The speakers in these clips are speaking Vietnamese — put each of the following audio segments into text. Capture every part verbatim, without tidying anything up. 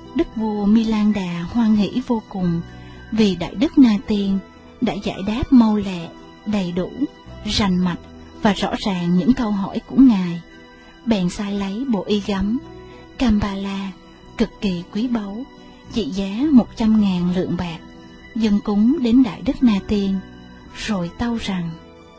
Đức vua Milan-đà hoan hỷ vô cùng vì Đại Đức Na Tiên đã giải đáp mau lẹ, đầy đủ, rành mạch và rõ ràng những câu hỏi của ngài. Bèn sai lấy bộ y gấm Kambala cực kỳ quý báu, trị giá một trăm ngàn lượng bạc, dâng cúng đến Đại Đức Na Tiên, rồi tâu rằng: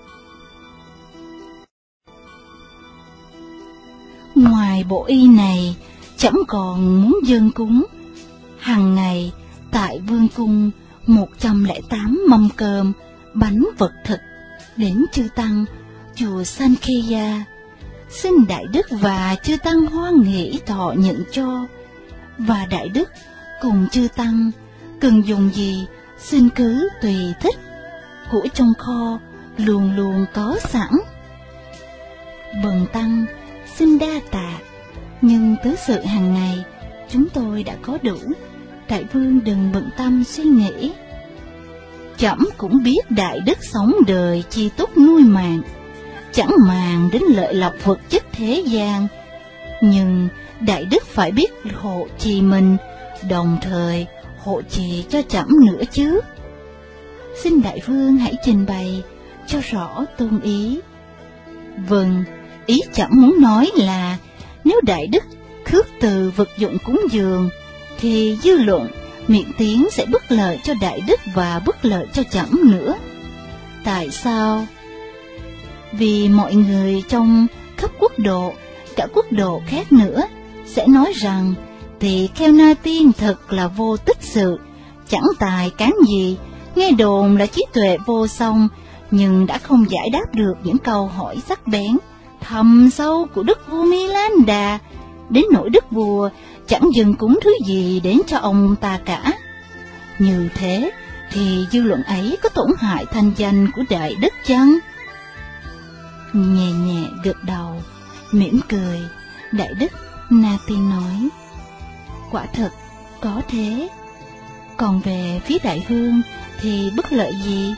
ngoài bộ y này, trẫm còn muốn dâng cúng hàng ngày tại vương cung một trăm lẻ tám mâm cơm, bánh vật thực đến chư tăng chùa Sankheya. Xin Đại Đức và chư tăng hoan hỷ thọ nhận cho, và Đại Đức cùng chư tăng cần dùng gì xin cứ tùy thích, của trong kho luôn luôn có sẵn. Bần tăng xin đa tạ, nhưng tứ sự hàng ngày chúng tôi đã có đủ, đại vương đừng bận tâm suy nghĩ. Trẫm cũng biết Đại Đức sống đời chi túc nuôi mạng, chẳng màng đến lợi lộc vật chất thế gian, nhưng Đại Đức phải biết hộ trì mình, đồng thời hộ trì cho trẫm nữa chứ. Xin đại vương hãy trình bày cho rõ tôn ý. Vâng, ý trẫm muốn nói là nếu Đại Đức khước từ vật dụng cúng dường, thì dư luận miệng tiếng sẽ bất lợi cho Đại Đức và bất lợi cho trẫm nữa. Tại sao? Vì mọi người trong khắp quốc độ, cả quốc độ khác nữa, sẽ nói rằng tỳ kheo Na Tiên thật là vô tích sự, chẳng tài cán gì, nghe đồn là trí tuệ vô song, nhưng đã không giải đáp được những câu hỏi sắc bén, thầm sâu của Đức vua Milan-đà, đến nỗi Đức vua chẳng dâng cúng thứ gì đến cho ông ta cả. Như thế thì dư luận ấy có tổn hại thanh danh của Đại Đức chăng? Nhẹ nhẹ gật đầu, mỉm cười, Đại Đức Na Tiên nói: quả thật có thế. Còn về phía đại vương thì bất lợi gì?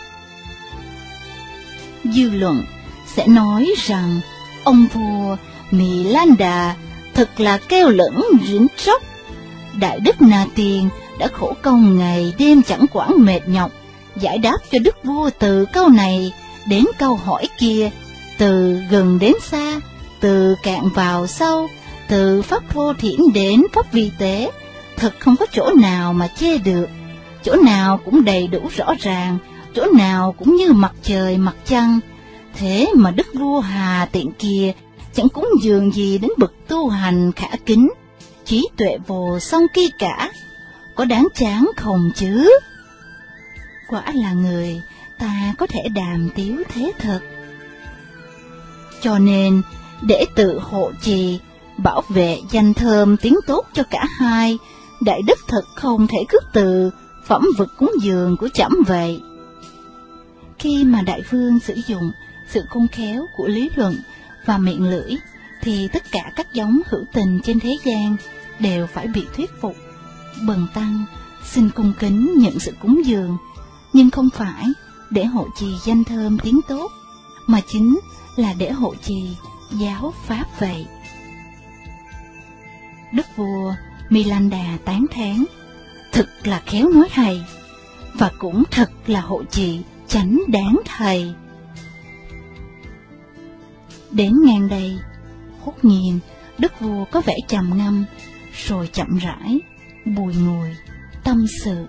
Dư luận sẽ nói rằng ông vua Milan-đà thật là keo lẫn rỉnh róc. Đại Đức Na Tiên đã khổ công ngày đêm chẳng quản mệt nhọc, giải đáp cho đức vua từ câu này đến câu hỏi kia, từ gần đến xa, từ cạn vào sâu, từ pháp thô thiển đến pháp vi tế, thật không có chỗ nào mà chê được, chỗ nào cũng đầy đủ rõ ràng, chỗ nào cũng như mặt trời mặt trăng. Thế mà đức vua Hà Tiện kia chẳng cúng dường gì đến bậc tu hành khả kính, trí tuệ vô song kia cả, có đáng chán không chứ? Quả là người ta có thể đàm tiếu thế thật. Cho nên để tự hộ trì, bảo vệ danh thơm tiếng tốt cho cả hai, Đại Đức thật không thể khước từ phẩm vật cúng dường của trẫm vậy. Khi mà đại vương sử dụng sự khôn khéo của lý luận và miệng lưỡi, thì tất cả các giống hữu tình trên thế gian đều phải bị thuyết phục. Bần tăng xin cung kính nhận sự cúng dường, nhưng không phải để hộ trì danh thơm tiếng tốt, mà chính là để hộ trì giáo pháp vậy. Đức vua Milan-đà tán thán: thật là khéo nói hay, và cũng thật là hộ trì chánh đáng thầy. Đến ngang đây, hốt nhiên đức vua có vẻ trầm ngâm, rồi chậm rãi bùi ngùi tâm sự: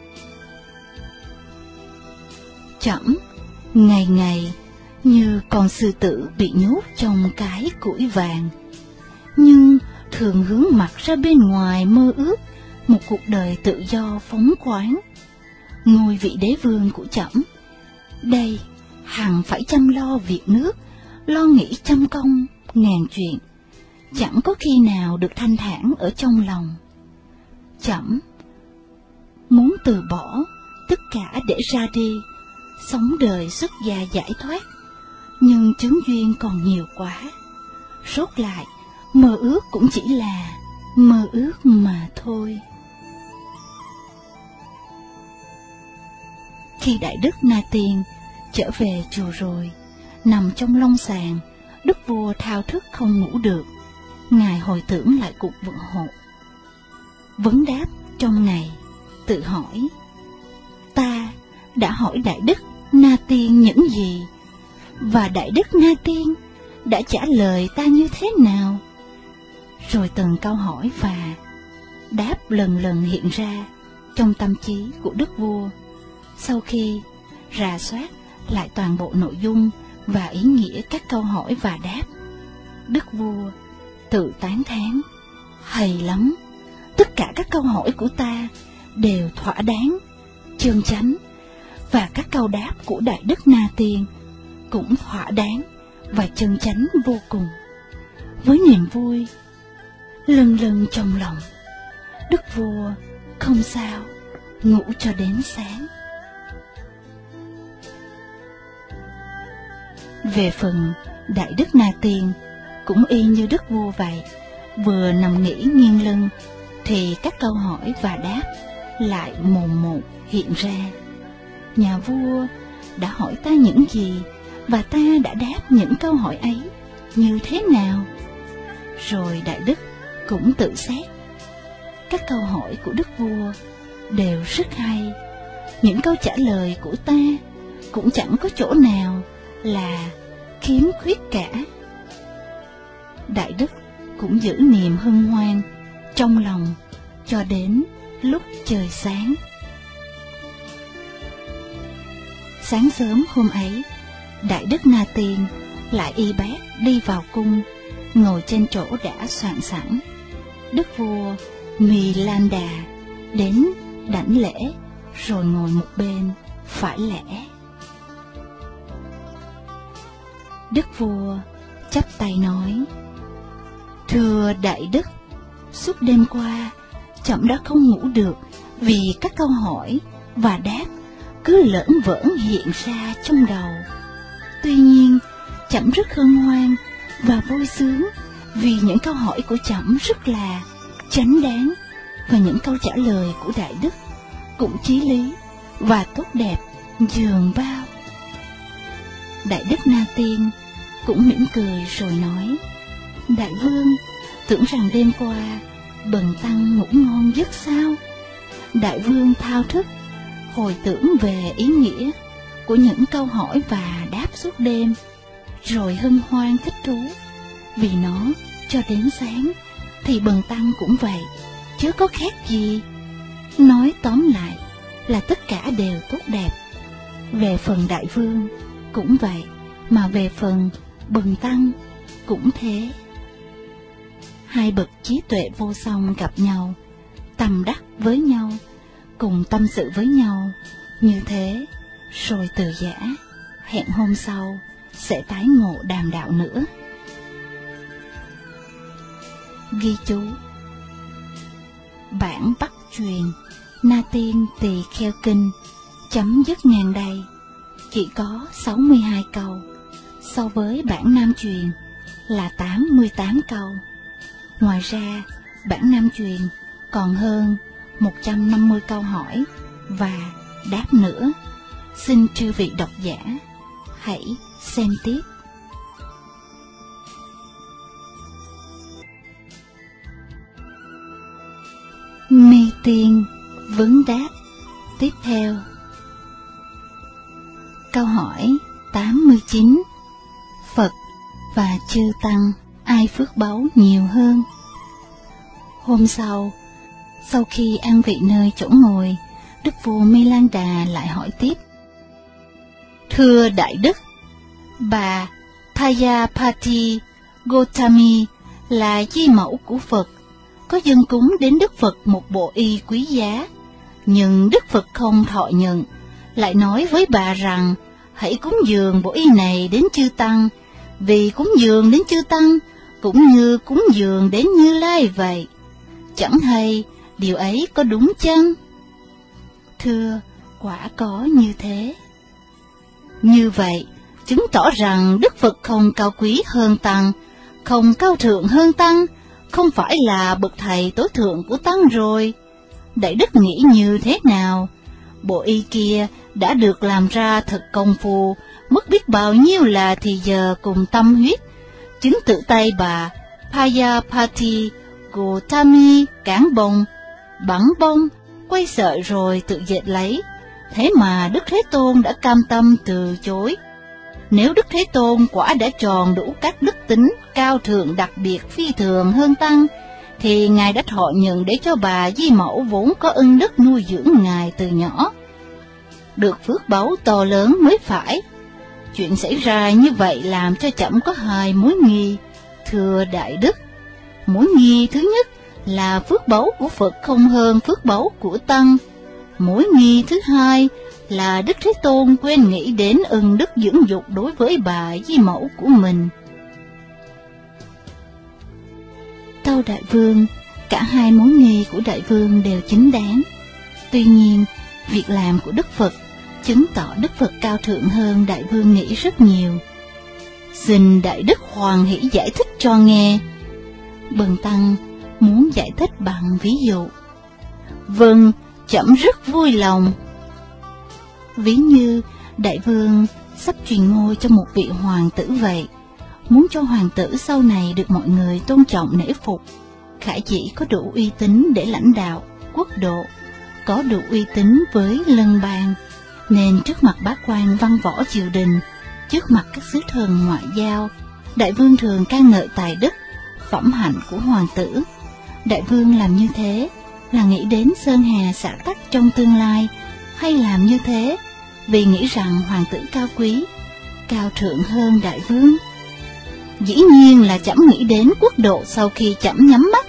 trẫm ngày ngày như con sư tử bị nhốt trong cái củi vàng, nhưng thường hướng mặt ra bên ngoài mơ ước một cuộc đời tự do phóng khoáng. Ngôi vị đế vương của trẫm đây hằng phải chăm lo việc nước, lo nghĩ trăm công ngàn chuyện, chẳng có khi nào được thanh thản ở trong lòng. Trẫm muốn từ bỏ tất cả để ra đi, sống đời xuất gia giải thoát, nhưng chướng duyên còn nhiều quá. Rốt lại, mơ ước cũng chỉ là mơ ước mà thôi. Khi Đại Đức Na Tiên trở về chùa rồi, nằm trong long sàng, đức vua thao thức không ngủ được. Ngài hồi tưởng lại cuộc vận hộ. vấn đáp trong ngày, tự hỏi: ta đã hỏi Đại Đức Na Tiên những gì, và Đại Đức Na Tiên đã trả lời ta như thế nào? Rồi từng câu hỏi và đáp lần lần hiện ra trong tâm trí của Đức Vua. Sau khi rà soát lại toàn bộ nội dung và ý nghĩa các câu hỏi và đáp, Đức Vua tự tán thán: hay lắm, tất cả các câu hỏi của ta đều thỏa đáng, chân chánh, và các câu đáp của Đại Đức Na Tiên cũng thỏa đáng và chân chánh vô cùng. Với niềm vui lâng lâng trong lòng, Đức Vua không sao ngủ cho đến sáng. Về phần Đại Đức Na Tiên cũng y như Đức Vua vậy, vừa nằm nghỉ nghiêng lưng thì các câu hỏi và đáp lại mồm một hiện ra. Nhà vua đã hỏi ta những gì, và ta đã đáp những câu hỏi ấy như thế nào? Rồi Đại Đức cũng tự xét: các câu hỏi của Đức Vua đều rất hay, những câu trả lời của ta cũng chẳng có chỗ nào là khiếm khuyết cả. Đại Đức cũng giữ niềm hân hoan trong lòng cho đến lúc trời sáng. Sáng sớm hôm ấy, Đại Đức Na Tiên lại y bát đi vào cung, ngồi trên chỗ đã soạn sẵn. Đức Vua Mì Lan Đà đến đảnh lễ, rồi ngồi một bên phải lễ. Đức Vua chắp tay nói: thưa Đại Đức, suốt đêm qua trẫm đã không ngủ được, vì các câu hỏi và đáp cứ lởn vởn hiện ra trong đầu. Tuy nhiên, trẫm rất hân hoan và vui sướng vì những câu hỏi của trẫm rất là chánh đáng, và những câu trả lời của Đại Đức cũng chí lý và tốt đẹp dường bao. Đại Đức Na Tiên cũng mỉm cười rồi nói: Đại Vương tưởng rằng đêm qua Bần Tăng ngủ ngon giấc sao? Đại Vương thao thức hồi tưởng về ý nghĩa của những câu hỏi và đáp suốt đêm, rồi hân hoan thích thú vì nó cho đến sáng, thì Bần Tăng cũng vậy, chứ có khác gì. Nói tóm lại là tất cả đều tốt đẹp. Về phần Đại Vương cũng vậy, mà về phần Bần Tăng cũng thế. Hai bậc trí tuệ vô song gặp nhau, tầm đắc với nhau, cùng tâm sự với nhau như thế, rồi từ giã hẹn hôm sau sẽ tái ngộ đàm đạo nữa. Ghi chú: bản Bắc truyền Na Tiên Tỳ Kheo Kinh chấm dứt ngang đây, chỉ có sáu mươi hai câu, so với bản Nam truyền là tám mươi tám câu. Ngoài ra, bản Nam truyền còn hơn một trăm năm mươi câu hỏi và đáp nữa. Xin chư vị độc giả hãy xem tiếp. Mi Tiên vấn đáp tiếp theo. Câu hỏi tám mươi chín: Phật và chư Tăng ai phước báu nhiều hơn? Hôm sau, sau khi an vị nơi chỗ ngồi, Đức Vua Mi Lan Đà lại hỏi tiếp: Thưa Đại Đức, bà Thayapati Gotami là di mẫu của Phật, có dâng cúng đến Đức Phật một bộ y quý giá, nhưng Đức Phật không thọ nhận, lại nói với bà rằng hãy cúng dường bộ y này đến chư Tăng, vì cúng dường đến chư Tăng cũng như cúng dường đến Như Lai vậy. Chẳng hay điều ấy có đúng chăng? Thưa, quả có như thế. Như vậy, chứng tỏ rằng Đức Phật không cao quý hơn Tăng, không cao thượng hơn Tăng, không phải là bậc thầy tối thượng của Tăng rồi. Đại Đức nghĩ như thế nào? Bộ y kia đã được làm ra thật công phu, mất biết bao nhiêu là thì giờ cùng tâm huyết, chính tự tay bà Thayapati Gotami cán bông, bắn bông, quay sợi rồi tự dệt lấy. Thế mà Đức Thế Tôn đã cam tâm từ chối. Nếu Đức Thế Tôn quả đã tròn đủ các đức tính cao thượng đặc biệt phi thường hơn tăng, thì Ngài đã thọ nhận để cho bà Di Mẫu vốn có ân đức nuôi dưỡng Ngài từ nhỏ, được phước báu to lớn mới phải. Chuyện xảy ra như vậy làm cho trẫm có hai mối nghi, thưa Đại Đức. Mối nghi thứ nhất là phước báu của Phật không hơn phước báu của tăng. Mối nghi thứ hai là Đức Thế Tôn quên nghĩ đến ân đức dưỡng dục đối với bà Di Mẫu của mình. Tâu Đại Vương, cả hai mối nghi của Đại Vương đều chính đáng. Tuy nhiên, việc làm của Đức Phật chứng tỏ Đức Phật cao thượng hơn Đại Vương nghĩ rất nhiều. Xin Đại Đức hoan hỷ giải thích cho nghe. Bần tăng muốn giải thích bằng ví dụ. Vâng, trẫm rất vui lòng. Ví như Đại Vương sắp truyền ngôi cho một vị hoàng tử vậy, muốn cho hoàng tử sau này được mọi người tôn trọng nể phục, khả dĩ có đủ uy tín để lãnh đạo quốc độ, có đủ uy tín với lân bang, nên trước mặt bá quan văn võ triều đình, trước mặt các sứ thần ngoại giao, Đại Vương thường ca ngợi tài đức, phẩm hạnh của hoàng tử. Đại Vương làm như thế là nghĩ đến sơn hà xã tắc trong tương lai, hay làm như thế vì nghĩ rằng hoàng tử cao quý, cao thượng hơn Đại Vương? Dĩ nhiên là trẫm nghĩ đến quốc độ sau khi trẫm nhắm mắt.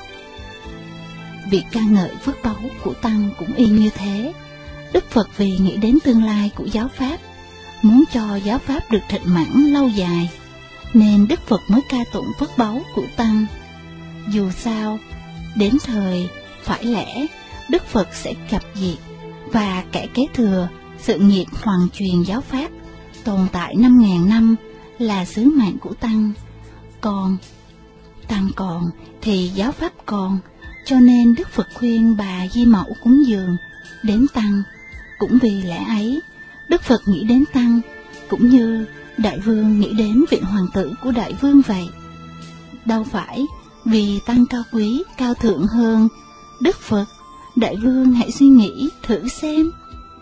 Việc ca ngợi phước báu của tăng cũng y như thế. Đức Phật vì nghĩ đến tương lai của giáo pháp, muốn cho giáo pháp được thịnh mãn lâu dài, nên Đức Phật mới ca tụng phước báu của tăng. Dù sao, đến thời phải lẽ Đức Phật sẽ cập diệt, và kẻ kế thừa sự nghiệp hoàn truyền giáo pháp tồn tại năm ngàn năm là sứ mạng của tăng. Còn tăng còn thì giáo pháp còn, cho nên Đức Phật khuyên bà Di Mẫu cúng dường đến tăng. Cũng vì lẽ ấy, Đức Phật nghĩ đến tăng, cũng như Đại Vương nghĩ đến vị hoàng tử của Đại Vương vậy. Đâu phải vì tăng cao quý, cao thượng hơn Đức Phật. Đại Vương hãy suy nghĩ thử xem.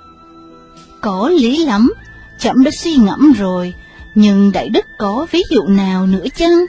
Có lý lắm, trẫm đã suy ngẫm rồi, nhưng Đại Đức có ví dụ nào nữa chăng?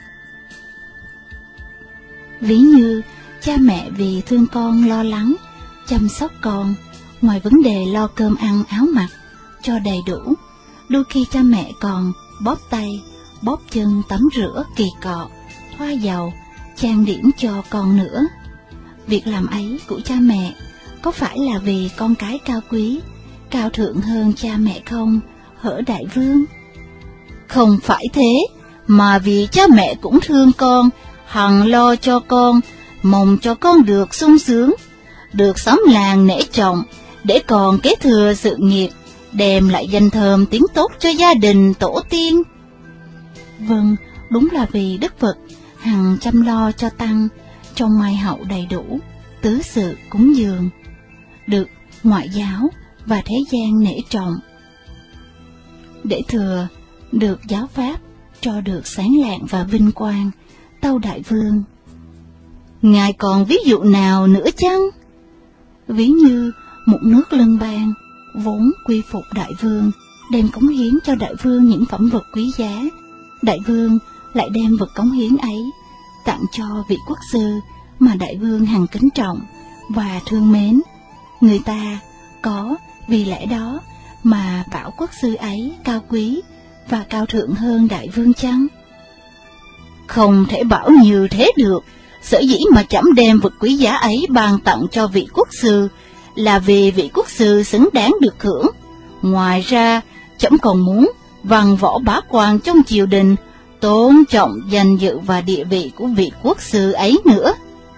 Ví như cha mẹ vì thương con lo lắng, chăm sóc con, ngoài vấn đề lo cơm ăn áo mặc cho đầy đủ, đôi khi cha mẹ còn bóp tay, bóp chân, tắm rửa, kỳ cọ, thoa dầu, trang điểm cho con nữa. Việc làm ấy của cha mẹ có phải là vì con cái cao quý, cao thượng hơn cha mẹ không, hỡi Đại Vương? Không phải thế, mà vì cha mẹ cũng thương con, hằng lo cho con, mong cho con được sung sướng, được xóm làng nể trọng, để còn kế thừa sự nghiệp, đem lại danh thơm tiếng tốt cho gia đình tổ tiên. Vâng, đúng là vì Đức Phật hằng chăm lo cho tăng, trong mai hậu đầy đủ, tứ sự cúng dường, được ngoại giáo và thế gian nể trọng, để thừa được giáo pháp, cho được sáng lạng và vinh quang. Tâu Đại Vương, Ngài còn ví dụ nào nữa chăng? Ví như một nước lân bang vốn quy phục Đại Vương, đem cống hiến cho Đại Vương những phẩm vật quý giá, Đại Vương lại đem vật cống hiến ấy tặng cho vị quốc sư mà Đại Vương hằng kính trọng và thương mến. Người ta có vì lẽ đó mà bảo quốc sư ấy cao quý và cao thượng hơn Đại Vương chăng? Không thể bảo như thế được. Sở dĩ mà trẫm đem vật quý giá ấy ban tặng cho vị quốc sư là vì vị quốc sư xứng đáng được hưởng. Ngoài ra, trẫm còn muốn văn võ bá quan trong triều đình tôn trọng danh dự và địa vị của vị quốc sư ấy nữa.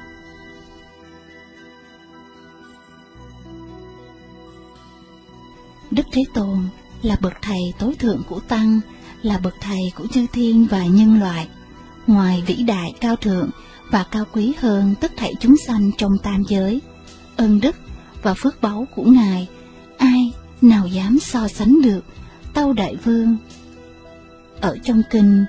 Đức Thế Tôn là bậc thầy tối thượng của tăng, là bậc thầy của chư thiên và nhân loại. Ngoài vĩ đại cao thượng và cao quý hơn tất thảy chúng sanh trong tam giới, ân đức và phước báu của Ngài, ai nào dám so sánh được? Tâu Đại Vương. Ở trong kinh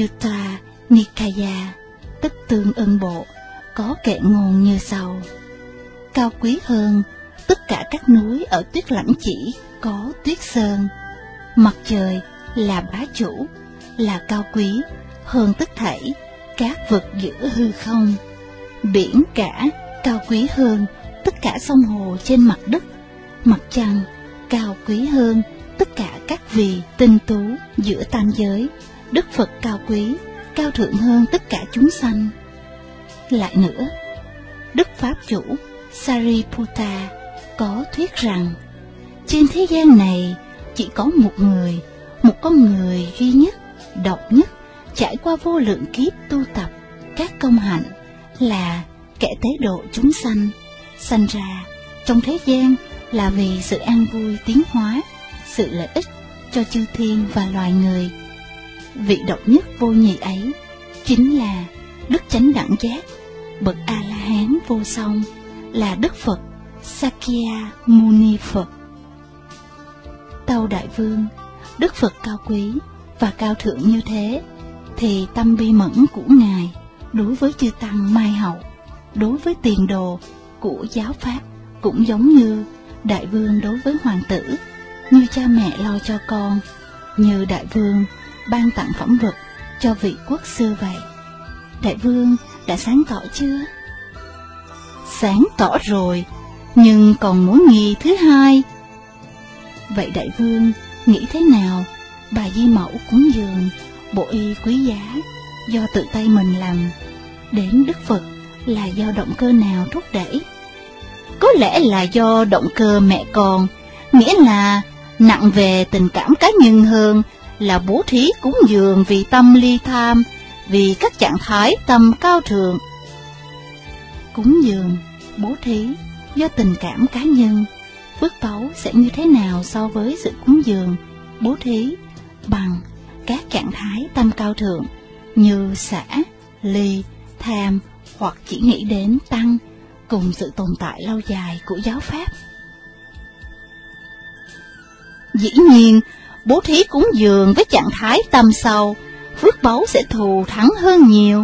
Samyutta Nikaya, tức Tương Ưng Bộ, có kệ ngôn như sau: cao quý hơn tất cả các núi ở Tuyết Lãnh Chỉ có Tuyết Sơn. Mặt trời là bá chủ, là cao quý hơn tất thảy các vực giữa hư không. Biển cả cao quý hơn tất cả sông hồ trên mặt đất. Mặt trăng cao quý hơn tất cả các vì tinh tú giữa tam giới. Đức Phật cao quý, cao thượng hơn tất cả chúng sanh. Lại nữa, Đức Pháp Chủ Sariputta có thuyết rằng, trên thế gian này chỉ có một người, một con người duy nhất, độc nhất, trải qua vô lượng kiếp tu tập các công hạnh, là kẻ tế độ chúng sanh, sanh ra trong thế gian là vì sự an vui tiến hóa, sự lợi ích cho chư thiên và loài người. Vị độc nhất vô nhị ấy chính là Đức Chánh Đẳng Giác, bậc A-la-hán vô song, là Đức Phật Sakya Muni Phật. Tâu Đại Vương, Đức Phật cao quý và cao thượng như thế, thì tâm bi mẫn của Ngài đối với chư tăng mai hậu, đối với tiền đồ của giáo pháp cũng giống như Đại Vương đối với hoàng tử, như cha mẹ lo cho con, như Đại Vương ban tặng phẩm vật cho vị quốc sư vậy. Đại Vương đã sáng tỏ chưa? Sáng tỏ rồi, nhưng còn mối nghi thứ hai. Vậy Đại Vương nghĩ thế nào bà Di Mẫu cúng dường bộ y quý giá do tự tay mình làm đến Đức Phật là do động cơ nào thúc đẩy? Có lẽ là do động cơ mẹ con, nghĩa là nặng về tình cảm cá nhân hơn là bố thí cúng dường vì tâm ly tham, vì các trạng thái tâm cao thượng. Cúng dường, bố thí do tình cảm cá nhân, phước báu sẽ như thế nào so với sự cúng dường, bố thí bằng các trạng thái tâm cao thượng như xả, ly, tham hoặc chỉ nghĩ đến tăng cùng sự tồn tại lâu dài của giáo pháp? Dĩ nhiên, bố thí cúng dường với trạng thái tâm sâu, phước báu sẽ thù thắng hơn nhiều.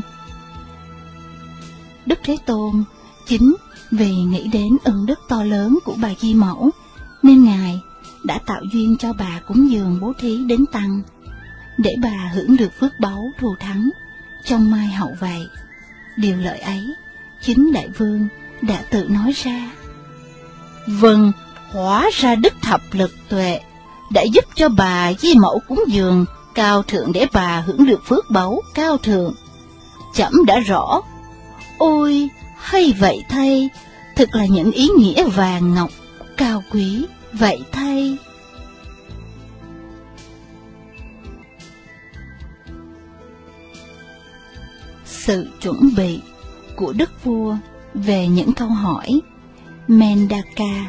Đức Thế Tôn chính vì nghĩ đến ân đức to lớn của bà Di Mẫu, nên Ngài đã tạo duyên cho bà cúng dường bố thí đến tăng, để bà hưởng được phước báu thù thắng trong mai hậu vậy. Điều lợi ấy, chính Đại Vương đã tự nói ra. Vâng, hóa ra Đức Thập Lực Tuệ đã giúp cho bà Di Mẫu cúng dường cao thượng để bà hưởng được phước báu cao thượng. Trẫm đã rõ. Ôi, hay vậy thay, thực là những ý nghĩa vàng ngọc cao quý vậy thay. Sự chuẩn bị của Đức Vua về những câu hỏi Mendaka.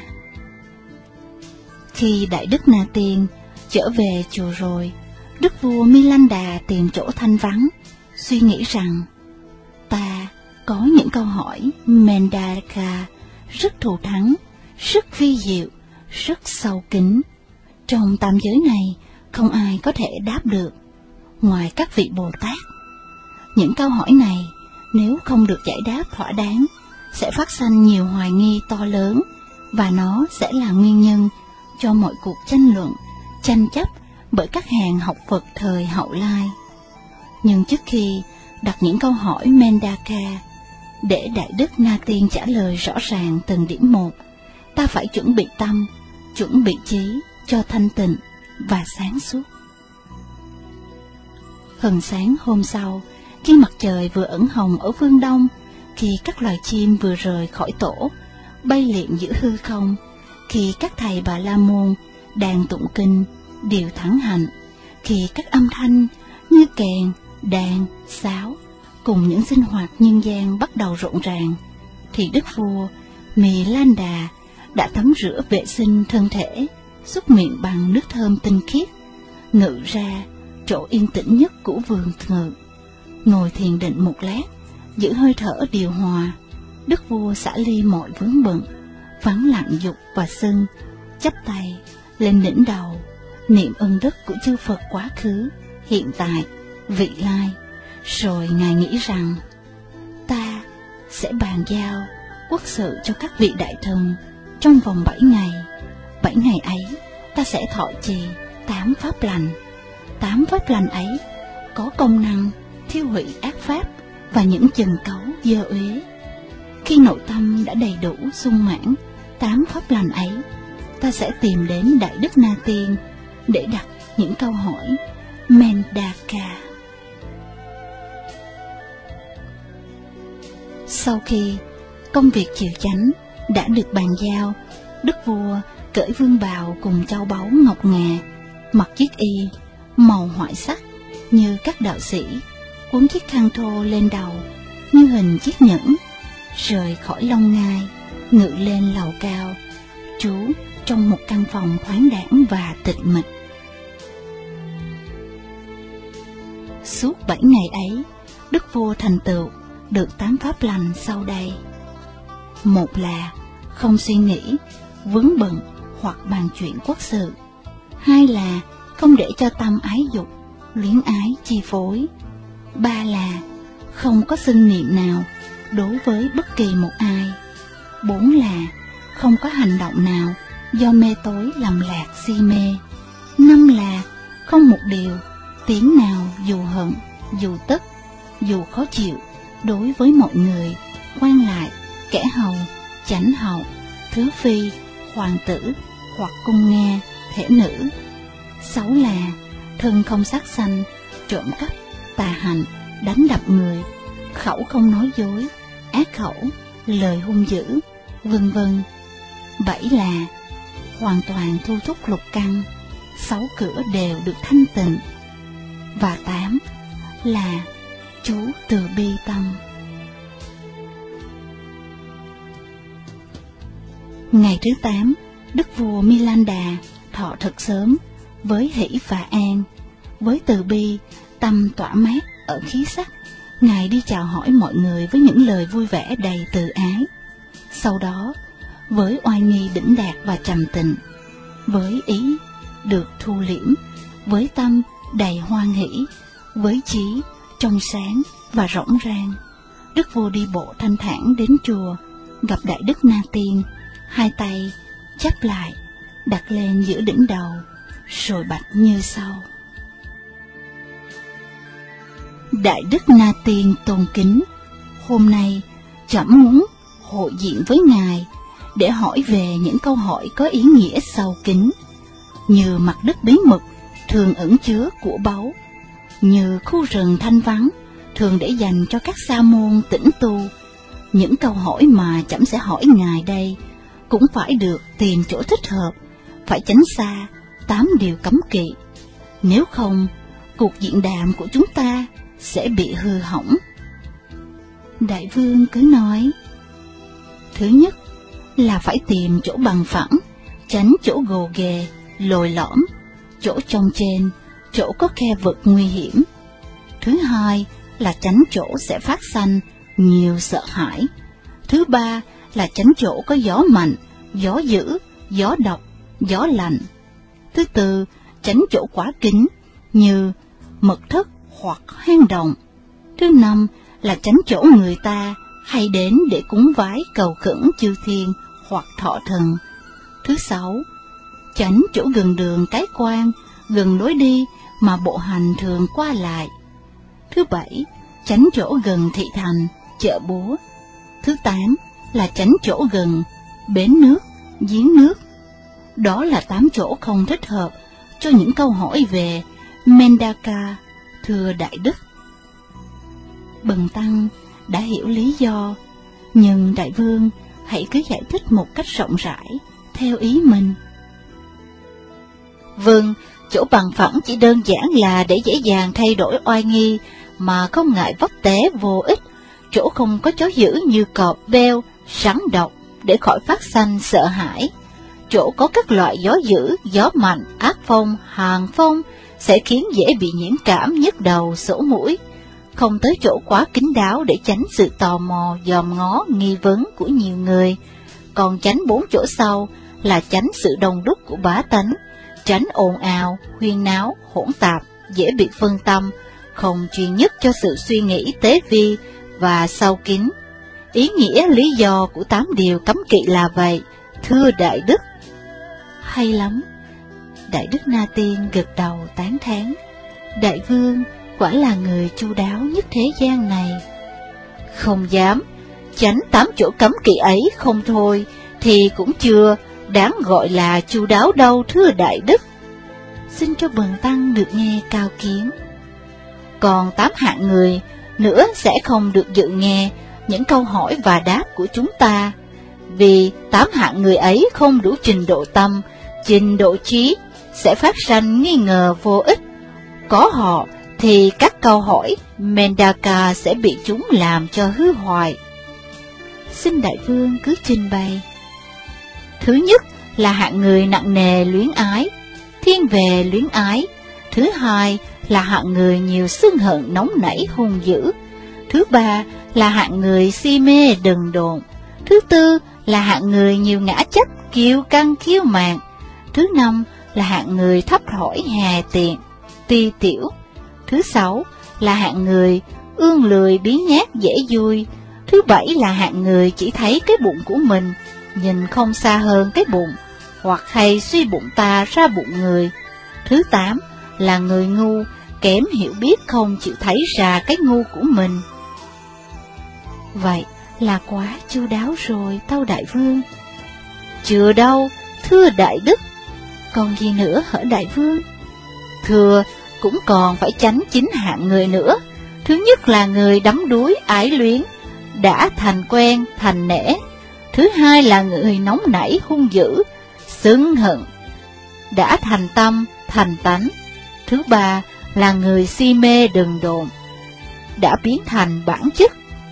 Khi Đại Đức Na Tiên trở về chùa rồi, Đức Vua Milanda tìm chỗ thanh vắng, suy nghĩ rằng ta có những câu hỏi Mendaka rất thù thắng, rất vi diệu, rất sâu kín. Trong tam giới này không ai có thể đáp được ngoài các vị Bồ Tát. Những câu hỏi này nếu không được giải đáp thỏa đáng sẽ phát sanh nhiều hoài nghi to lớn, và nó sẽ là nguyên nhân cho mọi cuộc tranh luận, tranh chấp bởi các hàng học Phật thời hậu lai. Nhưng trước khi đặt những câu hỏi Mendaka, để Đại Đức Na Tiên trả lời rõ ràng từng điểm một, ta phải chuẩn bị tâm, chuẩn bị trí cho thanh tịnh và sáng suốt. Hừng sáng hôm sau, khi mặt trời vừa ẩn hồng ở phương đông, khi các loài chim vừa rời khỏi tổ, bay lượn giữa hư không, khi các thầy Bà La Môn đang tụng kinh, điều thắng hạnh, khi các âm thanh như kèn, đàn, sáo cùng những sinh hoạt nhân gian bắt đầu rộn ràng, thì Đức Vua Milanda đã tắm rửa vệ sinh thân thể, súc miệng bằng nước thơm tinh khiết, ngự ra chỗ yên tĩnh nhất của vườn ngự, ngồi thiền định một lát, giữ hơi thở điều hòa. Đức Vua xả ly mọi vướng bận, vắng lặng dục và sân, chắp tay lên đỉnh đầu, niệm ân đức của chư Phật quá khứ, hiện tại, vị lai. Rồi Ngài nghĩ rằng ta sẽ bàn giao quốc sự cho các vị đại thần trong vòng bảy ngày. Bảy ngày ấy, ta sẽ thọ trì tám pháp lành. Tám pháp lành ấy có công năng thiêu hủy ác pháp và những chừng cấu dơ uế. Khi nội tâm đã đầy đủ sung mãn tám pháp lành ấy, ta sẽ tìm đến Đại Đức Na Tiên để đặt những câu hỏi Mendaka. Sau khi công việc chiều chánh đã được bàn giao, đức vua cởi vương bào cùng châu báu ngọc ngà, mặc chiếc y màu hoại sắc như các đạo sĩ, cuốn chiếc khăn thô lên đầu như hình chiếc nhẫn, rời khỏi Long Ngai, ngự lên lầu cao, trú trong một căn phòng thoáng đãng và tịch mịch. Suốt bảy ngày ấy, đức vua thành tựu được tám pháp lành sau đây. Một là không suy nghĩ, vướng bận hoặc bàn chuyện quốc sự. Hai là không để cho tâm ái dục, luyến ái chi phối. Ba là không có sinh niệm nào đối với bất kỳ một ai. Bốn là không có hành động nào do mê tối làm lạc si mê. Năm là không một điều, tiếng nào dù hận, dù tức, dù khó chịu đối với mọi người, quan lại, kẻ hầu, chánh hầu, thứ phi, hoàng tử hoặc cung nghe, thể nữ. Sáu là thân không sát sanh, trộm cắp, tà hạnh, đánh đập người, khẩu không nói dối, ác khẩu, lời hung dữ, vân vân. Bảy là hoàn toàn thu thúc lục căn, sáu cửa đều được thanh tịnh. Và tám là chú từ bi tâm. Ngày thứ tám, đức vua Milanda thọ thật sớm, với hỷ và an, với từ bi, tâm tỏa mát ở khí sắc. Ngài đi chào hỏi mọi người với những lời vui vẻ đầy từ ái. Sau đó, với oai nghi đỉnh đạt và trầm tịnh, với ý được thu liễm, với tâm đầy hoan hỷ, với trí trong sáng và rỗng rang, đức vua đi bộ thanh thản đến chùa, gặp Đại Đức Na Tiên, hai tay chắp lại, đặt lên giữa đỉnh đầu, rồi bạch như sau: Đại Đức Na Tiên tôn kính, hôm nay trẫm muốn hội diện với ngài để hỏi về những câu hỏi có ý nghĩa sâu kín, như mặt đất bí mật thường ẩn chứa của báu, như khu rừng thanh vắng thường để dành cho các sa môn tĩnh tu. Những câu hỏi mà trẫm sẽ hỏi ngài đây cũng phải được tìm chỗ thích hợp, phải tránh xa tám điều cấm kỵ, nếu không cuộc diễn đàm của chúng ta sẽ bị hư hỏng. Đại vương cứ nói. Thứ nhất là phải tìm chỗ bằng phẳng, tránh chỗ gồ ghề, lồi lõm, chỗ trông trên, chỗ có khe vực nguy hiểm. Thứ hai là tránh chỗ sẽ phát sanh nhiều sợ hãi. Thứ ba là tránh chỗ có gió mạnh, gió dữ, gió độc, gió lạnh. Thứ tư, tránh chỗ quá kín như mật thất hoặc hang động. Thứ năm là tránh chỗ người ta hay đến để cúng vái cầu khẩn chư thiên hoặc thọ thần. Thứ sáu, tránh chỗ gần đường cái quan, gần lối đi mà bộ hành thường qua lại. Thứ bảy, tránh chỗ gần thị thành, chợ búa. Thứ tám là tránh chỗ gần bến nước, giếng nước. Đó là tám chỗ không thích hợp cho những câu hỏi về Mendaka, thưa Đại Đức. Bần tăng đã hiểu lý do, nhưng Đại vương hãy cứ giải thích một cách rộng rãi theo ý mình. Vâng, chỗ bằng phẳng chỉ đơn giản là để dễ dàng thay đổi oai nghi mà không ngại vấp té vô ích, chỗ không có chó dữ như cọp, beo, rắn độc để khỏi phát sanh sợ hãi. Chỗ có các loại gió dữ, gió mạnh, ác phong, hàn phong sẽ khiến dễ bị nhiễm cảm, nhức đầu, sổ mũi. Không tới chỗ quá kín đáo để tránh sự tò mò, dòm ngó, nghi vấn của nhiều người. Còn tránh bốn chỗ sau là tránh sự đông đúc của bá tánh, tránh ồn ào, huyên náo, hỗn tạp, dễ bị phân tâm, không chuyên nhất cho sự suy nghĩ tế vi và sâu kín. ý nghĩa lý do của tám điều cấm kỵ là vậy, thưa Đại Đức. Hay lắm. Đại Đức Na Tiên gật đầu tán thán. Đại vương quả là người chu đáo nhất thế gian này. Không dám, chánh tám chỗ cấm kỵ ấy không thôi, thì cũng chưa đáng gọi là chu đáo đâu, thưa Đại Đức. Xin cho bần tăng được nghe cao kiến. Còn tám hạng người nữa sẽ không được dự nghe những câu hỏi và đáp của chúng ta, vì tám hạng người ấy không đủ trình độ tâm, trình độ trí, sẽ phát sanh nghi ngờ vô ích. Có họ thì các câu hỏi Mendaka sẽ bị chúng làm cho hư hoại. Xin đại vương cứ trình bày. Thứ nhất là hạng người nặng nề luyến ái, thiên về luyến ái. Thứ hai là hạng người nhiều sân hận nóng nảy hung dữ. Thứ ba là hạng người si mê đần độn. Thứ tư là hạng người nhiều ngã chấp, kiêu căng kiêu mạn. Thứ năm là hạng người thấp thỏi hà tiện, ti tiểu. Thứ sáu là hạng người ương lười bí nhác dễ vui. Thứ bảy là hạng người chỉ thấy cái bụng của mình, nhìn không xa hơn cái bụng, hoặc hay suy bụng ta ra bụng người. Thứ tám là người ngu, kém hiểu biết, không chịu thấy ra cái ngu của mình. Vậy là quá chu đáo rồi, tâu đại vương. Chưa đâu, thưa Đại Đức. Còn gì nữa hả đại vương? Thưa, cũng còn phải tránh chín hạng người nữa. Thứ nhất là người đắm đuối ái luyến, đã thành quen thành nể. Thứ hai là người nóng nảy hung dữ, sân hận, đã thành tâm thành tánh. Thứ ba là người si mê đần độn, đã biến thành bản chất.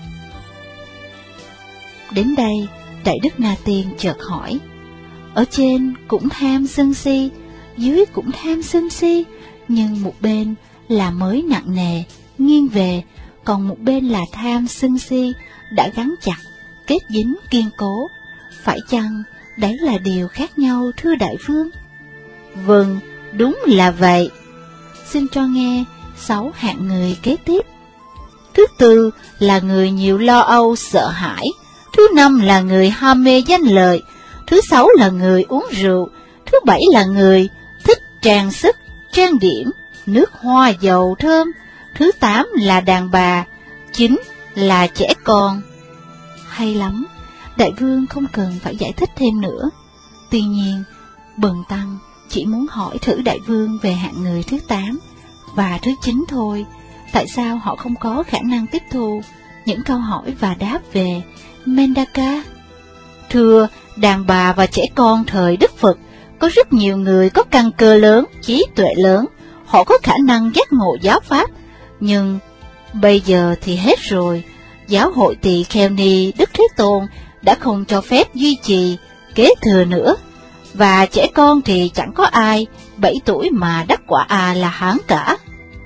Đến đây, Đại Đức Na Tiên chợt hỏi, ở trên cũng tham sân si, dưới cũng tham sân si, nhưng một bên là mới nặng nề, nghiêng về, còn một bên là tham sân si, đã gắn chặt, kết dính kiên cố. Phải chăng đấy là điều khác nhau, thưa đại vương? Vâng, đúng là vậy. Xin cho nghe sáu hạng người kế tiếp. Thứ tư là người nhiều lo âu sợ hãi. Thứ năm là người ham mê danh lợi. Thứ sáu là người uống rượu. Thứ bảy là người thích trang sức, trang điểm, nước hoa dầu thơm. Thứ tám là đàn bà. Chín là trẻ con. Hay lắm, đại vương không cần phải giải thích thêm nữa. Tuy nhiên, bần tăng chỉ muốn hỏi thử đại vương về hạng người thứ tám và thứ chín thôi. Tại sao họ không có khả năng tiếp thu những câu hỏi và đáp về Mendaka? Thưa, đàn bà và trẻ con thời Đức Phật có rất nhiều người có căn cơ lớn, trí tuệ lớn, họ có khả năng giác ngộ giáo pháp, nhưng bây giờ thì hết rồi. Giáo hội Tỳ Kheo Ni Đức Thế Tôn đã không cho phép duy trì kế thừa nữa, và trẻ con thì chẳng có ai bảy tuổi mà đắc quả A La Hán cả.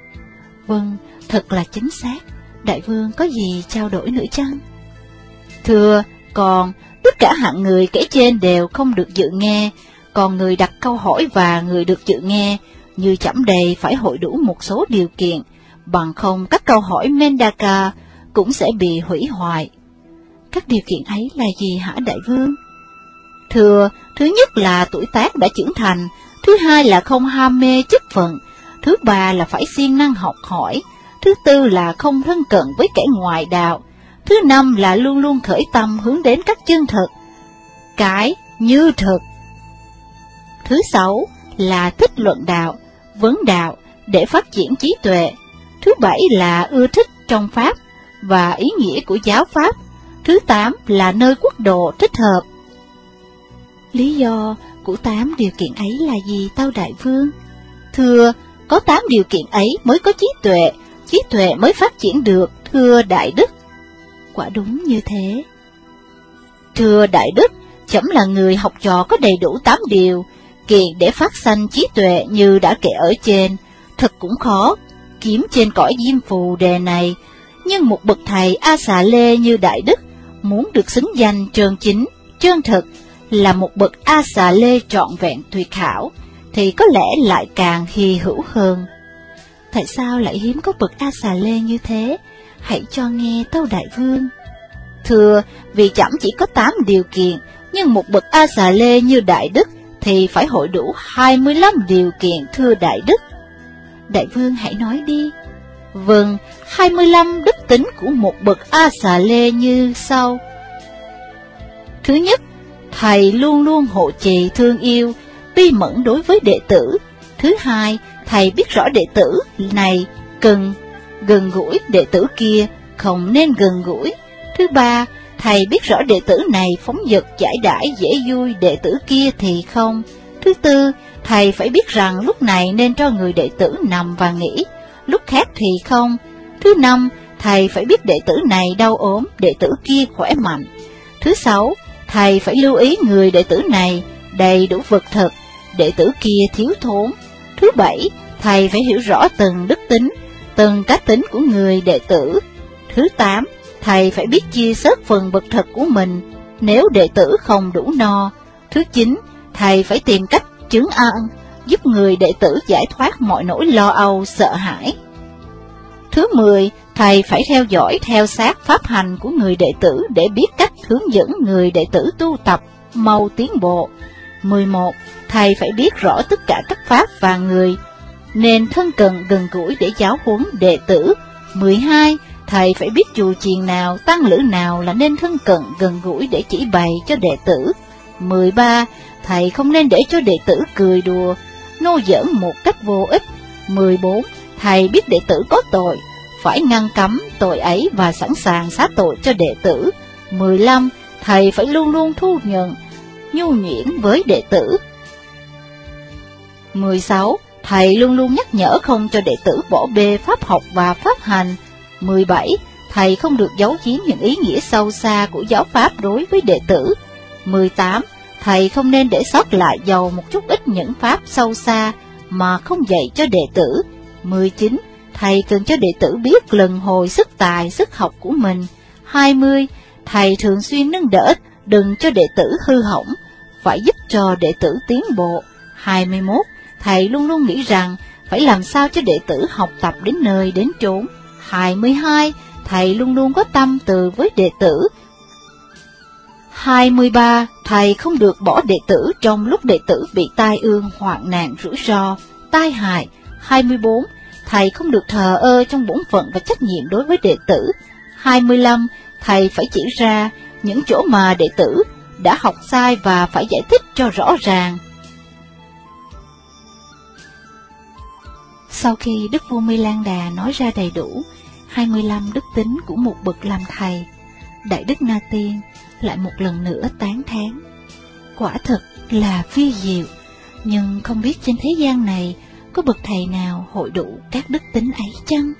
Vâng, thật là chính xác. Đại vương có gì trao đổi nữa chăng? Thưa, còn tất cả hạng người kể trên đều không được dự nghe, còn người đặt câu hỏi và người được dự nghe như chẩm đầy phải hội đủ một số điều kiện, bằng không các câu hỏi Mendaka cũng sẽ bị hủy hoại. Các điều kiện ấy là gì hả đại vương? Thưa, thứ nhất là tuổi tác đã trưởng thành, thứ hai là không ham mê chức phận, thứ ba là phải siêng năng học hỏi, thứ tư là không thân cận với kẻ ngoại đạo, thứ năm là luôn luôn khởi tâm hướng đến các chân thực, cái như thực. Thứ sáu là thích luận đạo, vấn đạo để phát triển trí tuệ. Thứ bảy là ưa thích trong pháp và ý nghĩa của giáo pháp. Thứ tám là nơi quốc độ thích hợp. Lý do của tám điều kiện ấy là gì tâu đại vương? Thưa, có tám điều kiện ấy mới có trí tuệ, trí tuệ mới phát triển được, thưa Đại Đức. Quả đúng như thế. Thưa Đại Đức, chấm là người học trò có đầy đủ tám điều kiện để phát sanh trí tuệ như đã kể ở trên. Thật cũng khó kiếm trên cõi diêm phù đề này, nhưng một bậc thầy A Xà Lê như Đại Đức muốn được xứng danh trơn chính, chân thực, là một bậc A Xà Lê trọn vẹn tuyệt hảo, thì có lẽ lại càng hy hữu hơn. Tại sao lại hiếm có bậc A Xà Lê như thế? Hãy cho nghe tâu đại vương. Thưa, vì chẩm chỉ có tám điều kiện, nhưng một bậc A Xà Lê như Đại Đức thì phải hội đủ hai mươi lăm điều kiện, thưa Đại Đức. Đại vương hãy nói đi. Vâng, hai mươi lăm đức tính của một bậc A Xà Lê như sau. Thứ nhất, thầy luôn luôn hộ trì thương yêu, bi mẫn đối với đệ tử. Thứ hai, thầy biết rõ đệ tử này cần gần gũi, đệ tử kia không nên gần gũi. Thứ ba, thầy biết rõ đệ tử này phóng dật giải đãi dễ vui, đệ tử kia thì không. Thứ tư, thầy phải biết rằng lúc này nên cho người đệ tử nằm và nghỉ, lúc khác thì không. Thứ năm, thầy phải biết đệ tử này đau ốm, đệ tử kia khỏe mạnh. Thứ sáu, thầy phải lưu ý người đệ tử này đầy đủ vật thực, đệ tử kia thiếu thốn. Thứ bảy, thầy phải hiểu rõ từng đức tính, từng cá tính của người đệ tử. Thứ tám, thầy phải biết chia sớt phần vật thực của mình nếu đệ tử không đủ no. Thứ chín, thầy phải tìm cách trấn an, giúp người đệ tử giải thoát mọi nỗi lo âu, sợ hãi. Thứ mười, thầy phải theo dõi theo sát pháp hành của người đệ tử để biết cách hướng dẫn người đệ tử tu tập, mau tiến bộ. Mười một, thầy phải biết rõ tất cả các pháp và người nên thân cận gần gũi để giáo huấn đệ tử. Mười hai, thầy phải biết chùa chiền nào, tăng lữ nào là nên thân cận gần gũi để chỉ bày cho đệ tử. Mười ba, thầy không nên để cho đệ tử cười đùa, nô giỡn một cách vô ích. Mười bốn, thầy biết đệ tử có tội, phải ngăn cấm tội ấy và sẵn sàng xá tội cho đệ tử. Mười lăm, thầy phải luôn luôn thu nhận, nhu nhuyễn với đệ tử. Mười sáu, thầy luôn luôn nhắc nhở không cho đệ tử bỏ bê pháp học và pháp hành. Mười bảy, thầy không được giấu giếm những ý nghĩa sâu xa của giáo pháp đối với đệ tử. Mười tám, thầy không nên để sót lại dầu một chút ít những pháp sâu xa mà không dạy cho đệ tử. Mười chín, thầy cần cho đệ tử biết lần hồi sức tài, sức học của mình. Hai mươi, thầy thường xuyên nâng đỡ, đừng cho đệ tử hư hỏng, phải giúp cho đệ tử tiến bộ. Hai mươi mốt, thầy luôn luôn nghĩ rằng phải làm sao cho đệ tử học tập đến nơi đến chốn. Hai mươi hai, thầy luôn luôn có tâm từ với đệ tử. Hai mươi ba, thầy không được bỏ đệ tử trong lúc đệ tử bị tai ương, hoạn nạn, rủi ro, tai hại. Hai mươi bốn, thầy không được thờ ơ trong bổn phận và trách nhiệm đối với đệ tử. Hai mươi lăm, thầy phải chỉ ra những chỗ mà đệ tử đã học sai và phải giải thích cho rõ ràng. Sau khi Đức vua My Lan Đà nói ra đầy đủ hai mươi lăm đức tính của một bậc làm thầy, Đại Đức Na Tiên lại một lần nữa tán thán. Quả thực là phi diệu, nhưng không biết trên thế gian này có bậc thầy nào hội đủ các đức tính ấy chăng?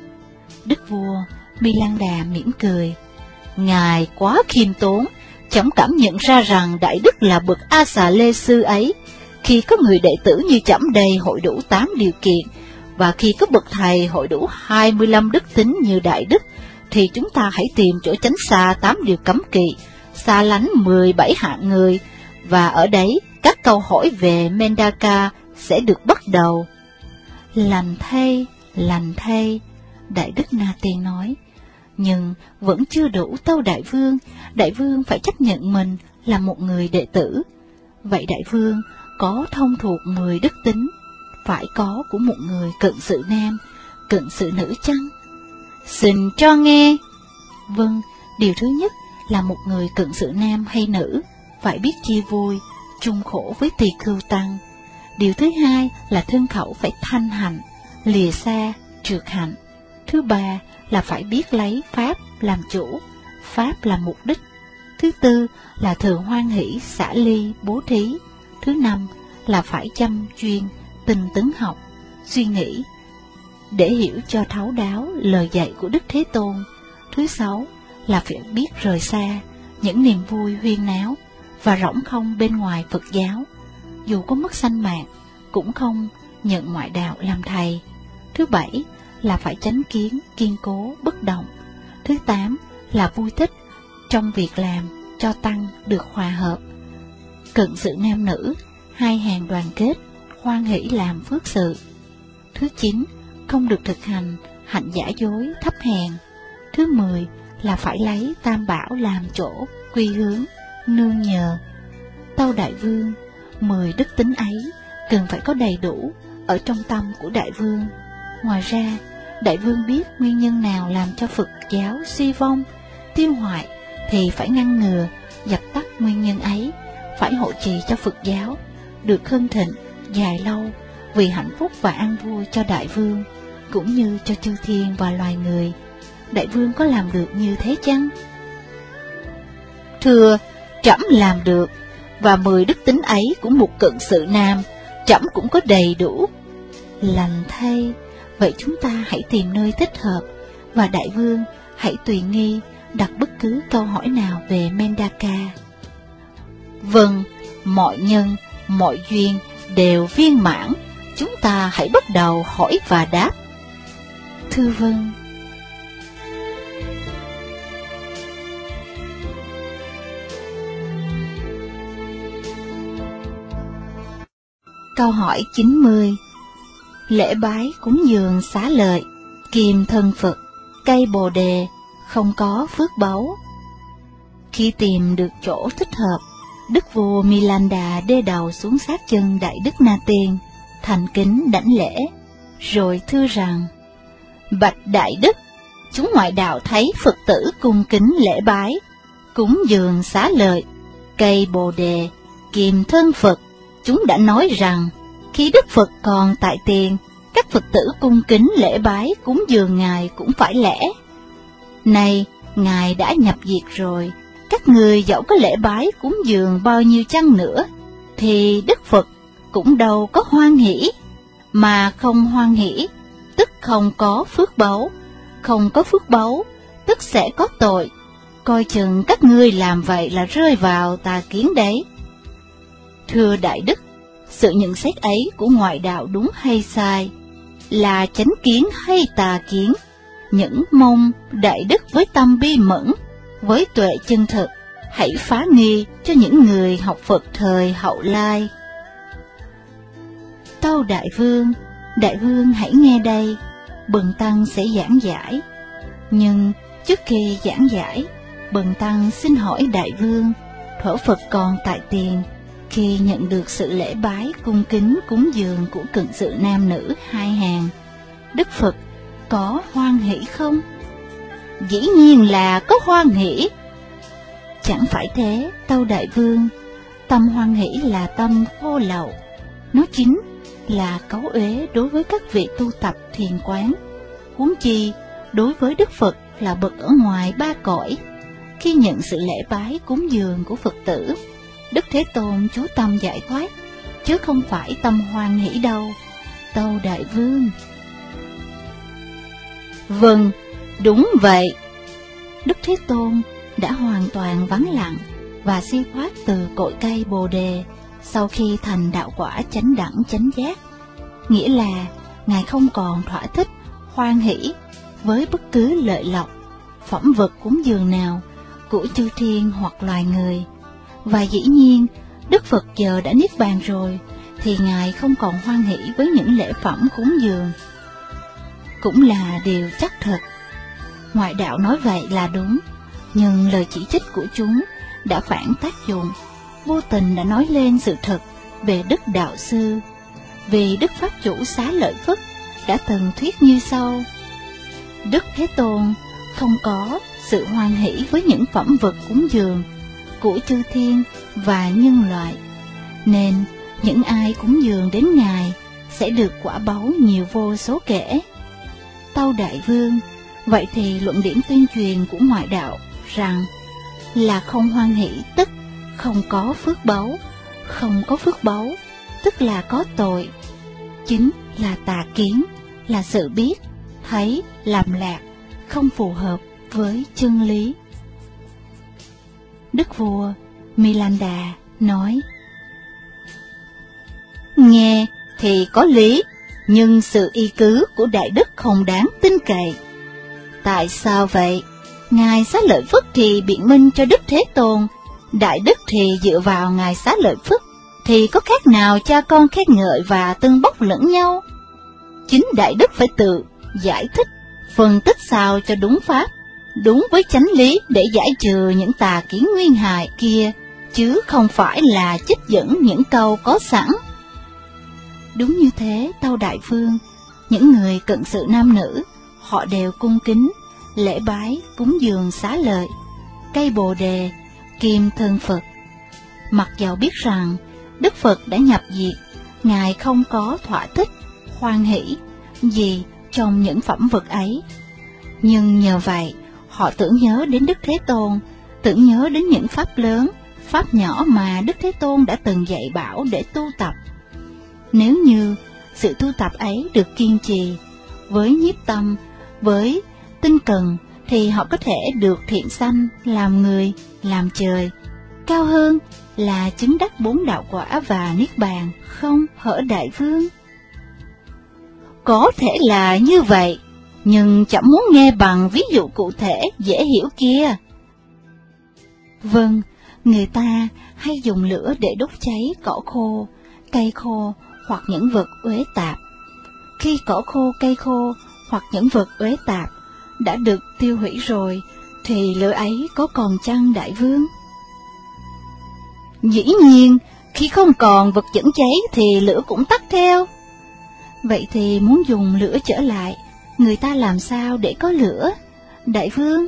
Đức vua My Lan Đà mỉm cười. Ngài quá khiêm tốn, chấm cảm nhận ra rằng Đại Đức là bậc A Xà Lê sư ấy. Khi có người đệ tử như chấm đây hội đủ tám điều kiện, và khi có bậc thầy hội đủ hai mươi lăm đức tính như Đại Đức, thì chúng ta hãy tìm chỗ tránh xa tám điều cấm kỵ, xa lánh mười bảy hạng người, và ở đấy các câu hỏi về Mendaka sẽ được bắt đầu. Lành thay, lành thay, Đại Đức Na Tiên nói, nhưng vẫn chưa đủ tâu Đại Vương. Đại Vương phải chấp nhận mình là một người đệ tử. Vậy Đại Vương có thông thuộc mười đức tính phải có của một người cận sự nam, cận sự nữ chăng? Xin cho nghe. Vâng, điều thứ nhất là một người cận sự nam hay nữ phải biết chia vui, chung khổ với tỳ khưu tăng. Điều thứ hai là thân khẩu phải thanh hạnh, lìa xa, trượt hạnh. Thứ ba là phải biết lấy pháp làm chủ, pháp là mục đích. Thứ tư là thường hoan hỷ, xả ly, bố thí. Thứ năm là phải chăm chuyên, tinh tấn học, suy nghĩ để hiểu cho thấu đáo lời dạy của Đức Thế Tôn. Thứ sáu là phải biết rời xa những niềm vui huyên náo và rỗng không bên ngoài Phật giáo, dù có mất sanh mạng cũng không nhận ngoại đạo làm thầy. Thứ bảy là phải chánh kiến, kiên cố, bất động. Thứ tám là vui thích trong việc làm cho tăng được hòa hợp. Cận sự nam nữ, hai hàng đoàn kết, hoan hỷ làm phước sự. Thứ chín, không được thực hành hạnh giả dối, thấp hèn. Thứ mười là phải lấy Tam Bảo làm chỗ quy hướng, nương nhờ. Tâu Đại Vương, mười đức tính ấy cần phải có đầy đủ ở trong tâm của Đại Vương. Ngoài ra, Đại Vương biết nguyên nhân nào làm cho Phật giáo suy vong, tiêu hoại, thì phải ngăn ngừa, dập tắt nguyên nhân ấy, phải hộ trì cho Phật giáo được hưng thịnh, dài lâu, vì hạnh phúc và an vui cho Đại Vương, cũng như cho chư thiên và loài người. Đại Vương có làm được như thế chăng? Thưa, trẫm làm được, và mười đức tính ấy của một cận sự nam, trẫm cũng có đầy đủ. Lành thay, vậy chúng ta hãy tìm nơi thích hợp, và Đại Vương hãy tùy nghi đặt bất cứ câu hỏi nào về Mendaka. Vâng, mọi nhân, mọi duyên đều viên mãn, chúng ta hãy bắt đầu hỏi và đáp. Thưa vâng. Câu hỏi chín mươi. Lễ bái cúng dường xá lợi, kiềm thân Phật, cây bồ đề, không có phước báu. Khi tìm được chỗ thích hợp, Đức vua Milanda đê đầu xuống sát chân Đại Đức Na Tiên, thành kính đảnh lễ, rồi thưa rằng: Bạch Đại Đức, chúng ngoại đạo thấy Phật tử cung kính lễ bái, cúng dường xá lợi, cây bồ đề, kiềm thân Phật, chúng đã nói rằng khi Đức Phật còn tại tiền, các Phật tử cung kính lễ bái cúng dường Ngài cũng phải lễ. Nay, Ngài đã nhập diệt rồi, các người dẫu có lễ bái cúng dường bao nhiêu chăng nữa, thì Đức Phật cũng đâu có hoan hỷ, mà không hoan hỷ, tức không có phước báu, không có phước báu, tức sẽ có tội, coi chừng các ngươi làm vậy là rơi vào tà kiến đấy. Thưa Đại Đức, sự nhận xét ấy của ngoại đạo đúng hay sai, là chánh kiến hay tà kiến, những mong Đại Đức với tâm bi mẫn, với tuệ chân thực, hãy phá nghi cho những người học Phật thời hậu lai. Tâu Đại Vương, Đại Vương hãy nghe đây, Bần Tăng sẽ giảng giải. Nhưng trước khi giảng giải, Bần Tăng xin hỏi Đại Vương, thuở Phật còn tại tiền, khi nhận được sự lễ bái cung kính cúng dường của cận sự nam nữ hai hàng, Đức Phật có hoan hỷ không? Dĩ nhiên là có hoan hỷ. Chẳng phải thế, Tâu Đại Vương, tâm hoan hỷ là tâm khô lậu, nó chính là cấu uế đối với các vị tu tập thiền quán, huống chi đối với Đức Phật là bậc ở ngoài ba cõi. Khi nhận sự lễ bái cúng dường của Phật tử, Đức Thế Tôn chú tâm giải thoát, chứ không phải tâm hoan hỷ đâu, Tâu Đại Vương. Vâng, đúng vậy. Đức Thế Tôn đã hoàn toàn vắng lặng và siêu thoát từ cội cây Bồ Đề sau khi thành đạo quả chánh đẳng chánh giác, nghĩa là Ngài không còn thỏa thích, hoan hỷ với bất cứ lợi lộc, phẩm vật cúng dường nào của chư thiên hoặc loài người. Và dĩ nhiên, Đức Phật giờ đã niết bàn rồi, thì Ngài không còn hoan hỷ với những lễ phẩm cúng dường. Cũng là điều chắc thật. Ngoại đạo nói vậy là đúng, nhưng lời chỉ trích của chúng đã phản tác dụng, vô tình đã nói lên sự thật về Đức Đạo Sư. Vì Đức Pháp Chủ Xá Lợi Phất đã từng thuyết như sau: Đức Thế Tôn không có sự hoan hỷ với những phẩm vật cúng dường của chư thiên và nhân loại, nên những ai cúng dường đến Ngài sẽ được quả báu nhiều vô số kể. Tâu Đại Vương, vậy thì luận điểm tuyên truyền của ngoại đạo rằng là không hoan hỷ tức không có phước báu, không có phước báu tức là có tội, chính là tà kiến, là sự biết, thấy, làm lạc, không phù hợp với chân lý. Đức vua Milanda nói: Nghe thì có lý, nhưng sự y cứ của Đại Đức không đáng tin cậy. Tại sao vậy? Ngài Xá Lợi Phất thì biện minh cho Đức Thế Tôn, Đại Đức thì dựa vào Ngài Xá Lợi Phất, thì có khác nào cha con khen ngợi và tâng bốc lẫn nhau? Chính Đại Đức phải tự giải thích, phân tích sao cho đúng pháp, đúng với chánh lý để giải trừ những tà kiến nguyên hại kia, chứ không phải là trích dẫn những câu có sẵn. Đúng như thế, tâu đại vương, những người cận sự nam nữ, họ đều cung kính, lễ bái, cúng dường xá lợi, cây bồ đề, kim thân Phật. Mặc dầu biết rằng Đức Phật đã nhập diệt, Ngài không có thỏa thích, hoan hỷ gì trong những phẩm vật ấy, nhưng nhờ vậy, họ tưởng nhớ đến Đức Thế Tôn, tưởng nhớ đến những pháp lớn, pháp nhỏ mà Đức Thế Tôn đã từng dạy bảo để tu tập. Nếu như sự tu tập ấy được kiên trì, với nhiếp tâm, với tinh cần, thì họ có thể được thiện sanh, làm người, làm trời. Cao hơn là chứng đắc bốn đạo quả và niết bàn, không hỡi đại vương? Có thể là như vậy, nhưng chẳng muốn nghe bằng ví dụ cụ thể dễ hiểu kia. Vâng, người ta hay dùng lửa để đốt cháy cỏ khô, cây khô hoặc những vật uế tạp. Khi cỏ khô, cây khô hoặc những vật uế tạp đã được tiêu hủy rồi, thì lửa ấy có còn chăng đại vương? Dĩ nhiên, khi không còn vật dẫn cháy thì lửa cũng tắt theo. Vậy thì muốn dùng lửa trở lại, người ta làm sao để có lửa, đại vương?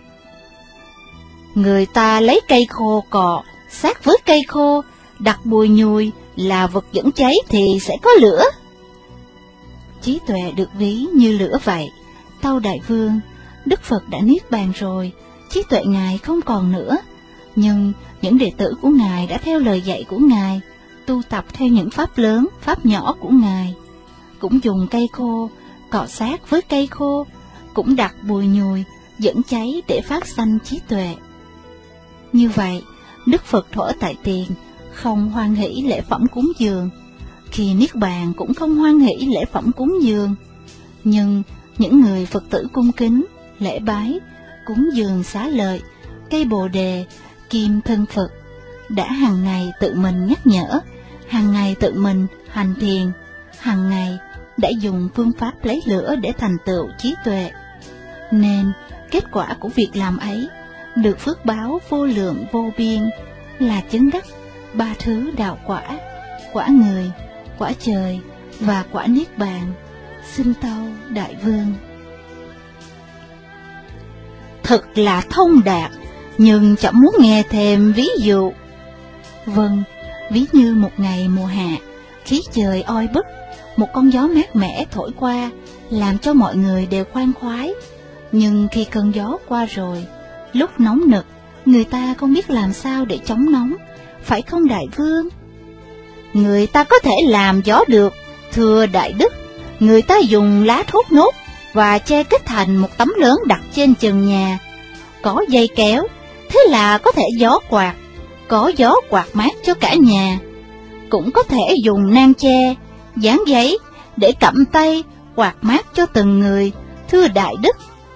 Người ta lấy cây khô cọ, sát với cây khô, đặt bùi nhùi là vật dẫn cháy thì sẽ có lửa. Trí tuệ được ví như lửa vậy, tâu đại vương, Đức Phật đã niết bàn rồi, trí tuệ Ngài không còn nữa, nhưng những đệ tử của Ngài đã theo lời dạy của Ngài, tu tập theo những pháp lớn, pháp nhỏ của Ngài, cũng dùng cây khô, cọ sát với cây khô, cũng đặt bùi nhùi, dẫn cháy để phát sanh trí tuệ. Như vậy, Đức Phật thuở tại tiền không hoan hỷ lễ phẩm cúng dường, khi niết bàn cũng không hoan hỷ lễ phẩm cúng dường, nhưng những người Phật tử cung kính, lễ bái, cúng dường xá lợi, cây bồ đề, kim thân Phật, đã hàng ngày tự mình nhắc nhở, hàng ngày tự mình hành thiền, hàng ngày đã dùng phương pháp lấy lửa để thành tựu trí tuệ. Nên kết quả của việc làm ấy được phước báo vô lượng vô biên, là chứng đắc ba thứ đạo quả, quả người, quả trời và quả niết bàn. Xin tâu đại vương. Thật là thông đạt, nhưng chẳng muốn nghe thêm ví dụ. Vâng, ví như một ngày mùa hạ, khí trời oi bức, một con gió mát mẻ thổi qua, làm cho mọi người đều khoan khoái. Nhưng khi cơn gió qua rồi, lúc nóng nực, người ta không biết làm sao để chống nóng, phải không đại vương? Người ta có thể làm gió được, thưa đại đức. Người ta dùng lá thốt nốt và che kết thành một tấm lớn đặt trên trần nhà, có dây kéo, thế là có thể gió quạt, có gió quạt mát cho cả nhà. Cũng có thể dùng nang tre, dán giấy để cặm tay, quạt mát cho từng người, thưa đại đức.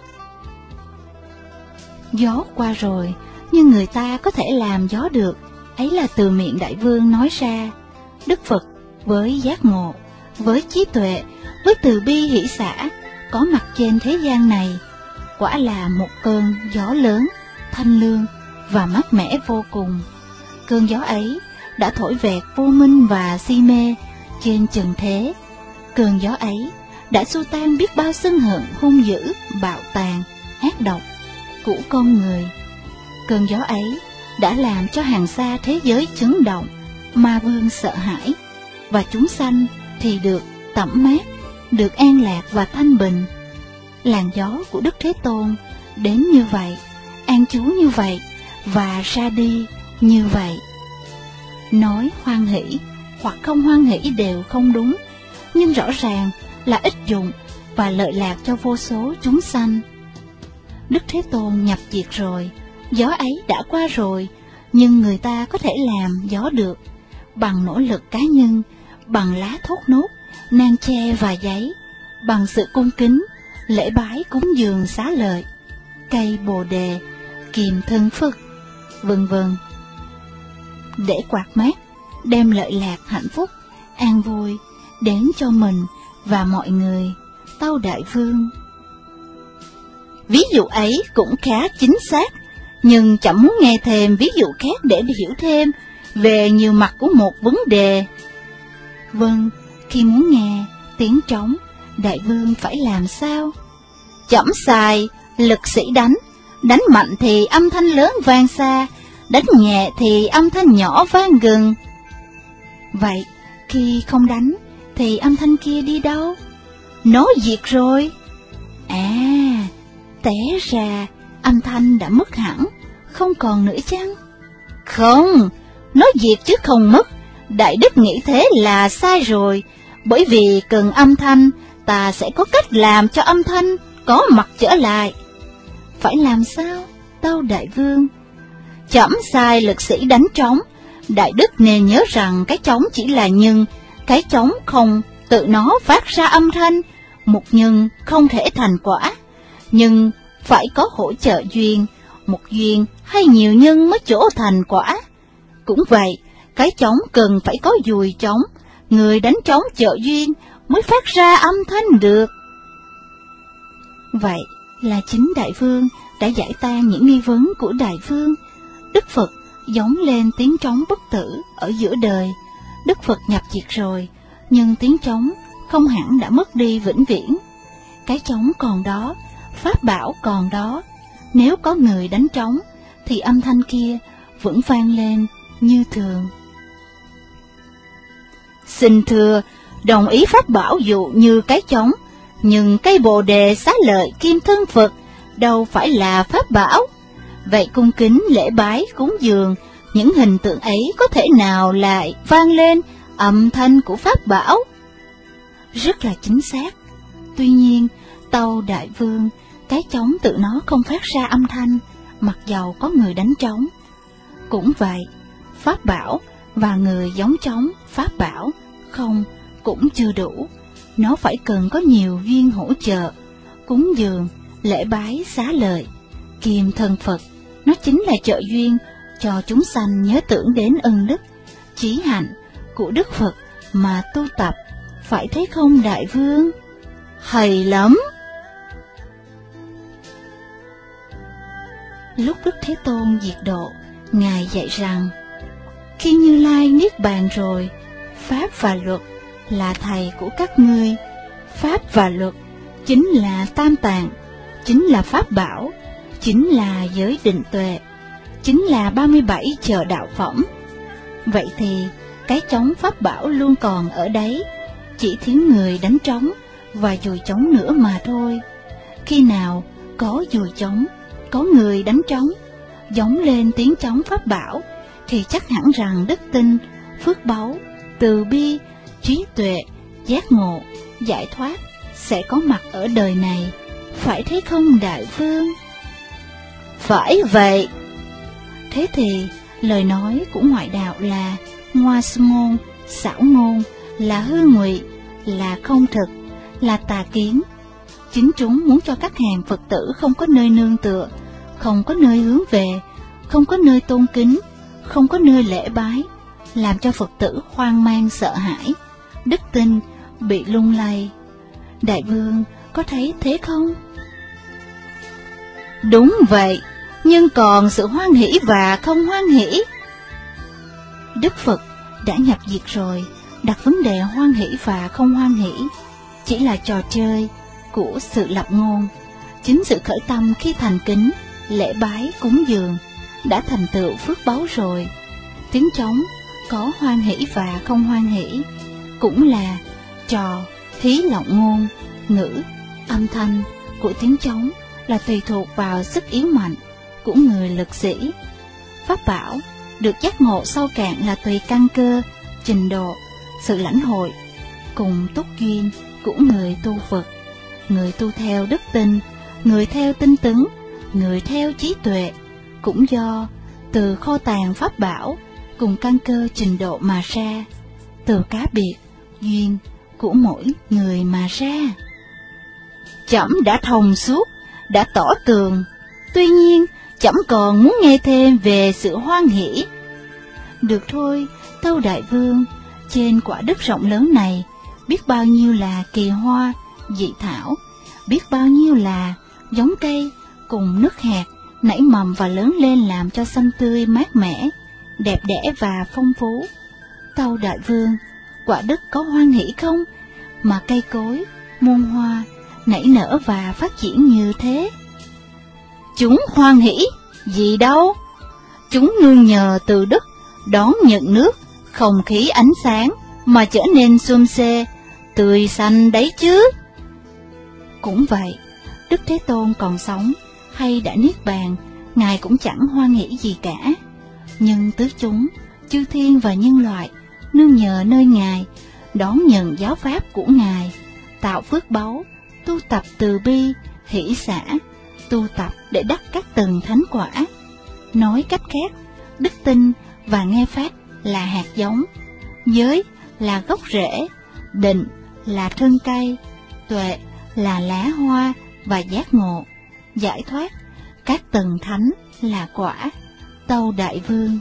Gió qua rồi, nhưng người ta có thể làm gió được, ấy là từ miệng đại vương nói ra. Đức Phật với giác ngộ, với trí tuệ, với từ bi hỷ xả, có mặt trên thế gian này, quả là một cơn gió lớn, thanh lương và mát mẻ vô cùng. Cơn gió ấy đã thổi vẹt vô minh và si mê trên trần thế. Cơn gió ấy đã xua tan biết bao sân hận hung dữ, bạo tàn, ác độc của con người. Cơn gió ấy đã làm cho hàng xa thế giới chấn động, ma vương sợ hãi, và chúng sanh thì được tẩm mát, được an lạc và thanh bình. Làn gió của Đức Thế Tôn đến như vậy, an trú như vậy, và ra đi như vậy. Nói hoan hỷ hoặc không hoan hỷ đều không đúng, nhưng rõ ràng là ích dụng và lợi lạc cho vô số chúng sanh. Đức Thế Tôn nhập diệt rồi, gió ấy đã qua rồi, nhưng người ta có thể làm gió được bằng nỗ lực cá nhân, bằng lá thốt nốt, nang tre và giấy, bằng sự cung kính, lễ bái cúng dường xá lợi, cây bồ đề, kiềm thân Phật, vân vân, để quạt mát, đem lợi lạc hạnh phúc, an vui đến cho mình và mọi người. Tâu đại vương. ví dụ ấy cũng khá chính xác, nhưng chẳng muốn nghe thêm ví dụ khác để hiểu thêm về nhiều mặt của một vấn đề. Vâng, khi muốn nghe tiếng trống, đại vương phải làm sao? Chẩm sai, lực sĩ đánh, đánh mạnh thì âm thanh lớn vang xa, đánh nhẹ thì âm thanh nhỏ vang gần. Vậy, khi không đánh, thì âm thanh kia đi đâu? Nó diệt rồi. À, té ra âm thanh đã mất hẳn, không còn nữa chăng? Không, nó diệt chứ không mất. Đại đức nghĩ thế là sai rồi, bởi vì cần âm thanh, ta sẽ có cách làm cho âm thanh có mặt trở lại. Phải làm sao, tâu đại vương? Chẩm sai lực sĩ đánh trống, đại đức nên nhớ rằng cái trống chỉ là nhân, cái trống không tự nó phát ra âm thanh, một nhân không thể thành quả, nhưng phải có hỗ trợ duyên, một duyên hay nhiều nhân mới chỗ thành quả. Cũng vậy, cái trống cần phải có dùi trống, người đánh trống trợ duyên mới phát ra âm thanh được. Vậy là chính đại vương đã giải tan những nghi vấn của đại vương. Đức Phật giống lên tiếng trống bất tử ở giữa đời. Đức Phật nhập diệt rồi, nhưng tiếng trống không hẳn đã mất đi vĩnh viễn. Cái trống còn đó, pháp bảo còn đó. Nếu có người đánh trống, thì âm thanh kia vẫn vang lên như thường. Xin thưa, đồng ý pháp bảo dụ như cái trống, nhưng cây bồ đề xá lợi kim thân Phật đâu phải là pháp bảo. Vậy cung kính lễ bái cúng dường, những hình tượng ấy có thể nào lại vang lên âm thanh của pháp bảo? Rất là chính xác. Tuy nhiên, tâu đại vương, cái trống tự nó không phát ra âm thanh, mặc dầu có người đánh trống. Cũng vậy, pháp bảo và người giống trống pháp bảo không cũng chưa đủ, nó phải cần có nhiều duyên hỗ trợ. Cúng dường, lễ bái xá lợi, kim thân Phật, nó chính là trợ duyên cho chúng sanh nhớ tưởng đến ân đức, chí hạnh của Đức Phật mà tu tập, phải thế không đại vương? Hay lắm! Lúc Đức Thế Tôn diệt độ, Ngài dạy rằng, khi Như Lai niết bàn rồi, Pháp và luật là thầy của các ngươi. Pháp và luật chính là tam tạng, chính là pháp bảo, chính là giới định tuệ, chính là ba mươi bảy chợ đạo phẩm. Vậy thì cái trống pháp bảo luôn còn ở đấy, chỉ thiếu người đánh trống và dùi trống nữa mà thôi. Khi nào có dùi trống, có người đánh trống, giống lên tiếng trống pháp bảo, thì chắc hẳn rằng đức tin, phước báu, từ bi, trí tuệ, giác ngộ, giải thoát sẽ có mặt ở đời này. Phải thế không đại vương? Phải vậy. Thế thì lời nói của ngoại đạo là ngoa ngôn, xảo ngôn, là hư ngụy, là không thực, là tà kiến. Chính chúng muốn cho các hàng Phật tử không có nơi nương tựa, không có nơi hướng về, không có nơi tôn kính, không có nơi lễ bái, làm cho Phật tử hoang mang sợ hãi, đức tin bị lung lay. Đại vương có thấy thế không? Đúng vậy, nhưng còn sự hoan hỷ và không hoan hỷ. Đức Phật đã nhập diệt rồi, đặt vấn đề hoan hỷ và không hoan hỷ chỉ là trò chơi của sự lập ngôn. Chính sự khởi tâm khi thành kính, lễ bái, cúng dường đã thành tựu phước báu rồi. Tiếng trống có hoan hỷ và không hoan hỷ cũng là trò hí lộng ngôn. Ngữ, âm thanh của tiếng trống là tùy thuộc vào sức yếu mạnh của người lực sĩ. Pháp bảo được giác ngộ sâu cạn là tùy căn cơ, trình độ, sự lãnh hội cùng túc duyên của người tu Phật. Người tu theo đức tin, người theo tinh tấn, người theo trí tuệ, cũng do từ kho tàng pháp bảo cùng căn cơ trình độ mà ra, từ cá biệt duyên của mỗi người mà ra. Trẫm đã thông suốt, đã tỏ tường, tuy nhiên trẫm còn muốn nghe thêm về sự hoan hỷ. Được thôi, tâu đại vương, trên quả đất rộng lớn này biết bao nhiêu là kỳ hoa, dị thảo, biết bao nhiêu là giống cây cùng nước hạt nảy mầm và lớn lên làm cho xanh tươi mát mẻ, đẹp đẽ và phong phú. Tâu đại vương, quả đất có hoan hỷ không, mà cây cối, muôn hoa nảy nở và phát triển như thế? Chúng hoan hỷ gì đâu, chúng nương nhờ từ đất đón nhận nước, không khí ánh sáng mà trở nên xum xê, tươi xanh đấy chứ. Cũng vậy, Đức Thế Tôn còn sống hay đã niết bàn, Ngài cũng chẳng hoan hỷ gì cả. Nhưng tứ chúng, chư thiên và nhân loại nương nhờ nơi Ngài, đón nhận giáo pháp của Ngài, tạo phước báu, tu tập từ bi, hỷ xả, tu tập để đắc các tầng thánh quả. Nói cách khác, đức tin và nghe pháp là hạt giống, giới là gốc rễ, định là thân cây, tuệ là lá hoa và giác ngộ, giải thoát, các tầng thánh là quả. Tâu đại vương,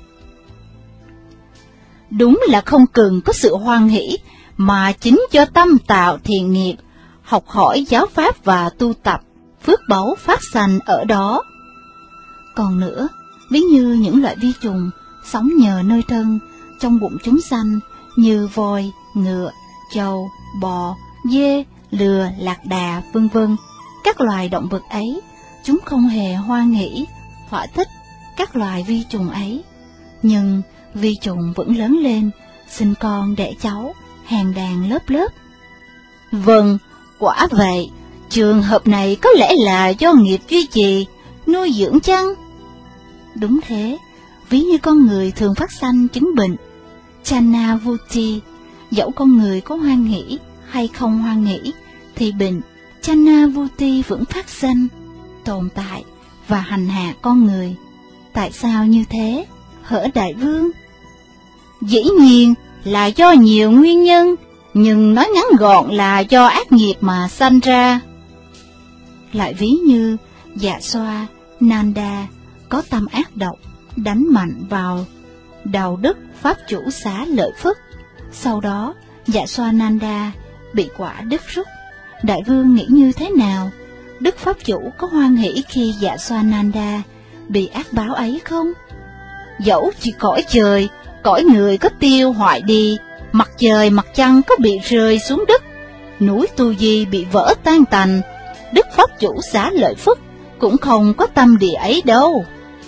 đúng là không cần có sự hoan hỷ, mà chính do tâm tạo thiện nghiệp, học hỏi giáo pháp và tu tập, phước báu phát sanh ở đó. Còn nữa, ví như những loại vi trùng sống nhờ nơi thân trong bụng chúng sanh như voi, ngựa, trâu, bò, dê, lừa, lạc đà, vân vân. Các loài động vật ấy, chúng không hề hoan hỷ, thỏa thích các loài vi trùng ấy, nhưng vi trùng vẫn lớn lên, sinh con đẻ cháu, hàng đàn lớp lớp. Vâng, quả vậy, trường hợp này có lẽ là do nghiệp duy trì, nuôi dưỡng chăng? Đúng thế, ví như con người thường phát sanh chứng bệnh Channavuti, dẫu con người có hoan hỷ hay không hoan hỷ, thì bệnh Channavuti vẫn phát sanh, tồn tại và hành hạ con người. Tại sao như thế, hỡi đại vương? Dĩ nhiên là do nhiều nguyên nhân, nhưng nói ngắn gọn là do ác nghiệp mà sanh ra. Lại ví như Dạ Xoa, Nanda có tâm ác độc, đánh mạnh vào đầu Đức Pháp Chủ Xá Lợi Phất. Sau đó, Dạ Xoa Nanda bị quả đứt rút. Đại vương nghĩ như thế nào? Đức Pháp Chủ có hoan hỷ khi Dạ Xoa Nanda bị ác báo ấy không? Dẫu chỉ cõi trời, cõi người có tiêu hoại đi, mặt trời mặt trăng có bị rơi xuống đất, núi Tu Di bị vỡ tan tành, Đức Pháp Chủ Xá Lợi Phất cũng không có tâm địa ấy đâu.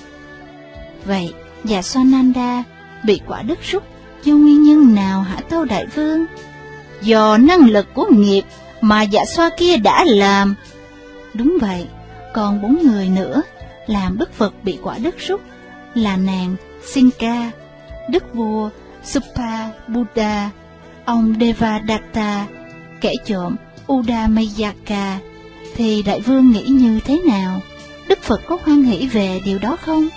Vậy, Dạ Xoa Nanda bị quả đứt rút do nguyên nhân nào hả tâu đại vương? Do năng lực của nghiệp mà Dạ Xoa kia đã làm. Đúng vậy, còn bốn người nữa làm Đức Phật bị quả đứt rút là nàng Sinka, Đức Vua Suppa Buddha, ông Devadatta, kẻ trộm Udamayaka. Thì đại vương nghĩ như thế nào? Đức Phật có hoan hỷ về điều đó không?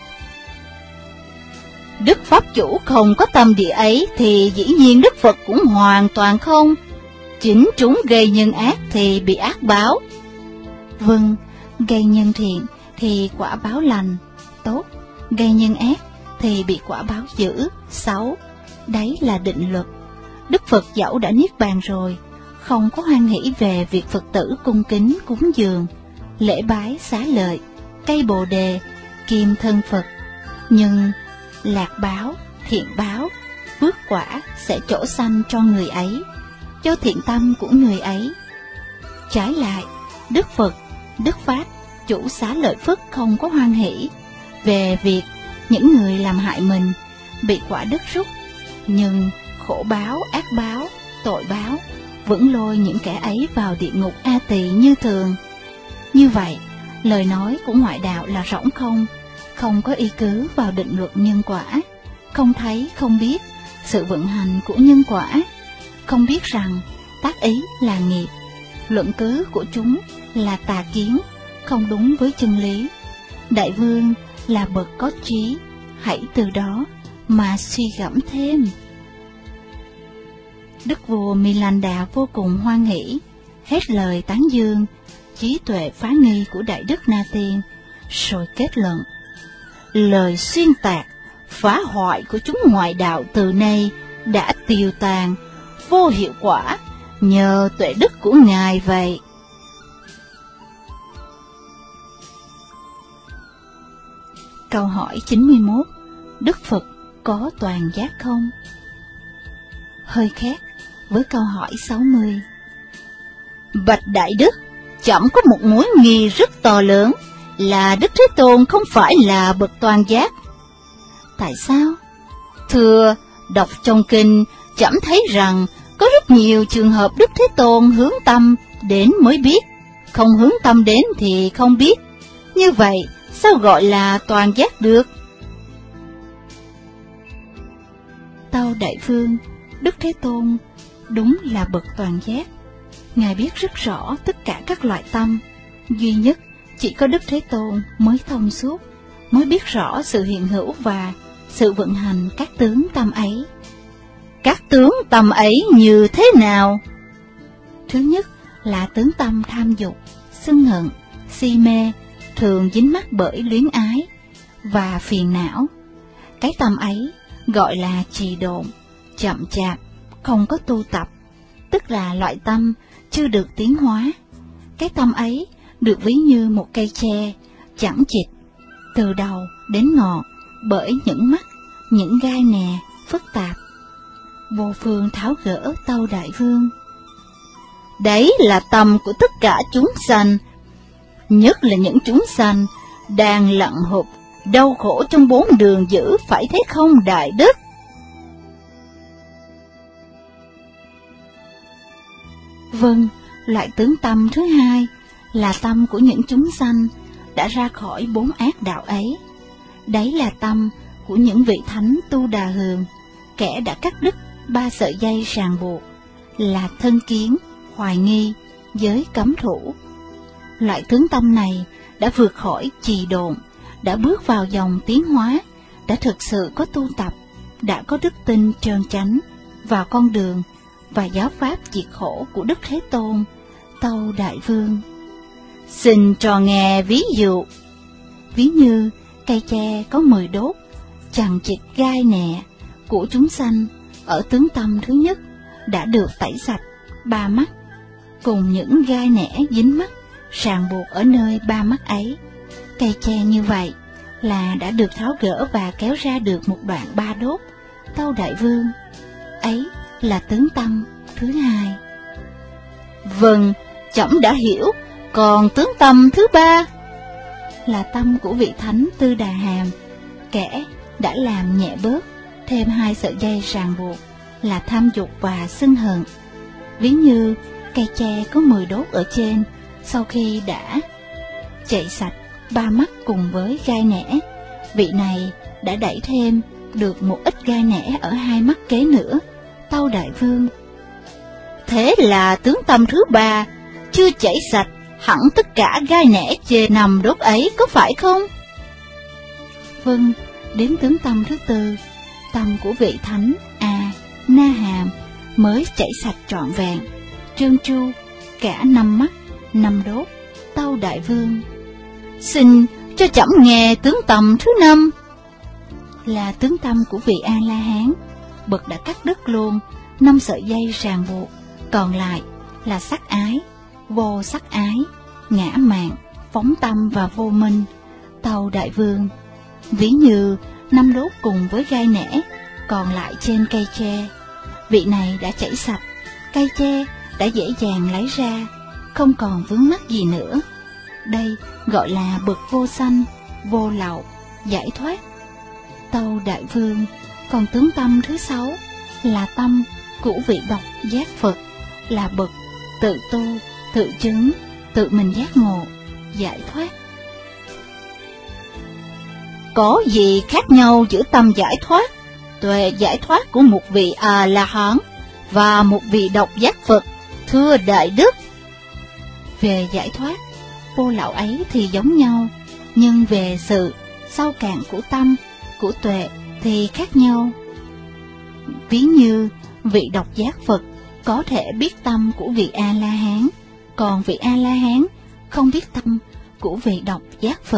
Đức Pháp Chủ không có tâm địa ấy thì dĩ nhiên Đức Phật cũng hoàn toàn không. Chính chúng gây nhân ác thì bị ác báo. Vâng, gây nhân thiện thì quả báo lành, tốt, gây nhân ác thì bị quả báo dữ, xấu. Đấy là định luật. Đức Phật dẫu đã niết bàn rồi, không có hoan hỷ về việc Phật tử cung kính cúng dường, lễ bái xá lợi, cây bồ đề, kim thân Phật. Nhưng lạc báo, thiện báo, phước quả sẽ trổ sanh cho người ấy, cho thiện tâm của người ấy. Trái lại, Đức Phật, Đức Pháp, Chủ Xá Lợi Phất không có hoan hỷ về việc những người làm hại mình bị quả đứt rút, nhưng khổ báo, ác báo, tội báo vẫn lôi những kẻ ấy vào địa ngục A Tỳ như thường. Như vậy, lời nói của ngoại đạo là rỗng không, không có y cứ vào định luật nhân quả, không thấy, không biết sự vận hành của nhân quả, không biết rằng tác ý là nghiệp, luận cứ của chúng là tà kiến, không đúng với chân lý. Đại vương là bậc có trí, hãy từ đó mà suy gẫm thêm. Đức vua Milanda vô cùng hoan hỷ, hết lời tán dương trí tuệ phá nghi của Đại Đức Na Tiên, rồi kết luận: lời xuyên tạc, phá hoại của chúng ngoại đạo từ nay đã tiêu tan, vô hiệu quả, nhờ tuệ đức của Ngài vậy. Câu hỏi chín mươi mốt. Đức Phật có toàn giác không? Hơi khác với câu hỏi sáu mươi. Bạch Đại Đức, trẫm có một mối nghi rất to lớn là Đức Thế Tôn không phải là bậc toàn giác. Tại sao? Thưa, đọc trong kinh, trẫm thấy rằng có rất nhiều trường hợp Đức Thế Tôn hướng tâm đến mới biết, không hướng tâm đến thì không biết. Như vậy, sao gọi là toàn giác được? Tâu Đại Vương, Đức Thế Tôn đúng là bậc toàn giác. Ngài biết rất rõ tất cả các loại tâm, duy nhất chỉ có Đức Thế Tôn mới thông suốt, mới biết rõ sự hiện hữu và sự vận hành các tướng tâm ấy. Các tướng tâm ấy như thế nào? Thứ nhất là tướng tâm tham dục, sân hận, si mê, thường dính mắc bởi luyến ái và phiền não. Cái tâm ấy gọi là trì độn, chậm chạp, không có tu tập, tức là loại tâm chưa được tiến hóa. Cái tâm ấy được ví như một cây tre, chẳng chịt, từ đầu đến ngọn bởi những mắc, những gai nè, phức tạp. Vô phương tháo gỡ Tâu Đại Vương. Đấy là tâm của tất cả chúng sanh, nhất là những chúng sanh đang lặn hụp, đau khổ trong bốn đường dữ, phải thế không Đại Đức? Vâng, loại tướng tâm thứ hai là tâm của những chúng sanh đã ra khỏi bốn ác đạo ấy. Đấy là tâm của những vị thánh tu đà hường, kẻ đã cắt đứt ba sợi dây ràng buộc, là thân kiến, hoài nghi, giới cấm thủ. Loại tướng tâm này đã vượt khỏi trì độn, đã bước vào dòng tiến hóa, đã thực sự có tu tập, đã có đức tin trơn chánh vào con đường và giáo pháp diệt khổ của Đức Thế Tôn. Tâu Đại Vương, xin cho nghe ví dụ. Ví như cây tre có mười đốt, chằng chịt gai nè của chúng sanh ở tướng tâm thứ nhất đã được tẩy sạch ba mắt, cùng những gai nẻ dính mắt, ràng buộc ở nơi ba mắt ấy. Cây tre như vậy là đã được tháo gỡ và kéo ra được một đoạn ba đốt. Tâu Đại Vương, ấy là tướng tâm thứ hai. Vâng, trẫm đã hiểu. Còn tướng tâm thứ ba là tâm của vị thánh Tư Đà Hàm, kẻ đã làm nhẹ bớt thêm hai sợi dây ràng buộc là tham dục và sân hận. Ví như cây tre có mười đốt ở trên, sau khi đã chạy sạch ba mắt cùng với gai nẻ, vị này đã đẩy thêm được một ít gai nẻ ở hai mắt kế nữa. Tâu Đại Vương, thế là tướng tâm thứ ba chưa chảy sạch hẳn tất cả gai nẻ trên nằm đốt ấy, có phải không? Vâng, đến tướng tâm thứ tư, tâm của vị thánh A Na Hàm mới chảy sạch trọn vẹn, trơn tru cả năm mắt, năm đốt. Tâu Đại Vương, xin cho trẫm nghe tướng tâm thứ năm. Là tướng tâm của vị A La Hán, bậc đã cắt đứt luôn năm sợi dây ràng buộc, còn lại là sắc ái, vô sắc ái, ngã mạn, phóng tâm và vô minh. Tâu Đại Vương, ví như năm đốt cùng với gai nẻ còn lại trên cây tre, vị này đã chảy sạch, cây tre đã dễ dàng lấy ra, không còn vướng mắc gì nữa. Đây gọi là bậc vô sanh, vô lậu, giải thoát. Tâu Đại Vương, còn tướng tâm thứ sáu là tâm của vị độc giác Phật, là bậc tự tu, tự chứng, tự mình giác ngộ, giải thoát. Có gì khác nhau giữa tâm giải thoát, tuệ giải thoát của một vị A-la-hán và một vị độc giác Phật, thưa Đại Đức? Về giải thoát, vô lậu ấy thì giống nhau, nhưng về sự sâu cạn của tâm, của tuệ thì khác nhau. Ví như vị độc giác Phật có thể biết tâm của vị A-la-hán, còn vị A-la-hán không biết tâm của vị độc giác Phật.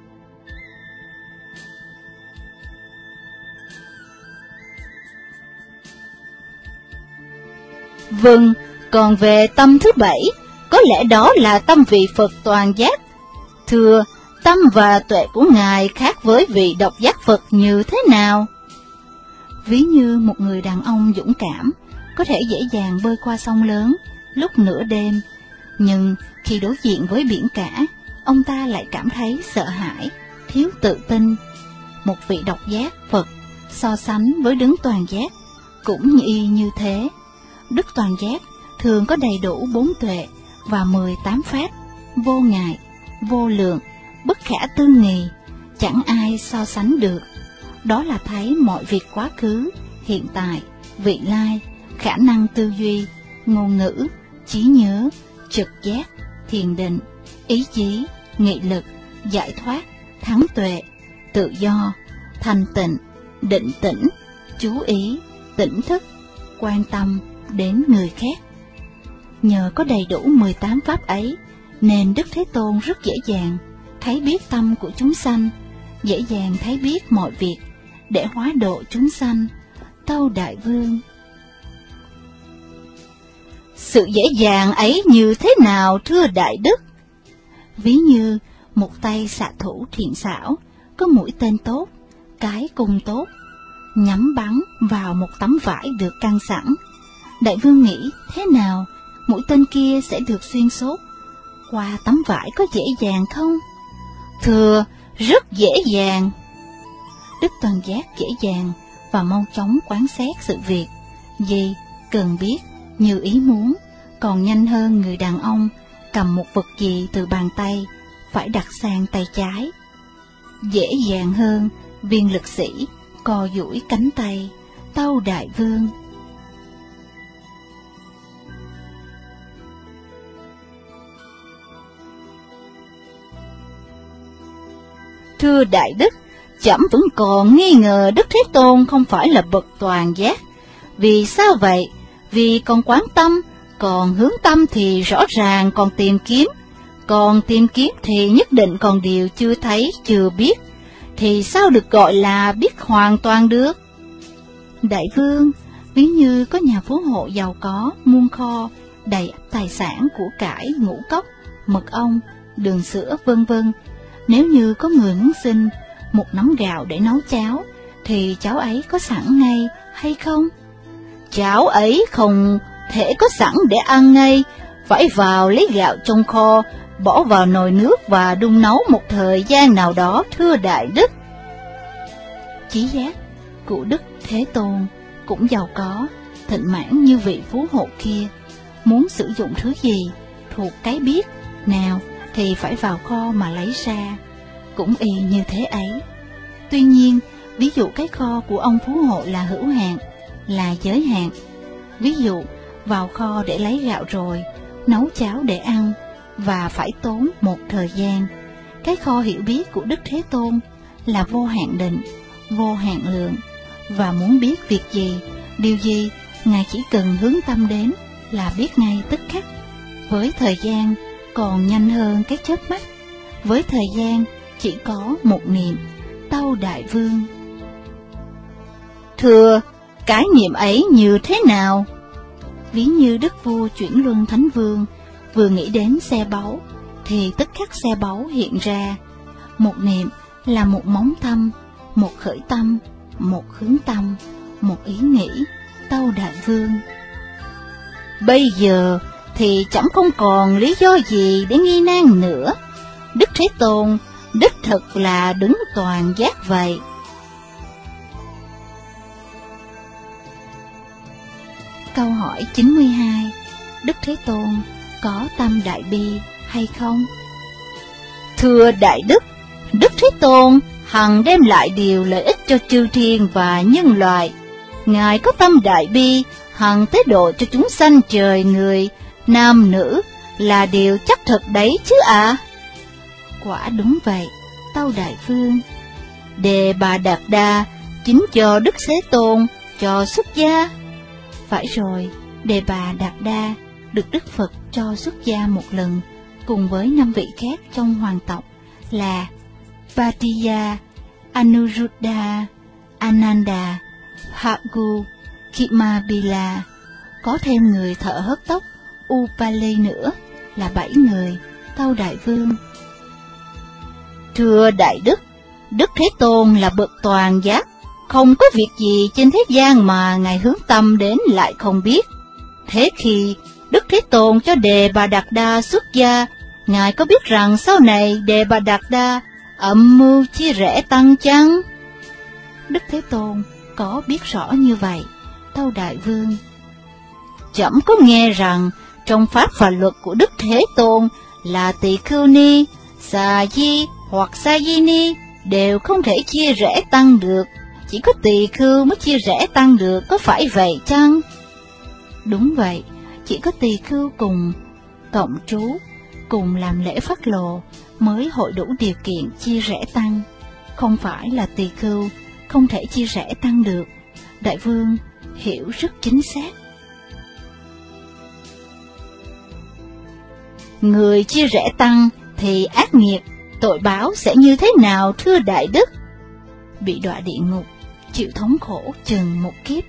Vâng, còn về tâm thứ bảy, có lẽ đó là tâm vị Phật toàn giác. Thưa, tâm tâm và tuệ của Ngài khác với vị độc giác Phật như thế nào? Ví như một người đàn ông dũng cảm, có thể dễ dàng bơi qua sông lớn lúc nửa đêm, nhưng khi đối diện với biển cả, ông ta lại cảm thấy sợ hãi, thiếu tự tin. Một vị độc giác Phật so sánh với Đấng Toàn Giác cũng như y như thế. Đức Toàn Giác thường có đầy đủ bốn tuệ và mười tám pháp, vô ngại, vô lượng, bất khả tư nghì, chẳng ai so sánh được. Đó là thấy mọi việc quá khứ, hiện tại, vị lai, khả năng tư duy, ngôn ngữ, trí nhớ, trực giác, thiền định, ý chí, nghị lực, giải thoát, thắng tuệ, tự do, thanh tịnh, định tĩnh, chú ý, tỉnh thức, quan tâm đến người khác. Nhờ có đầy đủ mười tám pháp ấy, nên Đức Thế Tôn rất dễ dàng thấy biết tâm của chúng sanh, dễ dàng thấy biết mọi việc để hóa độ chúng sanh. Tâu Đại Vương: Sự dễ dàng ấy như thế nào, thưa Đại Đức? Ví như một tay xạ thủ thiện xảo, có mũi tên tốt, cái cung tốt, nhắm bắn vào một tấm vải được căng sẵn. Đại Vương nghĩ thế nào mũi tên kia sẽ được xuyên suốt qua tấm vải có dễ dàng không? Thưa, rất dễ dàng. Đức Toàn Giác dễ dàng và mau chóng quán xét sự việc gì cần biết như ý muốn, còn nhanh hơn người đàn ông cầm một vật gì từ bàn tay phải đặt sang tay trái. Dễ dàng hơn viên lực sĩ co duỗi cánh tay. Tâu Đại Vương: Thưa Đại Đức, trẫm vẫn còn nghi ngờ Đức Thế Tôn không phải là bậc toàn giác. Vì sao vậy? Vì còn quán tâm, còn hướng tâm thì rõ ràng còn tìm kiếm, còn tìm kiếm thì nhất định còn điều chưa thấy, chưa biết, thì sao được gọi là biết hoàn toàn được? Đại Vương, ví như có nhà phú hộ giàu có, muôn kho, đầy ắp tài sản của cải, ngũ cốc, mật ong, đường sữa, vân vân. Nếu như có người muốn xin một nắm gạo để nấu cháo, thì cháo ấy có sẵn ngay hay không? Cháo ấy không thể có sẵn để ăn ngay, phải vào lấy gạo trong kho, bỏ vào nồi nước và đun nấu một thời gian nào đó, thưa Đại Đức. Chí giác của Đức Thế Tôn cũng giàu có, thịnh mãn như vị phú hộ kia. Muốn sử dụng thứ gì thuộc cái biết nào thì phải vào kho mà lấy ra, cũng y như thế ấy. Tuy nhiên, ví dụ cái kho của ông phú hộ là hữu hạn, là giới hạn. Ví dụ, vào kho để lấy gạo rồi, nấu cháo để ăn, và phải tốn một thời gian. Cái kho hiểu biết của Đức Thế Tôn là vô hạn định, vô hạn lượng, và muốn biết việc gì, điều gì, Ngài chỉ cần hướng tâm đến là biết ngay tức khắc. Với thời gian còn nhanh hơn cái chớp mắt, với thời gian chỉ có một niệm. Tâu Đại Vương: Thưa, cái niệm ấy như thế nào? Ví như đức vua Chuyển Luân Thánh Vương vừa nghĩ đến xe báu, thì tức khắc xe báu hiện ra. Một niệm là một móng tâm, một khởi tâm, một hướng tâm, một ý nghĩ. Tâu Đại Vương: Bây giờ thì chẳng không còn lý do gì để nghi nan nữa. Đức Thế Tôn đích thực là đứng toàn giác vậy. Câu hỏi chín mươi hai. Đức Thế Tôn có tâm đại bi hay không? Thưa Đại Đức, Đức Thế Tôn hằng đem lại điều lợi ích cho chư thiên và nhân loại. Ngài có tâm đại bi, hằng tế độ cho chúng sanh trời người, nam nữ, là điều chắc thật đấy chứ ạ. À? Quả đúng vậy, Tâu Đại Vương. Đề Bà Đạt Đa chính cho Đức Thế Tôn, cho xuất gia. Phải rồi, Đề Bà Đạt Đa được Đức Phật cho xuất gia một lần, cùng với năm vị khác trong hoàng tộc là Patiya, Anuruddha, Ananda, Hagu, Kimabila. Có thêm người thợ hớt tóc Upali nữa, là bảy người. Tâu Đại Vương: Thưa Đại Đức, Đức Thế Tôn là bậc toàn giác, không có việc gì trên thế gian mà Ngài hướng tâm đến lại không biết. Thế khi Đức Thế Tôn cho Đề Bà Đạt Đa xuất gia, Ngài có biết rằng sau này Đề Bà Đạt Đa âm mưu chia rẽ tăng chăng? Đức Thế Tôn có biết rõ như vậy, tâu Đại Vương. Trẫm có nghe rằng trong pháp và luật của Đức Thế Tôn là Tỳ Khưu Ni, Xà Di hoặc Sa Di Ni đều không thể chia rẽ tăng được, chỉ có Tỳ Khưu mới chia rẽ tăng được, có phải vậy chăng? Đúng vậy, chỉ có Tỳ Khưu cùng cộng trú, cùng làm lễ phát lộ mới hội đủ điều kiện chia rẽ tăng, không phải là Tỳ Khưu không thể chia rẽ tăng được. Đại Vương hiểu rất chính xác. Người chia rẽ tăng thì ác nghiệp, tội báo sẽ như thế nào thưa Đại Đức? Bị đọa địa ngục, chịu thống khổ chừng một kiếp.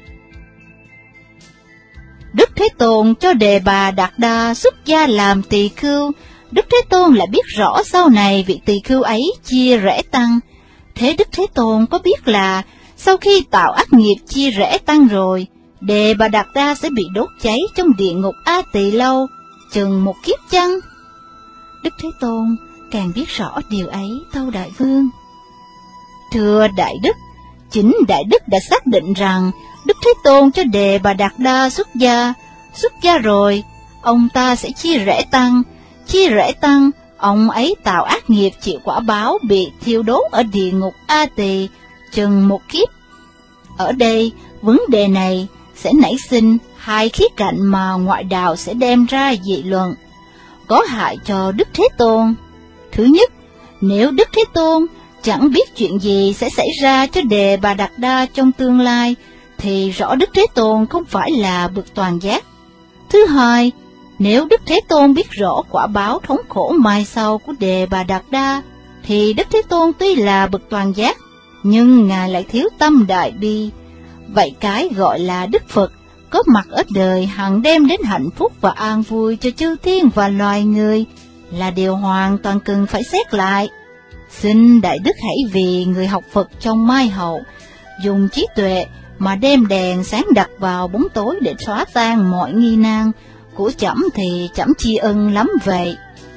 Đức Thế Tôn cho Đề Bà Đạt Đa xuất gia làm Tỳ Khưu. Đức Thế Tôn lại biết rõ sau này vị Tỳ Khưu ấy chia rẽ tăng. Thế Đức Thế Tôn có biết là sau khi tạo ác nghiệp chia rẽ tăng rồi, Đề Bà Đạt Đa sẽ bị đốt cháy trong địa ngục A Tỳ Lâu chừng một kiếp chăng? Đức Thế Tôn càng biết rõ điều ấy, tâu Đại Vương. Thưa Đại Đức, chính Đại Đức đã xác định rằng Đức Thế Tôn cho Đề Bà Đạt Đa xuất gia, xuất gia rồi, ông ta sẽ chia rẽ tăng, chia rẽ tăng, ông ấy tạo ác nghiệp chịu quả báo bị thiêu đốt ở địa ngục A Tỳ chừng một kiếp. Ở đây, vấn đề này sẽ nảy sinh hai khía cạnh mà ngoại đạo sẽ đem ra dị luận, có hại cho Đức Thế Tôn. Thứ nhất, nếu Đức Thế Tôn chẳng biết chuyện gì sẽ xảy ra cho Đề Bà Đạt Đa trong tương lai, thì rõ Đức Thế Tôn không phải là bậc toàn giác. Thứ hai, nếu Đức Thế Tôn biết rõ quả báo thống khổ mai sau của Đề Bà Đạt Đa, thì Đức Thế Tôn tuy là bậc toàn giác, nhưng Ngài lại thiếu tâm đại bi. Vậy cái gọi là Đức Phật có mặt ở đời hằng đem đến hạnh phúc và an vui cho chư thiên và loài người là điều hoàn toàn cần phải xét lại. Xin Đại Đức hãy vì người học Phật trong mai hậu, dùng trí tuệ mà đem đèn sáng đặt vào bóng tối để xóa tan mọi nghi nan của trẫm thì trẫm tri ân lắm vậy.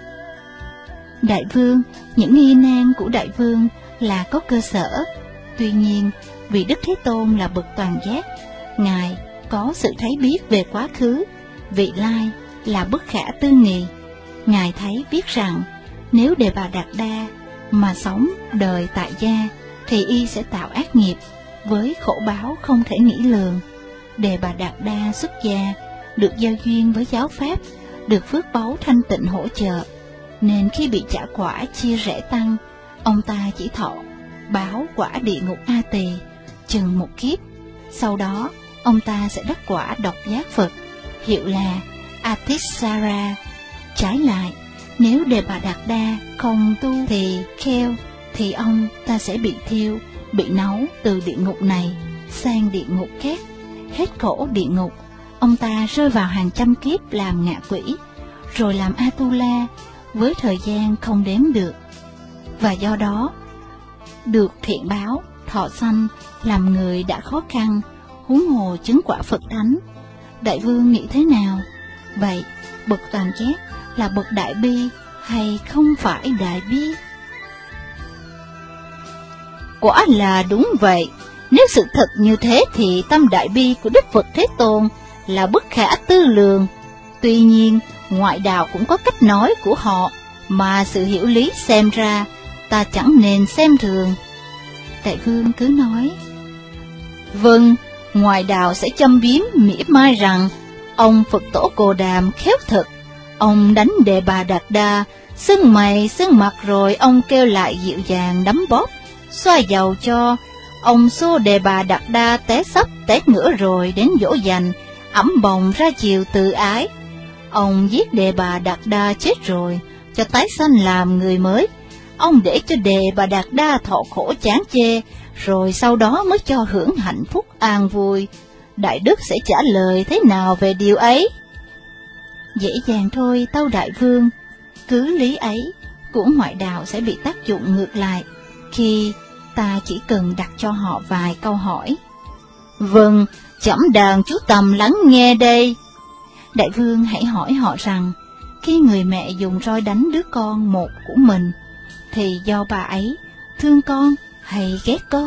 Đại Vương, những nghi nan của Đại Vương là có cơ sở. Tuy nhiên, vì Đức Thế Tôn là bậc toàn giác, Ngài có sự thấy biết về quá khứ, vị lai là bất khả tư nghị. Ngài thấy biết rằng nếu Đề Bà Đạt Đa mà sống đời tại gia thì y sẽ tạo ác nghiệp với khổ báo không thể nghĩ lường. Đề Bà Đạt Đa xuất gia được giao duyên với giáo pháp, được phước báu thanh tịnh hỗ trợ, nên khi bị trả quả chia rẽ tăng, ông ta chỉ thọ báo quả địa ngục A Tỳ chừng một kiếp. Sau đó ông ta sẽ đắc quả độc giác Phật, hiệu là Atisara. Trái lại, nếu Đề Bà Đạt Đa không tu thì kheo, thì ông ta sẽ bị thiêu, bị nấu từ địa ngục này sang địa ngục khác. Hết khổ địa ngục, ông ta rơi vào hàng trăm kiếp làm ngạ quỷ, rồi làm Atula với thời gian không đếm được. Và do đó, được thiện báo, thọ sanh, làm người đã khó khăn, huống hồ chứng quả Phật Thánh. Đại Vương nghĩ thế nào? Vậy, bậc toàn giác là bậc đại bi hay không phải đại bi? Quả là đúng vậy. Nếu sự thật như thế thì tâm đại bi của Đức Phật Thế Tôn là bất khả tư lường. Tuy nhiên, ngoại đạo cũng có cách nói của họ, mà sự hiểu lý xem ra ta chẳng nên xem thường. Đại Vương cứ nói. Vâng, ngoại đạo sẽ châm biếm mỉa mai rằng ông Phật Tổ Cồ Đàm khéo thật. Ông đánh Đề Bà Đạt Đa, sưng mày sưng mặt rồi ông kêu lại dịu dàng đấm bóp, xoa dầu cho. Ông xô Đề Bà Đạt Đa té sấp té ngửa rồi đến dỗ dành, ẵm bồng ra chiều tự ái. Ông giết Đề Bà Đạt Đa chết rồi, cho tái sanh làm người mới. Ông để cho Đề Bà Đạt Đa thọ khổ chán chê, rồi sau đó mới cho hưởng hạnh phúc an vui. Đại Đức sẽ trả lời thế nào về điều ấy? Dễ dàng thôi, tâu Đại Vương. Cứ lý ấy, của ngoại đạo sẽ bị tác dụng ngược lại khi ta chỉ cần đặt cho họ vài câu hỏi. Vâng, Trẫm đàn chú Tầm lắng nghe đây. Đại vương hãy hỏi họ rằng, khi người mẹ dùng roi đánh đứa con một của mình, thì do bà ấy thương con hay ghét con?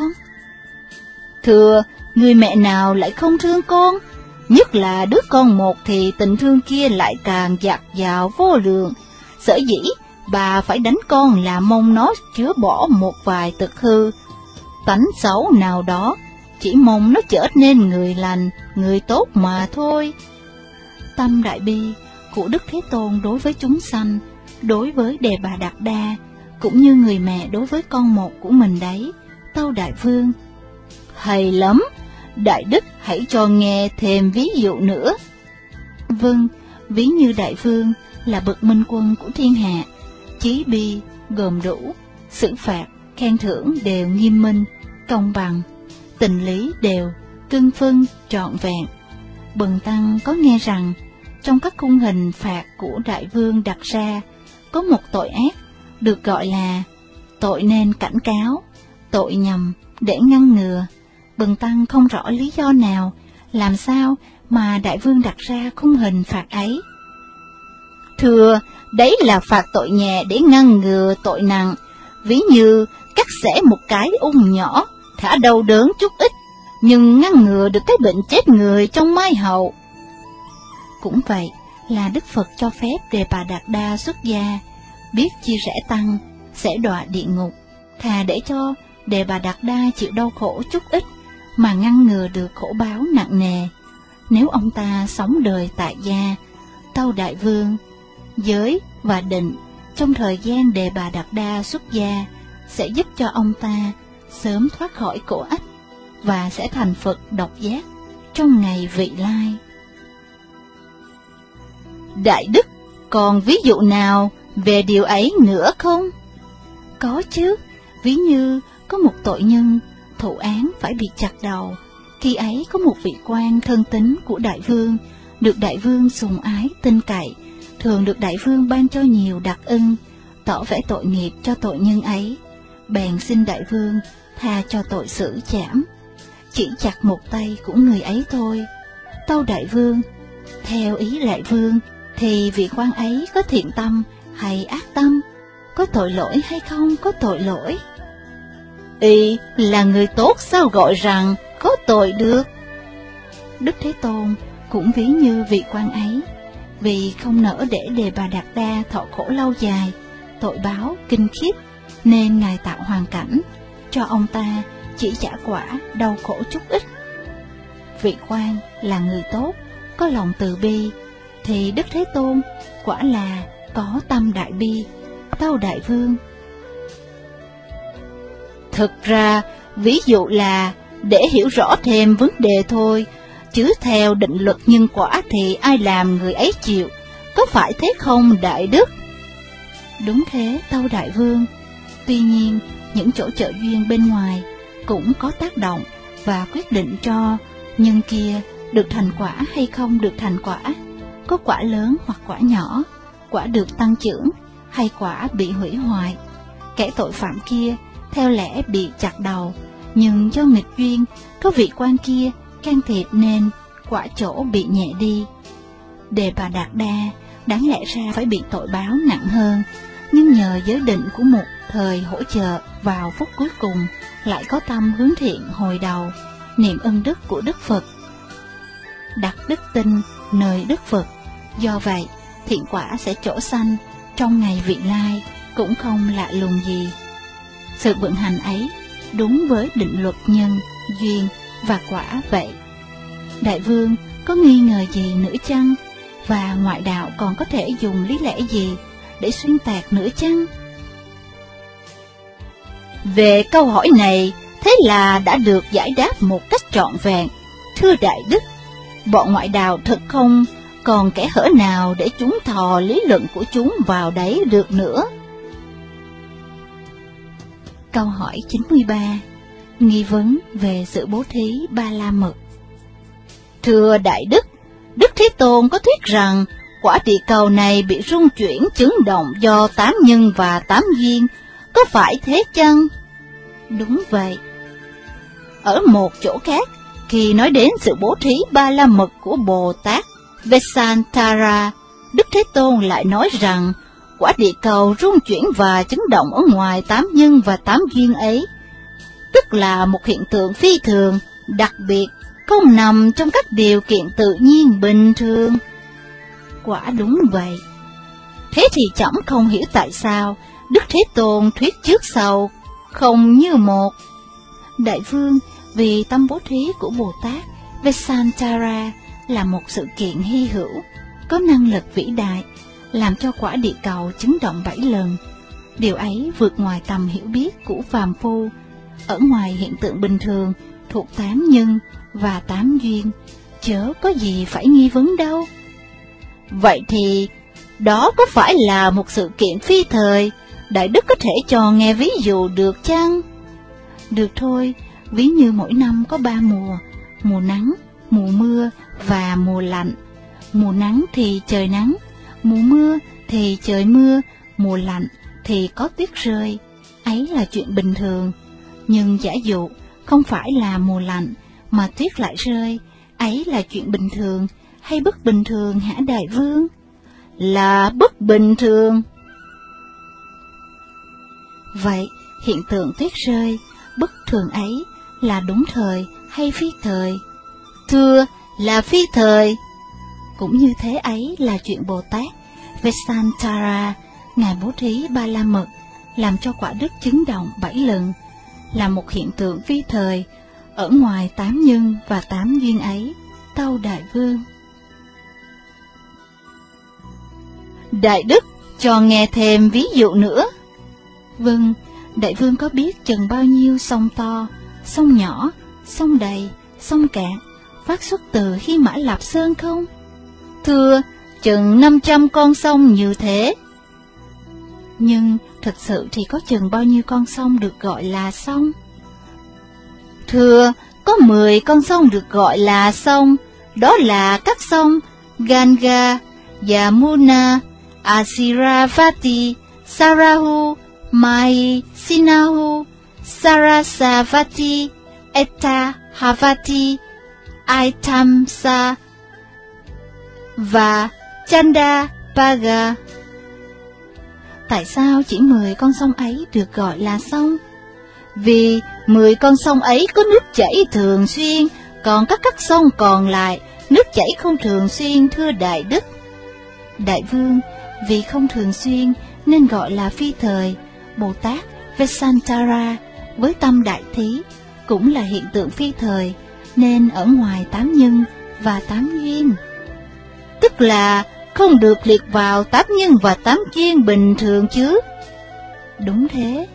Thưa, người mẹ nào lại không thương con? Nhất là đứa con một thì tình thương kia lại càng dạt dào vô lượng. Sở dĩ bà phải đánh con là mong nó chứa bỏ một vài tật hư, tánh xấu nào đó, chỉ mong nó trở nên người lành, người tốt mà thôi. Tâm đại bi của Đức Thế Tôn đối với chúng sanh, đối với Đề Bà Đạt Đa, cũng như người mẹ đối với con một của mình đấy, Tâu Đại Vương. Hay lắm, Đại Đức hãy cho nghe thêm ví dụ nữa. Vâng, ví như Đại Vương là bậc minh quân của thiên hạ, chí bi, gồm đủ, xử phạt, khen thưởng đều nghiêm minh, công bằng, tình lý đều, cưng phân, trọn vẹn. Bần tăng có nghe rằng, trong các khung hình phạt của Đại Vương đặt ra, có một tội ác được gọi là tội nên cảnh cáo, tội nhằm để ngăn ngừa. Bần tăng không rõ lý do nào, làm sao mà Đại Vương đặt ra khung hình phạt ấy. Thưa, đấy là phạt tội nhẹ để ngăn ngừa tội nặng, ví như cắt xẻ một cái ung nhỏ, thả đau đớn chút ít, nhưng ngăn ngừa được cái bệnh chết người trong mai hậu. Cũng vậy là Đức Phật cho phép Đề Bà Đạt Đa xuất gia, biết chia rẽ tăng, sẽ đọa địa ngục, thà để cho Đề Bà Đạt Đa chịu đau khổ chút ít, mà ngăn ngừa được khổ báo nặng nề. Nếu ông ta sống đời tại gia, Tâu Đại Vương, giới và định trong thời gian Đề Bà Đạt Đa xuất gia sẽ giúp cho ông ta sớm thoát khỏi khổ ách và sẽ thành Phật độc giác trong ngày vị lai. Đại Đức, còn ví dụ nào về điều ấy nữa không? Có chứ, ví như có một tội nhân thụ án phải bị chặt đầu. Khi ấy có một vị quan thân tín của Đại Vương, được Đại Vương sùng ái tin cậy, thường được Đại Vương ban cho nhiều đặc ân, tỏ vẻ tội nghiệp cho tội nhân ấy. Bèn xin Đại Vương tha cho tội xử trảm, chỉ chặt một tay của người ấy thôi. Tâu Đại Vương, theo ý Đại Vương thì vị quan ấy có thiện tâm hay ác tâm, có tội lỗi hay không có tội lỗi? Y là người tốt sao gọi rằng có tội được? Đức Thế Tôn cũng ví như vị quan ấy, vì không nỡ để Đề Bà Đạt Đa thọ khổ lâu dài, tội báo kinh khiếp, nên Ngài tạo hoàn cảnh cho ông ta chỉ trả quả đau khổ chút ít. Vị quan là người tốt, có lòng từ bi, thì Đức Thế Tôn quả là có tâm đại bi. Tâu Đại Vương, thực ra ví dụ là để hiểu rõ thêm vấn đề thôi, chứ theo định luật nhân quả thì ai làm người ấy chịu, có phải thế không Đại Đức? Đúng thế, Tâu Đại Vương. Tuy nhiên, những chỗ trợ duyên bên ngoài cũng có tác động và quyết định cho nhân kia được thành quả hay không được thành quả, có quả lớn hoặc quả nhỏ, quả được tăng trưởng hay quả bị hủy hoại. Kẻ tội phạm kia theo lẽ bị chặt đầu, nhưng do nghịch duyên, có vị quan kia can thiệp nên quả chỗ bị nhẹ đi. Đề Bà Đạt Đa đáng lẽ ra phải bị tội báo nặng hơn, nhưng nhờ giới định của một thời hỗ trợ vào phút cuối cùng, lại có tâm hướng thiện hồi đầu, niệm ân đức của Đức Phật, đặt đức tin nơi Đức Phật. Do vậy, thiện quả sẽ trổ sanh trong ngày vị lai, cũng không lạ lùng gì. Sự vận hành ấy đúng với định luật nhân, duyên và quả vậy. Đại Vương có nghi ngờ gì nữa chăng? Và ngoại đạo còn có thể dùng lý lẽ gì để xuyên tạc nữa chăng? Về câu hỏi này, thế là đã được giải đáp một cách trọn vẹn. Thưa Đại Đức, bọn ngoại đạo thật không còn kẽ hở nào để chúng thò lý luận của chúng vào đấy được nữa. Câu hỏi chín mươi ba. Nghi vấn về sự bố thí ba la mật. Thưa Đại Đức, Đức Thế Tôn có thuyết rằng quả địa cầu này bị rung chuyển chấn động do tám nhân và tám duyên, có phải thế chăng? Đúng vậy. Ở một chỗ khác, khi nói đến sự bố thí ba la mật của Bồ Tát Vesantara, Đức Thế Tôn lại nói rằng quả địa cầu rung chuyển và chấn động ở ngoài tám nhân và tám duyên ấy, tức là một hiện tượng phi thường, đặc biệt, không nằm trong các điều kiện tự nhiên bình thường. Quả đúng vậy. Thế thì trẫm không hiểu tại sao Đức Thế Tôn thuyết trước sau không như một. Đại vương, vì tâm bố thí của Bồ Tát Vesantara là một sự kiện hy hữu, có năng lực vĩ đại, làm cho quả địa cầu chấn động bảy lần. Điều ấy vượt ngoài tầm hiểu biết của phàm phu, ở ngoài hiện tượng bình thường thuộc tám nhân và tám duyên, chớ có gì phải nghi vấn đâu. Vậy thì đó có phải là một sự kiện phi thời, Đại Đức có thể cho nghe ví dụ được chăng? Được thôi, ví như mỗi năm có ba mùa, mùa nắng, mùa mưa và mùa lạnh. Mùa nắng thì trời nắng, mùa mưa thì trời mưa, mùa lạnh thì có tuyết rơi, ấy là chuyện bình thường. Nhưng giả dụ không phải là mùa lạnh mà tuyết lại rơi, ấy là chuyện bình thường hay bất bình thường hả đại vương? Là bất bình thường. Vậy hiện tượng tuyết rơi bất thường ấy là đúng thời hay phi thời? Thưa, là phi thời. Cũng như thế ấy là chuyện Bồ Tát Vesantara, Ngài bố thí ba la mật, làm cho quả đức chấn động bảy lần, là một hiện tượng phi thời, ở ngoài tám nhân và tám duyên ấy, tâu đại vương. Đại Đức cho nghe thêm ví dụ nữa. Vâng, đại vương có biết chừng bao nhiêu sông to, sông nhỏ, sông đầy, sông cạn phát xuất từ Hy Mã Lạp Sơn không? Thưa, chừng năm trăm con sông như thế. Nhưng thực sự thì có chừng bao nhiêu con sông được gọi là sông? Thưa, có mười con sông được gọi là sông, đó là các sông Ganga, Yamuna, Asiravati, Sarahu, Mahi, Sinahu, Sarasavati, Etahavati, Aitamsa và Chandapaga. Tại sao chỉ mười con sông ấy được gọi là sông? Vì mười con sông ấy có nước chảy thường xuyên, còn các các sông còn lại nước chảy không thường xuyên, thưa Đại Đức. Đại vương, vì không thường xuyên nên gọi là phi thời. Bồ Tát Vesantara với tâm đại thí cũng là hiện tượng phi thời, nên ở ngoài tám nhân và tám duyên. Tức là không được liệt vào tám nhân và tám duyên bình thường chứ? Đúng thế.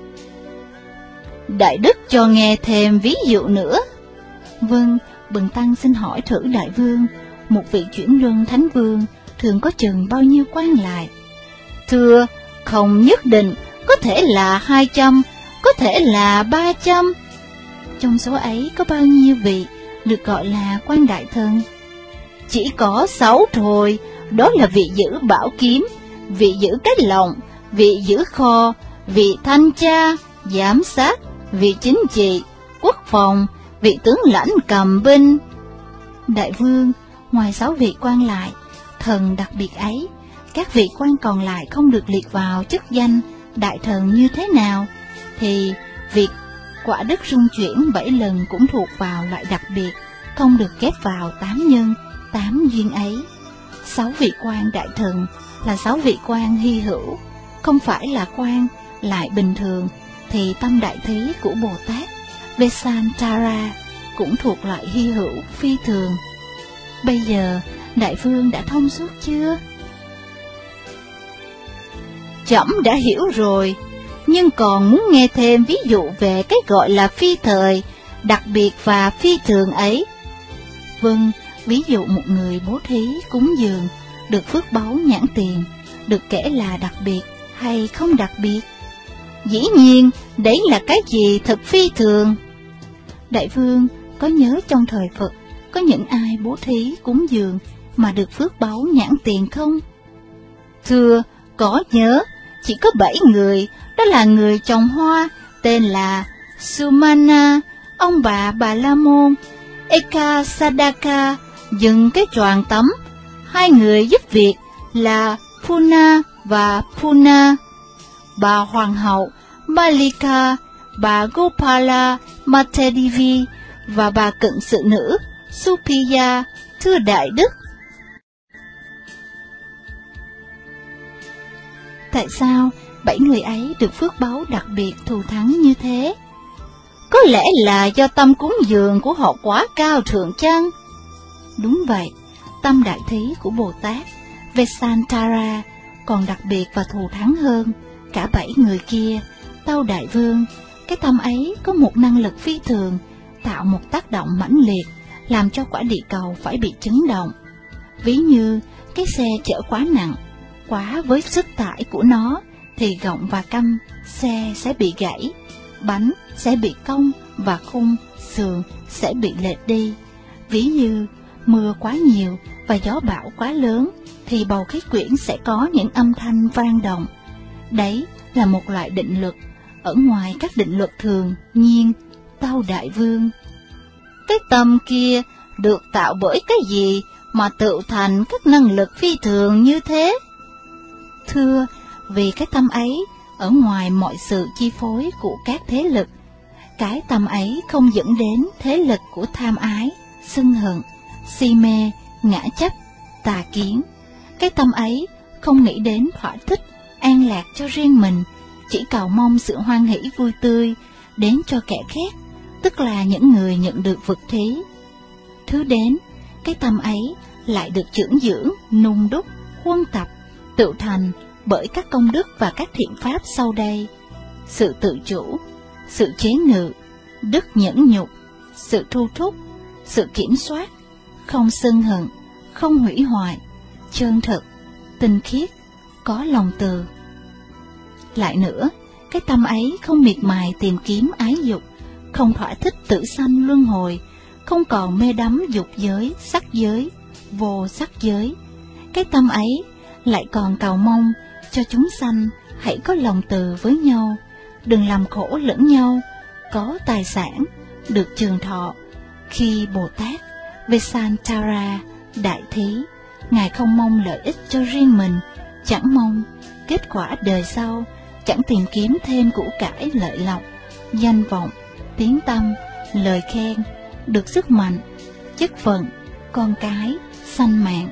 Đại Đức cho nghe thêm ví dụ nữa. Vâng, bần tăng xin hỏi thử đại vương, một vị chuyển luân thánh vương thường có chừng bao nhiêu quan lại? Thưa, không nhất định, có thể là hai trăm, có thể là ba trăm. Trong số ấy có bao nhiêu vị được gọi là quan đại thần? Chỉ có sáu thôi, đó là vị giữ bảo kiếm, vị giữ cái lồng, vị giữ kho, vị thanh tra, giám sát, vị chính trị, quốc phòng, vị tướng lãnh cầm binh. Đại vương, ngoài sáu vị quan lại, thần đặc biệt ấy, các vị quan còn lại không được liệt vào chức danh đại thần như thế nào, thì việc quả đức rung chuyển bảy lần cũng thuộc vào loại đặc biệt, không được ghép vào tám nhân, tám duyên ấy. Sáu vị quan đại thần là sáu vị quan hy hữu, không phải là quan lại bình thường, thì tâm đại thí của Bồ Tát Vesantara cũng thuộc loại hy hữu phi thường. Bây giờ đại vương đã thông suốt chưa? Trẫm đã hiểu rồi, nhưng còn muốn nghe thêm ví dụ về cái gọi là phi thời, đặc biệt và phi thường ấy. Vâng, ví dụ một người bố thí cúng dường được phước báu nhãn tiền, được kể là đặc biệt hay không đặc biệt? Dĩ nhiên, đấy là cái gì thật phi thường? Đại vương có nhớ trong thời Phật có những ai bố thí cúng dường mà được phước báu nhãn tiền không? Thưa, có nhớ, chỉ có bảy người, đó là người trồng hoa, tên là Sumana, ông bà Bà La Môn, Eka Sadaka, dựng cái choàng tắm, hai người giúp việc là Puna và Puna, bà Hoàng hậu Malika, bà Gopala Matedevi và bà cận sự nữ Supiya, thưa Đại Đức. Tại sao bảy người ấy được phước báu đặc biệt thù thắng như thế? Có lẽ là do tâm cúng dường của họ quá cao thượng chăng? Đúng vậy, tâm đại thí của Bồ Tát Vesantara còn đặc biệt và thù thắng hơn cả bảy người kia. Tâu Đại Vương, cái tâm ấy có một năng lực phi thường, tạo một tác động mãnh liệt, làm cho quả địa cầu phải bị chấn động. Ví như cái xe chở quá nặng, quá với sức tải của nó, thì gọng và căm xe sẽ bị gãy, bánh sẽ bị cong và khung sườn sẽ bị lệch đi. Ví như mưa quá nhiều và gió bão quá lớn, thì bầu khí quyển sẽ có những âm thanh vang động. Đấy là một loại định luật ở ngoài các định luật thường nhiên. Tâu Đại Vương, cái tâm kia được tạo bởi cái gì mà tự thành các năng lực phi thường như thế? Thưa, vì cái tâm ấy ở ngoài mọi sự chi phối của các thế lực. Cái tâm ấy không dẫn đến thế lực của tham ái, sân hận, si mê, ngã chấp, tà kiến. Cái tâm ấy không nghĩ đến thỏa thích, an lạc cho riêng mình, chỉ cầu mong sự hoan hỷ vui tươi đến cho kẻ khác, tức là những người nhận được vực thí. Thứ đến, cái tâm ấy lại được dưỡng dưỡng, nung đúc, huân tập, tự thành bởi các công đức và các thiện pháp sau đây: sự tự chủ, sự chế ngự, đức nhẫn nhục, sự thu thúc, sự kiểm soát, không sân hận, không hủy hoại, chân thực, tinh khiết, có lòng từ. Lại nữa, cái tâm ấy không miệt mài tìm kiếm ái dục, không thỏa thích tử sanh luân hồi, không còn mê đắm dục giới, sắc giới, vô sắc giới. Cái tâm ấy lại còn cầu mong cho chúng sanh hãy có lòng từ với nhau, đừng làm khổ lẫn nhau, có tài sản, được trường thọ. Khi Bồ Tát Vesantara đại thí, Ngài không mong lợi ích cho riêng mình, chẳng mong kết quả đời sau, chẳng tìm kiếm thêm của cải lợi lộc, danh vọng, tiếng tăm, lời khen, được sức mạnh, chức phận, con cái, sanh mạng.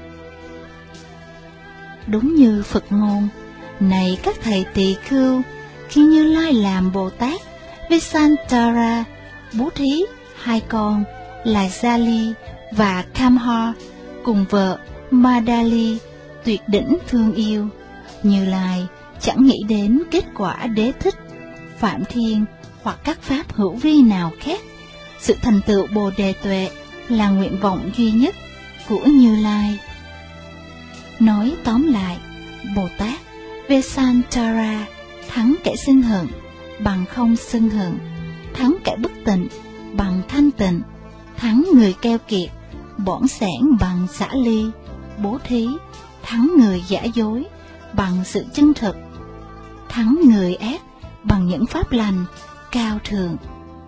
Đúng như Phật ngôn: này các thầy tỳ khưu, khi Như Lai làm Bồ Tát Vesantara bố thí hai con là Jali và Kamha cùng vợ Madali tuyệt đỉnh thương yêu, Như Lai chẳng nghĩ đến kết quả đế thích, phạm thiên hoặc các pháp hữu vi nào khác. Sự thành tựu Bồ Đề Tuệ là nguyện vọng duy nhất của Như Lai. Nói tóm lại, Bồ Tát Vesantara thắng kẻ sân hận bằng không sân hận, thắng kẻ bất tịnh bằng thanh tịnh, thắng người keo kiệt bỏn sẻn bằng xả ly, bố thí, thắng người giả dối bằng sự chân thực, thắng người ác bằng những pháp lành cao thượng.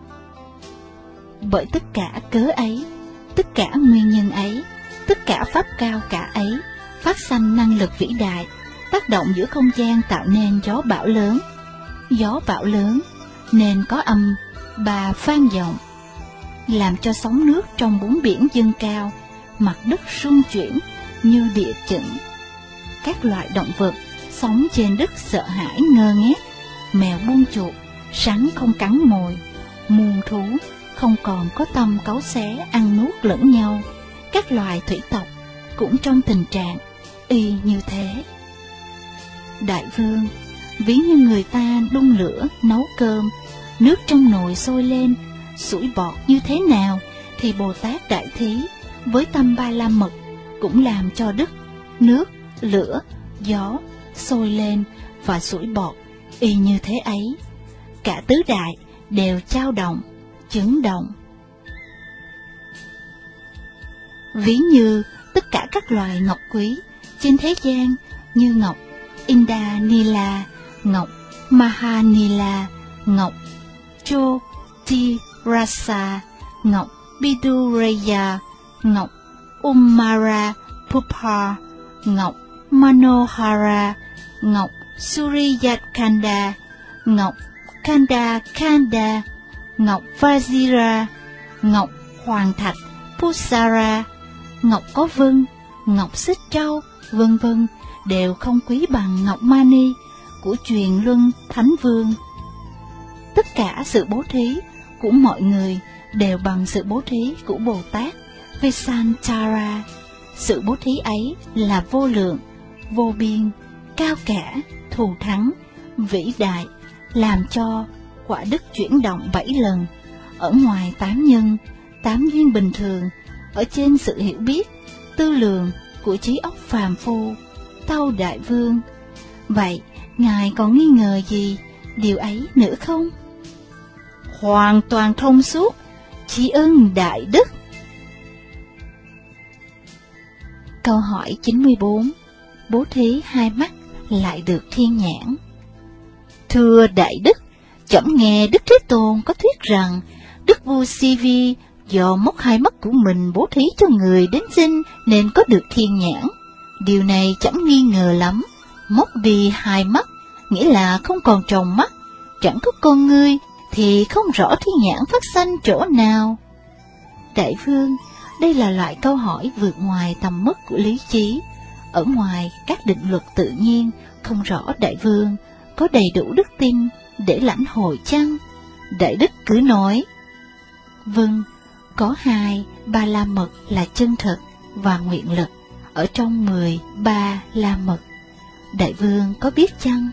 Bởi tất cả cớ ấy, tất cả nguyên nhân ấy, tất cả pháp cao cả ấy, phát sanh năng lực vĩ đại, tác động giữa không gian tạo nên gió bão lớn. Gió bão lớn nên có âm bà vang vọng, làm cho sóng nước trong bốn biển dâng cao, mặt đất rung chuyển như địa chấn. Các loại động vật sống trên đất sợ hãi ngơ ngác, mèo buông chuột, rắn không cắn mồi, muôn thú không còn có tâm cáu xé ăn nuốt lẫn nhau. Các loài thủy tộc cũng trong tình trạng y như thế. Đại Vương, ví như người ta đun lửa nấu cơm, nước trong nồi sôi lên, sủi bọt như thế nào, thì Bồ Tát Đại Thí với tâm Ba La Mật cũng làm cho đất, nước, lửa, gió sôi lên và sủi bọt y như thế ấy. Cả tứ đại đều chao động, chấn động. Ví như tất cả các loài ngọc quý trên thế gian như ngọc Indanila, ngọc Mahanila, ngọc Jyotirasa, ngọc Biduraya, ngọc Umara Pupa, ngọc Manohara, ngọc Suryakanda, ngọc Kanda Kanda, ngọc Vajira, ngọc Hoàng Thạch Pusara, ngọc có vân, ngọc xích trâu, vân vân đều không quý bằng ngọc mani của truyền luân Thánh Vương. Tất cả sự bố thí của mọi người đều bằng sự bố thí của Bồ Tát Vesantara. Sự bố thí ấy là vô lượng, vô biên, cao cả, thù thắng, vĩ đại, làm cho quả đức chuyển động bảy lần, ở ngoài tám nhân, tám duyên bình thường, ở trên sự hiểu biết, tư lường của trí óc phàm phu, Tâu Đại Vương. Vậy, Ngài còn nghi ngờ gì điều ấy nữa không? Hoàn toàn thông suốt, tri ân đại đức. Câu hỏi chín mươi bốn. Bố thí hai mắt lại được thiên nhãn. Thưa Đại Đức, trẫm nghe Đức Thế Tôn có thuyết rằng Đức vua Si Vi do móc hai mắt của mình bố thí cho người đến sinh nên có được thiên nhãn. Điều này trẫm nghi ngờ lắm. Móc đi hai mắt nghĩa là không còn tròng mắt, chẳng có con ngươi thì không rõ thiên nhãn phát sanh chỗ nào. Đại Vương, đây là loại câu hỏi vượt ngoài tầm mức của lý trí, ở ngoài các định luật tự nhiên, không rõ Đại Vương có đầy đủ đức tin để lãnh hội chăng? Đại Đức cứ nói. Vâng, có hai ba la mật là chân thật và nguyện lực ở trong mười ba la mật. Đại Vương có biết chăng?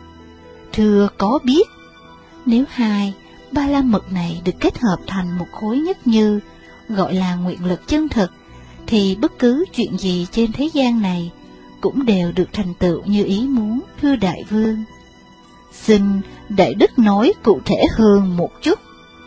Thưa có biết. Nếu hai ba la mật này được kết hợp thành một khối nhất như gọi là nguyện lực chân thực, thì bất cứ chuyện gì trên thế gian này cũng đều được thành tựu như ý muốn, thưa Đại Vương. Xin Đại Đức nói cụ thể hơn một chút.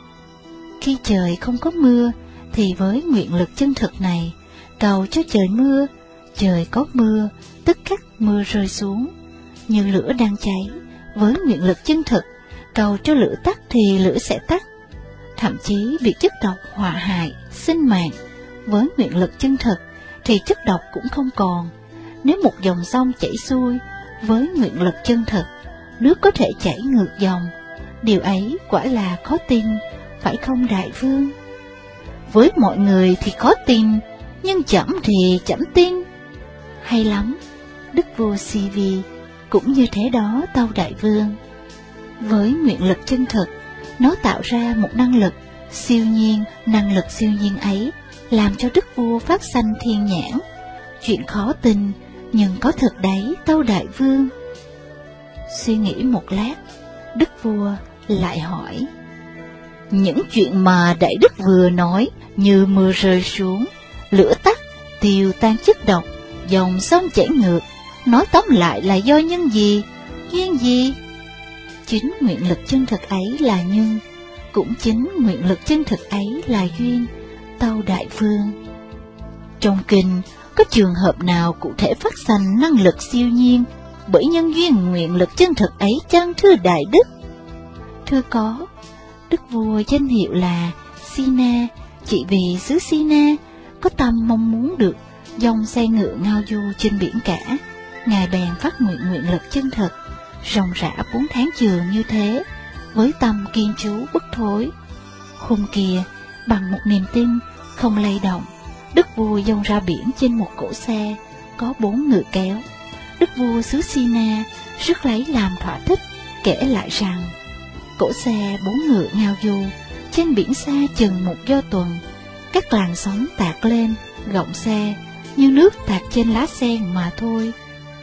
Khi trời không có mưa, thì với nguyện lực chân thực này, cầu cho trời mưa, trời có mưa, tức khắc mưa rơi xuống. Như lửa đang cháy, với nguyện lực chân thực, cầu cho lửa tắt thì lửa sẽ tắt. Thậm chí việc chất độc họa hại, sinh mạng, với nguyện lực chân thực, thì chất độc cũng không còn. Nếu một dòng sông chảy xuôi, với nguyện lực chân thực, nước có thể chảy ngược dòng. Điều ấy quả là khó tin, phải không Đại Vương? Với mọi người thì khó tin, nhưng trẫm thì trẫm tin. Hay lắm, Đức vua Si Vi cũng như thế đó, Tâu Đại Vương. Với nguyện lực chân thực, nó tạo ra một năng lực siêu nhiên, năng lực siêu nhiên ấy làm cho Đức vua phát sanh thiên nhãn. Chuyện khó tin, nhưng có thật đấy, Tâu Đại Vương. Suy nghĩ một lát, Đức vua lại hỏi. Những chuyện mà Đại Đức vừa nói như mưa rơi xuống, lửa tắt, tiêu tan chất độc, dòng sông chảy ngược, nói tóm lại là do nhân gì, duyên gì? Chính nguyện lực chân thực ấy là nhân, cũng chính nguyện lực chân thực ấy là duyên, Tâu Đại Vương. Trong kinh, có trường hợp nào cụ thể phát sanh năng lực siêu nhiên bởi nhân duyên nguyện lực chân thực ấy chăng, thưa Đại Đức? Thưa có. Đức vua danh hiệu là Sina, chỉ vì xứ Sina có tâm mong muốn được dòng xe ngựa ngao du trên biển cả, Ngài bèn phát nguyện nguyện lực chân thực, ròng rã bốn tháng trường như thế, với tâm kiên chú bất thối. Hôm kia, bằng một niềm tin không lay động, Đức vua dông ra biển trên một cỗ xe có bốn ngựa kéo. Đức vua xứ Sina rất lấy làm thỏa thích, kể lại rằng cỗ xe bốn ngựa ngao du trên biển xa chừng một do tuần, các làn sóng tạt lên gọng xe như nước tạt trên lá sen mà thôi.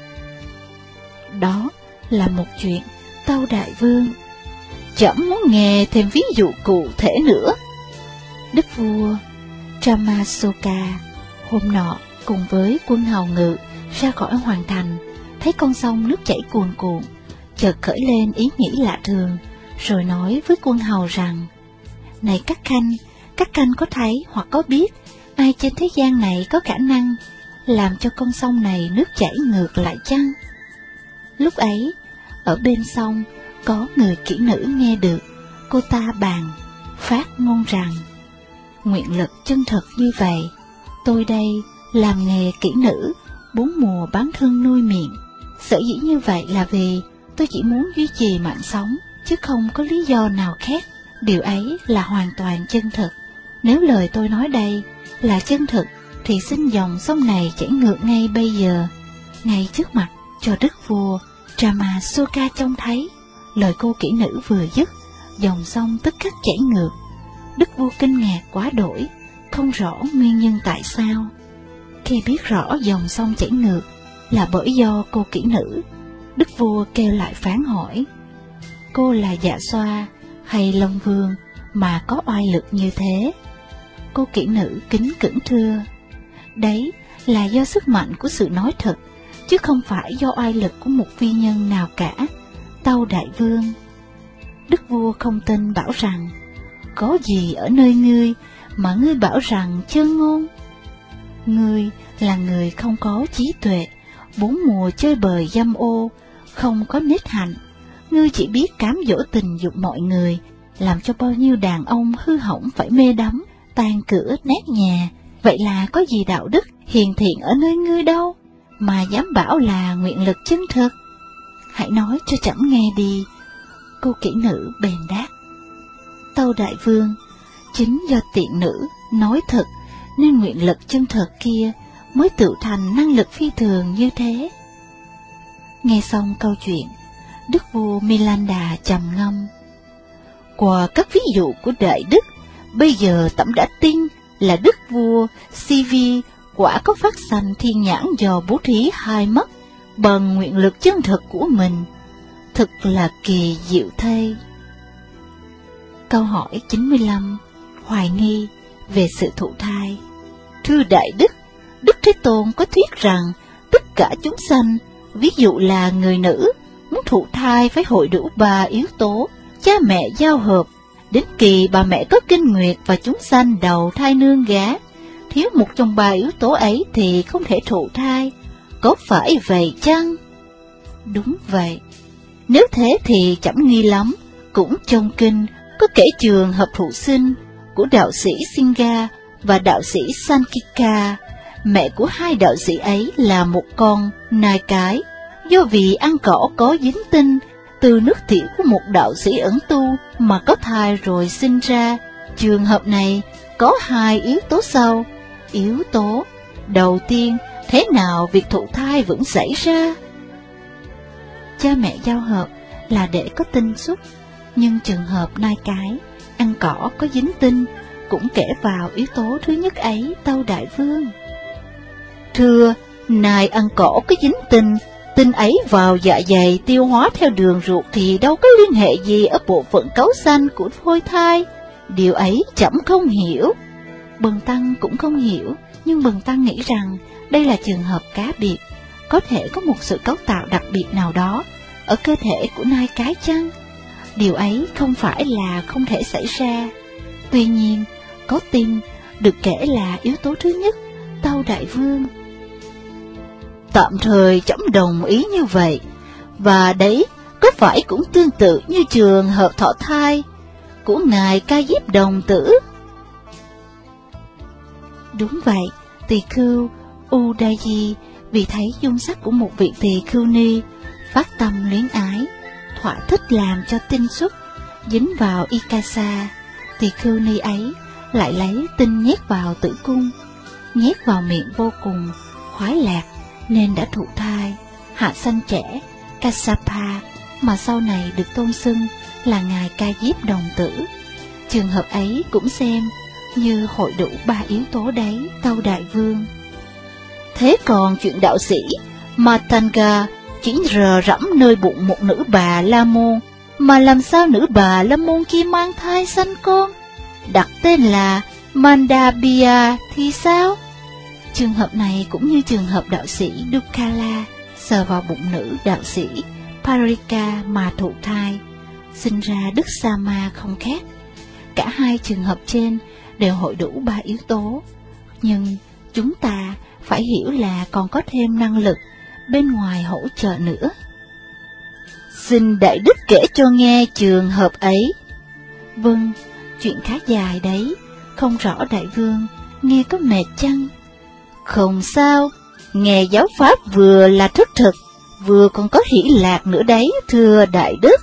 Đó là một chuyện, Tâu Đại Vương. Trẫm muốn nghe thêm ví dụ cụ thể nữa. Đức vua Tramasoka hôm nọ cùng với quân hầu ngự ra khỏi hoàng thành, thấy con sông nước chảy cuồn cuộn, chợt khởi lên ý nghĩ lạ thường, rồi nói với quân hầu rằng: Này các khanh, các khanh có thấy hoặc có biết ai trên thế gian này có khả năng làm cho con sông này nước chảy ngược lại chăng? Lúc ấy, ở bên sông, có người kỹ nữ nghe được cô ta bàn, phát ngôn rằng: nguyện lực chân thật như vậy, tôi đây làm nghề kỹ nữ, bốn mùa bán thân nuôi miệng. Sở dĩ như vậy là vì tôi chỉ muốn duy trì mạng sống, chứ không có lý do nào khác. Điều ấy là hoàn toàn chân thực. Nếu lời tôi nói đây là chân thực, thì xin dòng sông này chảy ngược ngay bây giờ, ngay trước mặt, cho đức vua Tramasoka trông thấy. Lời cô kỹ nữ vừa dứt, dòng sông tức khắc chảy ngược. Đức vua kinh ngạc quá đổi, không rõ nguyên nhân tại sao. Khi biết rõ dòng sông chảy ngược là bởi do cô kỹ nữ, đức vua kêu lại phán hỏi: cô là Dạ Xoa hay Long Vương mà có oai lực như thế? Cô kỹ nữ kính cẩn thưa: đấy là do sức mạnh của sự nói thật, chứ không phải do oai lực của một phi nhân nào cả, tâu đại vương. Đức vua không tin, bảo rằng: có gì ở nơi ngươi mà ngươi bảo rằng chơn ngôn? Ngươi là người không có trí tuệ, bốn mùa chơi bời dâm ô, không có nết hạnh. Ngươi chỉ biết cám dỗ tình dục mọi người, làm cho bao nhiêu đàn ông hư hỏng phải mê đắm, tan cửa nát nhà. Vậy là có gì đạo đức hiền thiện ở nơi ngươi đâu, mà dám bảo là nguyện lực chân thực? Hãy nói cho trẫm nghe đi. Cô kỹ nữ bèn đáp: tâu đại vương, chính do tiện nữ nói thật nên nguyện lực chân thật kia mới tự thành năng lực phi thường như thế. Nghe xong câu chuyện, đức vua Milanda trầm ngâm. Qua các ví dụ của đại đức, bây giờ tẩm đã tin là đức vua Sivi quả có phát sanh thiên nhãn do bố thí hai mắt bằng nguyện lực chân thực của mình. Thật là kỳ diệu thay. Câu hỏi chín mươi lăm. Hoài nghi về sự thụ thai. Thưa đại đức, Đức Thế Tôn có thuyết rằng tất cả chúng sanh, ví dụ là người nữ, muốn thụ thai phải hội đủ ba yếu tố: cha mẹ giao hợp, đến kỳ bà mẹ có kinh nguyệt và chúng sanh đầu thai nương gá. Thiếu một trong ba yếu tố ấy thì không thể thụ thai. Có phải vậy chăng? Đúng vậy. Nếu thế thì chẳng nghi lắm. Cũng trong kinh có kể trường hợp thụ sinh của đạo sĩ Singa và đạo sĩ Sankika. Mẹ của hai đạo sĩ ấy là một con nai cái, do vì ăn cỏ có dính tinh từ nước tiểu của một đạo sĩ ẩn tu mà có thai rồi sinh ra. Trường hợp này có hai yếu tố sau. Yếu tố đầu tiên, thế nào việc thụ thai vẫn xảy ra? Cha mẹ giao hợp là để có tinh xuất, nhưng trường hợp nai cái ăn cỏ có dính tinh cũng kể vào yếu tố thứ nhất ấy, tâu đại vương. Thưa, nai ăn cỏ có dính tinh, tinh ấy vào dạ dày tiêu hóa theo đường ruột thì đâu có liên hệ gì ở bộ phận cấu xanh của phôi thai. Điều ấy trẫm không hiểu. Bần tăng cũng không hiểu, nhưng bần tăng nghĩ rằng đây là trường hợp cá biệt, có thể có một sự cấu tạo đặc biệt nào đó ở cơ thể của nai cái chăng? Điều ấy không phải là không thể xảy ra. Tuy nhiên, có tin được kể là yếu tố thứ nhất, tâu đại vương. Tạm thời trẫm đồng ý như vậy, và đấy có phải cũng tương tự như trường hợp thọ thai của ngài Ca Diếp Đồng Tử? Đúng vậy. Tỳ khưu Udayi vì thấy dung sắc của một vị tỳ khưu ni phát tâm luyến ái, thỏa thích làm cho tinh xuất dính vào Ikasa. Tỳ khưu ni ấy lại lấy tinh nhét vào tử cung, nhét vào miệng vô cùng khoái lạc, nên đã thụ thai, hạ sanh trẻ Kassapa, mà sau này được tôn xưng là ngài Ca Diếp Đồng Tử. Trường hợp ấy cũng xem như hội đủ ba yếu tố đấy, tâu đại vương. Thế còn chuyện đạo sĩ Matanga chỉ rờ rẫm nơi bụng một nữ bà La Môn, mà làm sao nữ bà La Môn kia mang thai sanh con, đặt tên là Mandabia thì sao? Trường hợp này cũng như trường hợp đạo sĩ Dukala sờ vào bụng nữ đạo sĩ Parika mà thụ thai, sinh ra đức Sama không khác. Cả hai trường hợp trên đều hội đủ ba yếu tố, nhưng chúng ta phải hiểu là còn có thêm năng lực bên ngoài hỗ trợ nữa. Xin Đại Đức kể cho nghe trường hợp ấy. Vâng, chuyện khá dài đấy, không rõ Đại Vương, nghe có mệt chăng? Không sao, nghe giáo pháp vừa là thức thực, vừa còn có hỷ lạc nữa đấy, thưa Đại Đức.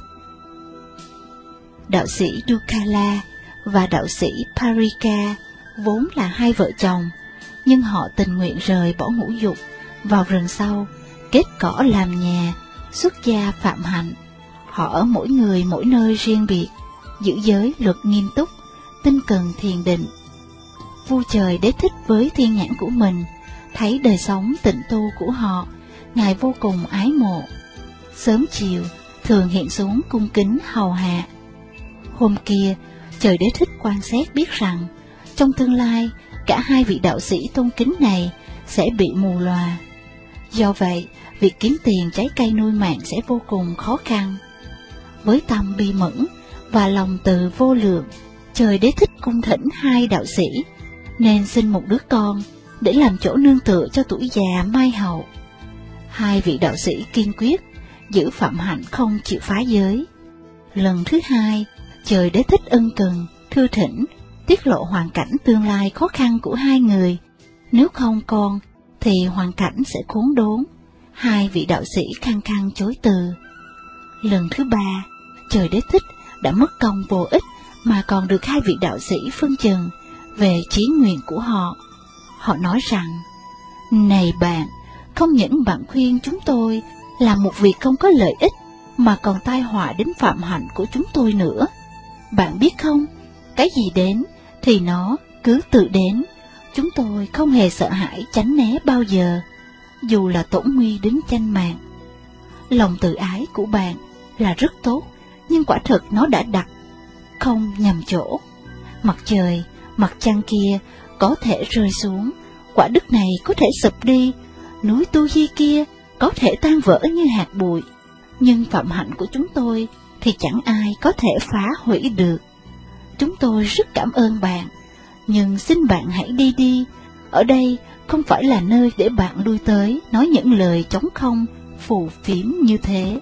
Đạo sĩ Dukala và đạo sĩ Parika vốn là hai vợ chồng, nhưng họ tình nguyện rời bỏ ngũ dục, vào rừng sâu, kết cỏ làm nhà, xuất gia phạm hạnh. Họ ở mỗi người mỗi nơi riêng biệt, giữ giới luật nghiêm túc, tinh cần thiền định. Vua trời Đế Thích với thiên nhãn của mình, thấy đời sống tịnh tu của họ, Ngài vô cùng ái mộ. Sớm chiều, thường hiện xuống cung kính hầu hạ. Hôm kia, trời Đế Thích quan sát biết rằng, trong tương lai, cả hai vị đạo sĩ tôn kính này sẽ bị mù lòa. Do vậy, việc kiếm tiền trái cây nuôi mạng sẽ vô cùng khó khăn. Với tâm bi mẫn và lòng từ vô lượng, trời Đế Thích cung thỉnh hai đạo sĩ, nên sinh một đứa con để làm chỗ nương tựa cho tuổi già mai hậu. Hai vị đạo sĩ kiên quyết, giữ phạm hạnh không chịu phá giới. Lần thứ hai, trời Đế Thích ân cần, thưa thỉnh, tiết lộ hoàn cảnh tương lai khó khăn của hai người. Nếu không con, thì hoàn cảnh sẽ khốn đốn. Hai vị đạo sĩ khăng khăng chối từ. Lần thứ ba, trời Đế Thích đã mất công vô ích mà còn được hai vị đạo sĩ phân trần về chí nguyện của họ. Họ nói rằng, này bạn, không những bạn khuyên chúng tôi làm một việc không có lợi ích, mà còn tai họa đến phạm hạnh của chúng tôi nữa. Bạn biết không, cái gì đến thì nó cứ tự đến, chúng tôi không hề sợ hãi tránh né bao giờ, dù là tổn nguy đến tranh mạng. Lòng tự ái của bạn là rất tốt, nhưng quả thực nó đã đặt không nhầm chỗ. Mặt trời, mặt trăng kia có thể rơi xuống, quả đất này có thể sụp đi, núi Tu Di kia có thể tan vỡ như hạt bụi, nhưng phạm hạnh của chúng tôi thì chẳng ai có thể phá hủy được. Chúng tôi rất cảm ơn bạn, nhưng xin bạn hãy đi đi, ở đây không phải là nơi để bạn lui tới nói những lời trống không, phù phiếm như thế.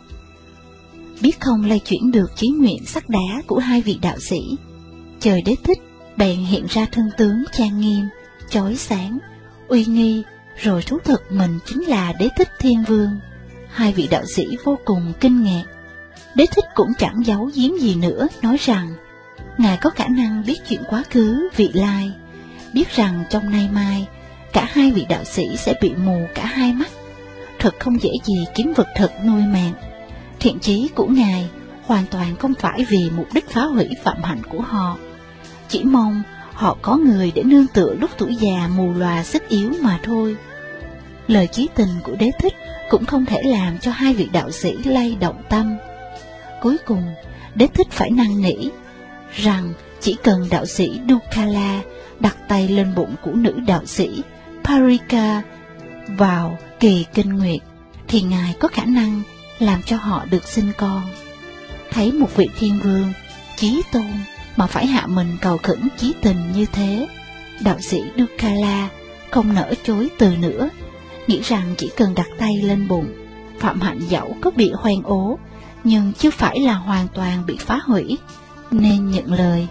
Biết không lay chuyển được chí nguyện sắt đá của hai vị đạo sĩ, trời Đế Thích bèn hiện ra thân tướng trang nghiêm, chói sáng, uy nghi, rồi thú thực mình chính là Đế Thích Thiên Vương. Hai vị đạo sĩ vô cùng kinh ngạc. Đế Thích cũng chẳng giấu giếm gì nữa, nói rằng Ngài có khả năng biết chuyện quá khứ, vị lai, biết rằng trong nay mai, cả hai vị đạo sĩ sẽ bị mù cả hai mắt. Thật không dễ gì kiếm vật thực nuôi mạng. Thiện chí của Ngài hoàn toàn không phải vì mục đích phá hủy phạm hạnh của họ, chỉ mong họ có người để nương tựa lúc tuổi già mù lòa sức yếu mà thôi. Lời chí tình của Đế Thích cũng không thể làm cho hai vị đạo sĩ lay động tâm. Cuối cùng, Đế Thích phải năn nỉ rằng chỉ cần đạo sĩ Dukala đặt tay lên bụng của nữ đạo sĩ Parika vào kỳ kinh nguyệt, thì Ngài có khả năng làm cho họ được sinh con. Thấy một vị thiên vương chí tôn mà phải hạ mình cầu khẩn chí tình như thế, đạo sĩ Dukala không nỡ chối từ nữa, nghĩ rằng chỉ cần đặt tay lên bụng, phạm hạnh dẫu có bị hoen ố, nhưng chưa phải là hoàn toàn bị phá hủy, nên nhận lời.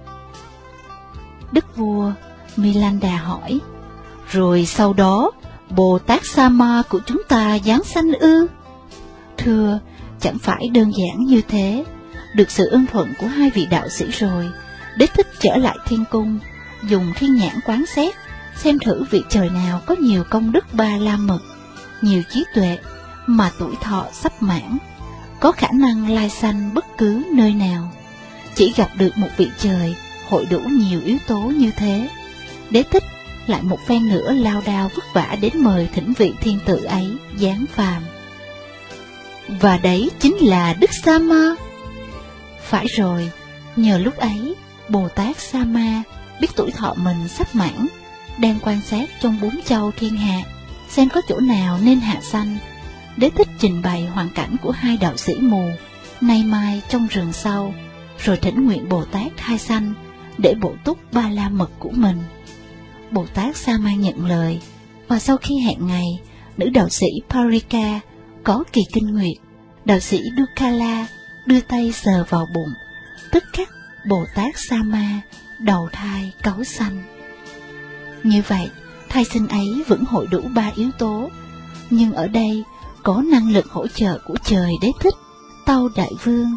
Đức vua Milanda hỏi, rồi sau đó Bồ Tát Sama của chúng ta giáng sanh ư? Thưa, chẳng phải đơn giản như thế. Được sự ưng thuận của hai vị đạo sĩ rồi, Đế Thích trở lại thiên cung, dùng thiên nhãn quán xét, xem thử vị trời nào có nhiều công đức ba la mật, nhiều trí tuệ, mà tuổi thọ sắp mãn, có khả năng lai sanh bất cứ nơi nào. Chỉ gặp được một vị trời hội đủ nhiều yếu tố như thế, Đế Thích lại một phen nữa lao đao vất vả đến mời thỉnh vị thiên tử ấy giáng phàm. Và đấy chính là Đức Sama. Phải rồi, nhờ lúc ấy, Bồ Tát Sama biết tuổi thọ mình sắp mãn, đang quan sát trong bốn châu thiên hạ, xem có chỗ nào nên hạ sanh. Đế Thích trình bày hoàn cảnh của hai đạo sĩ mù, nay mai trong rừng sâu, rồi thỉnh nguyện Bồ Tát khai sanh, để bổ túc ba la mật của mình. Bồ Tát Sa Ma nhận lời, và sau khi hẹn ngày, nữ đạo sĩ Parika có kỳ kinh nguyệt, đạo sĩ Dukala đưa tay sờ vào bụng, tức khắc Bồ Tát Sa Ma đầu thai cấu sanh. Như vậy, thai sinh ấy vẫn hội đủ ba yếu tố, nhưng ở đây có năng lực hỗ trợ của trời Đế Thích, Tâu Đại Vương.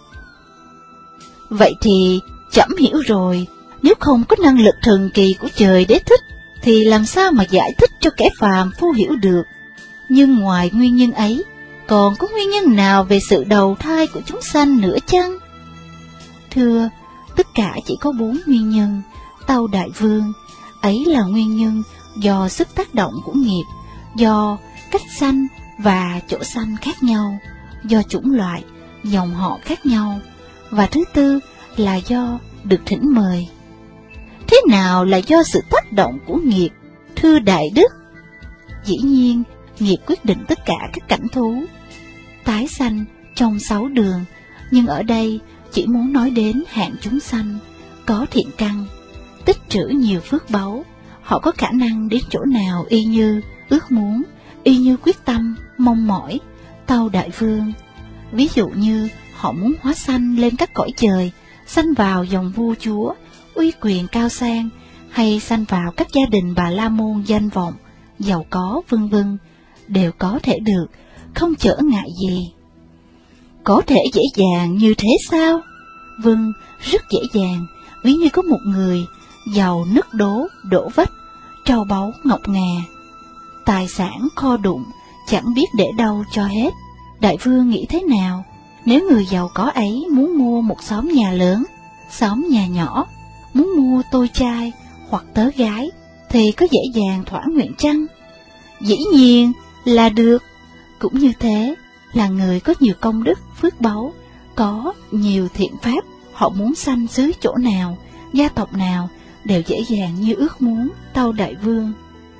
Vậy thì trẫm hiểu rồi, nếu không có năng lực thần kỳ của trời Đế Thích, thì làm sao mà giải thích cho kẻ phàm phu hiểu được. Nhưng ngoài nguyên nhân ấy, còn có nguyên nhân nào về sự đầu thai của chúng sanh nữa chăng? Thưa, tất cả chỉ có bốn nguyên nhân, Tâu Đại Vương. Ấy là nguyên nhân do sức tác động của nghiệp, do cách sanh và chỗ sanh khác nhau, do chủng loại, dòng họ khác nhau, và thứ tư là do được thỉnh mời. Thế nào là do sự tác động của nghiệp, thưa Đại Đức? Dĩ nhiên, nghiệp quyết định tất cả các cảnh thú tái sanh trong sáu đường, nhưng ở đây chỉ muốn nói đến hạng chúng sanh có thiện căn, tích trữ nhiều phước báu. Họ có khả năng đến chỗ nào y như ước muốn, y như quyết tâm, mong mỏi, Tâu Đại Vương. Ví dụ như họ muốn hóa sanh lên các cõi trời, sanh vào dòng vua chúa, uy quyền cao sang, hay sanh vào các gia đình bà la môn danh vọng, giàu có, vân vân, đều có thể được, không trở ngại gì. Có thể dễ dàng như thế sao? Vâng, rất dễ dàng. Ví như có một người giàu nứt đố, đổ vách, trâu báu ngọc ngà, tài sản kho đụng, chẳng biết để đâu cho hết. Đại Vương nghĩ thế nào nếu người giàu có ấy muốn mua một xóm nhà lớn, xóm nhà nhỏ, muốn mua tôi trai hoặc tớ gái, thì có dễ dàng thỏa nguyện chăng? Dĩ nhiên là được. Cũng như thế, là người có nhiều công đức, phước báu, có nhiều thiện pháp, họ muốn sanh xứ chỗ nào, gia tộc nào, đều dễ dàng như ước muốn, Tâu Đại Vương.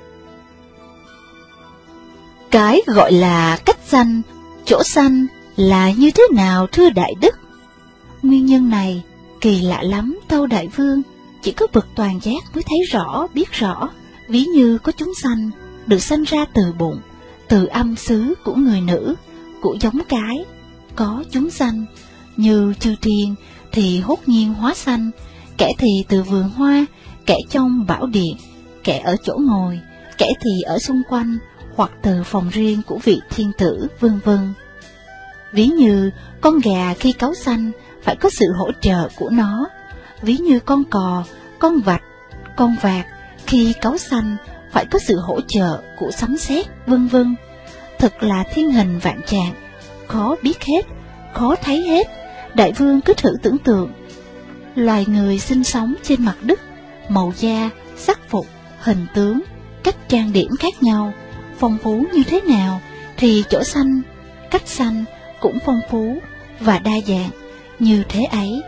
Cái gọi là cách sanh, chỗ sanh là như thế nào, thưa Đại Đức? Nguyên nhân này kỳ lạ lắm, Tâu Đại Vương, chỉ có bậc toàn giác mới thấy rõ, biết rõ. Ví như có chúng sanh được sanh ra từ bụng, từ âm xứ của người nữ, của giống cái. Có chúng sanh như chư thiên thì hốt nhiên hóa sanh, kẻ thì từ vườn hoa, kẻ trong bảo điện, kẻ ở chỗ ngồi, kẻ thì ở xung quanh, hoặc từ phòng riêng của vị thiên tử, vân vân. Ví như con gà khi cấu sanh phải có sự hỗ trợ của nó. Ví như con cò, con vạch, con vạc khi cấu sanh phải có sự hỗ trợ của sấm sét, vân vân. Thật là thiên hình vạn trạng, khó biết hết, khó thấy hết. Đại Vương cứ thử tưởng tượng, loài người sinh sống trên mặt đất, màu da, sắc phục, hình tướng, cách trang điểm khác nhau, phong phú như thế nào, thì chỗ sanh, cách sanh cũng phong phú và đa dạng như thế ấy.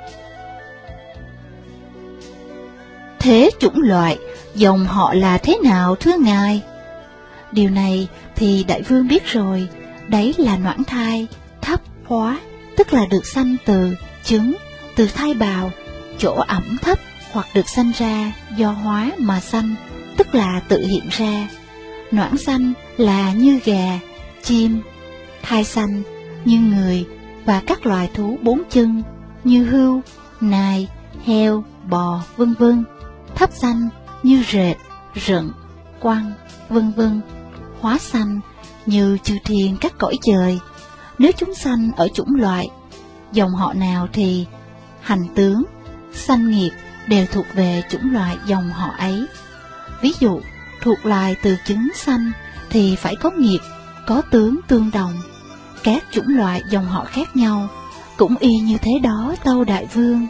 Thế chủng loại, dòng họ là thế nào, thưa Ngài? Điều này thì Đại Vương biết rồi, đấy là noãn thai, thấp hóa, tức là được sanh từ trứng, từ thai bào, chỗ ẩm thấp, hoặc được sanh ra do hóa mà sanh, tức là tự hiện ra. Noãn sanh là như gà, chim, thai sanh như người và các loài thú bốn chân như hươu, nai, heo, bò, vân vân. Thấp sanh như rệp, rận, quăng, vân vân. Hóa sanh như chư thiên các cõi trời. Nếu chúng sanh ở chủng loại, dòng họ nào thì hành tướng, sanh nghiệp đều thuộc về chủng loại dòng họ ấy. Ví dụ, thuộc loài từ trứng sanh thì phải có nghiệp, có tướng tương đồng. Các chủng loại dòng họ khác nhau cũng y như thế đó, Tâu Đại Vương.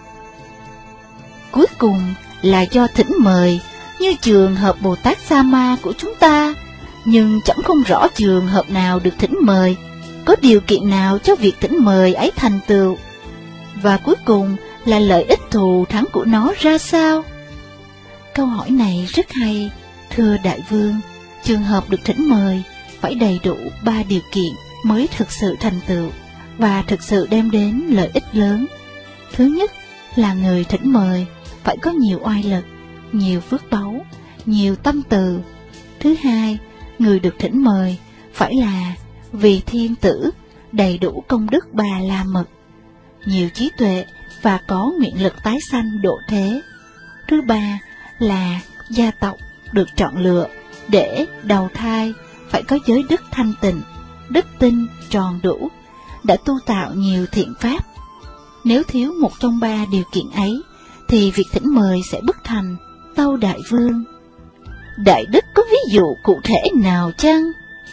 Cuối cùng là do thỉnh mời, như trường hợp Bồ Tát Sa Ma của chúng ta, nhưng chẳng không rõ trường hợp nào được thỉnh mời, có điều kiện nào cho việc thỉnh mời ấy thành tựu, và cuối cùng là lợi ích thù thắng của nó ra sao? Câu hỏi này rất hay, thưa Đại Vương. Trường hợp được thỉnh mời phải đầy đủ ba điều kiện mới thực sự thành tựu và thực sự đem đến lợi ích lớn. Thứ nhất là người thỉnh mời phải có nhiều oai lực, nhiều phước báu, nhiều tâm từ. Thứ hai, người được thỉnh mời phải là vì thiên tử, đầy đủ công đức Bà La Mật, nhiều trí tuệ và có nguyện lực tái sanh độ thế. Thứ ba là gia tộc được chọn lựa để đầu thai phải có giới đức thanh tịnh, đức tin tròn đủ, đã tu tạo nhiều thiện pháp. Nếu thiếu một trong ba điều kiện ấy, thì việc thỉnh mời sẽ bất thành tâu đại vương. Đại đức có ví dụ cụ thể nào chăng?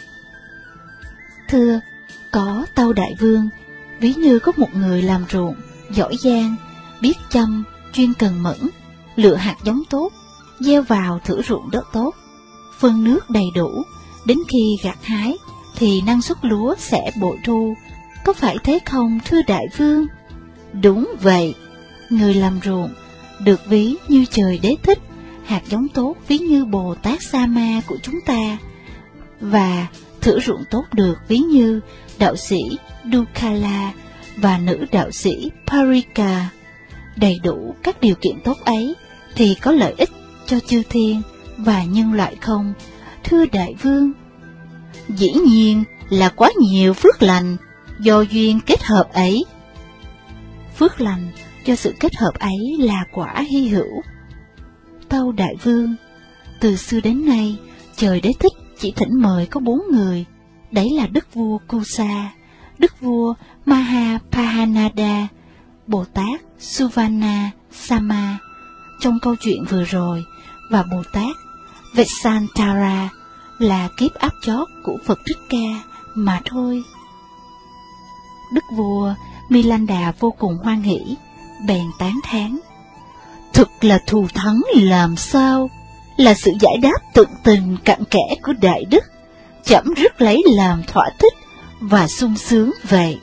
Thưa, có tâu đại vương. Ví như có một người làm ruộng, giỏi giang, biết chăm, chuyên cần mẫn, lựa hạt giống tốt, gieo vào thửa ruộng đất tốt, phân nước đầy đủ, đến khi gặt hái thì năng suất lúa sẽ bội thu. Có phải thế không, thưa đại vương? Đúng vậy. Người làm ruộng được ví như trời đế thích, hạt giống tốt ví như Bồ Tát Sa Ma của chúng ta, và thửa ruộng tốt được ví như đạo sĩ Dukala và nữ đạo sĩ Parika. Đầy đủ các điều kiện tốt ấy thì có lợi ích cho chư thiên và nhân loại không, thưa đại vương? Dĩ nhiên là quá nhiều phước lành do duyên kết hợp ấy. Phước lành do sự kết hợp ấy là quả hy hữu. Tâu đại vương, từ xưa đến nay, trời đế thích chỉ thỉnh mời có bốn người, đấy là đức vua Kusa, đức vua Mahapahanada, Bồ Tát Suvarna Sama trong câu chuyện vừa rồi, và Bồ Tát Vesantara là kiếp áp chót của Phật Thích Ca mà thôi. Đức vua Milanda vô cùng hoan hỷ, bèn tán thán: thực là thù thắng làm sao, là sự giải đáp tận tình cặn kẽ của đại đức, chậm rất lấy làm thỏa thích và sung sướng vậy.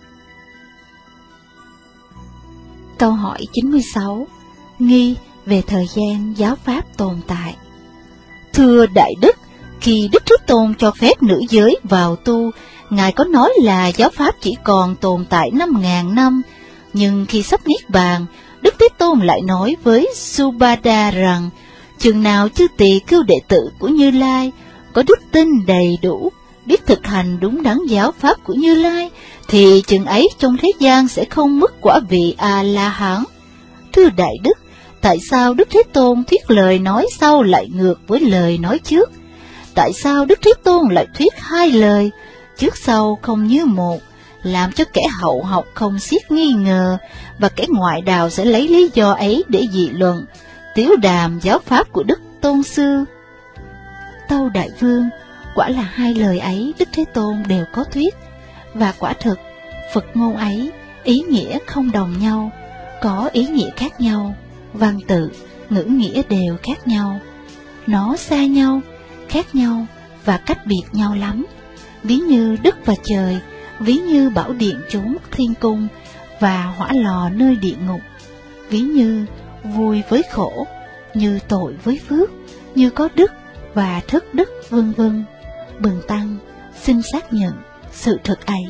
Câu hỏi chín mươi sáu. Nghi về thời gian giáo pháp tồn tại. Thưa đại đức, khi Đức Thế Tôn cho phép nữ giới vào tu, Ngài có nói là giáo pháp chỉ còn tồn tại năm ngàn năm, nhưng khi sắp niết bàn, Đức Thế Tôn lại nói với Subhada rằng, chừng nào chư tỳ khưu đệ tử của Như Lai có đức tin đầy đủ, biết thực hành đúng đắn giáo pháp của Như Lai, thì chừng ấy trong thế gian sẽ không mất quả vị A-la-hán. Thưa đại đức, tại sao Đức Thế Tôn thuyết lời nói sau lại ngược với lời nói trước? Tại sao Đức Thế Tôn lại thuyết hai lời, trước sau không như một, làm cho kẻ hậu học không xiết nghi ngờ, và kẻ ngoại đạo sẽ lấy lý do ấy để dị luận, tiếu đàm giáo pháp của Đức Tôn Sư? Tâu đại vương, quả là hai lời ấy Đức Thế Tôn đều có thuyết, và quả thực Phật ngôn ấy ý nghĩa không đồng nhau, có ý nghĩa khác nhau, văn tự, ngữ nghĩa đều khác nhau. Nó xa nhau, khác nhau và cách biệt nhau lắm, ví như đất và trời, ví như bảo điện chốn thiên cung và hỏa lò nơi địa ngục, ví như vui với khổ, như tội với phước, như có đức và thất đức, vân vân. Bần tăng xin xác nhận sự thật ấy.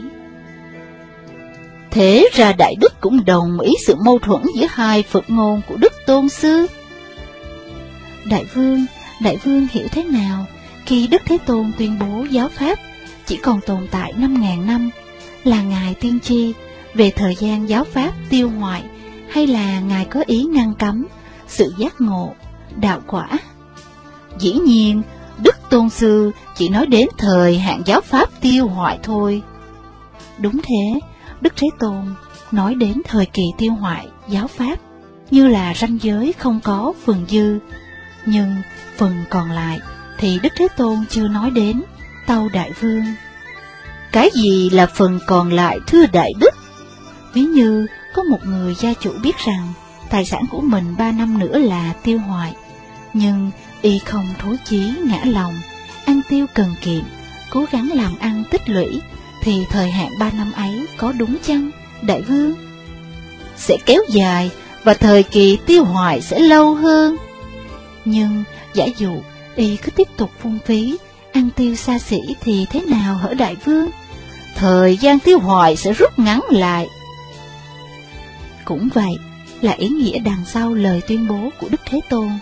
Thế ra đại đức cũng đồng ý sự mâu thuẫn giữa hai Phật ngôn của Đức Tôn Sư. Đại vương, đại vương hiểu thế nào khi Đức Thế Tôn tuyên bố giáo pháp chỉ còn tồn tại năm ngàn năm, là Ngài tiên tri về thời gian giáo pháp tiêu hoại, hay là Ngài có ý ngăn cấm sự giác ngộ, đạo quả? Dĩ nhiên, Đức Tôn Sư chỉ nói đến thời hạn giáo pháp tiêu hoại thôi. Đúng thế, Đức Thế Tôn nói đến thời kỳ tiêu hoại giáo pháp như là ranh giới không có phần dư, nhưng phần còn lại thì Đức Thế Tôn chưa nói đến. Tâu đại vương, cái gì là phần còn lại, thưa đại đức? Ví như có một người gia chủ biết rằng tài sản của mình ba năm nữa là tiêu hoại, nhưng y không thối chí ngã lòng, ăn tiêu cần kiệm, cố gắng làm ăn tích lũy, thì thời hạn ba năm ấy có đúng chăng, đại vương? Sẽ kéo dài và thời kỳ tiêu hoại sẽ lâu hơn. Nhưng giả dụ y cứ tiếp tục phung phí, ăn tiêu xa xỉ thì thế nào hỡi đại vương? Thời gian tiêu hoại sẽ rút ngắn lại. Cũng vậy là ý nghĩa đằng sau lời tuyên bố của Đức Thế Tôn,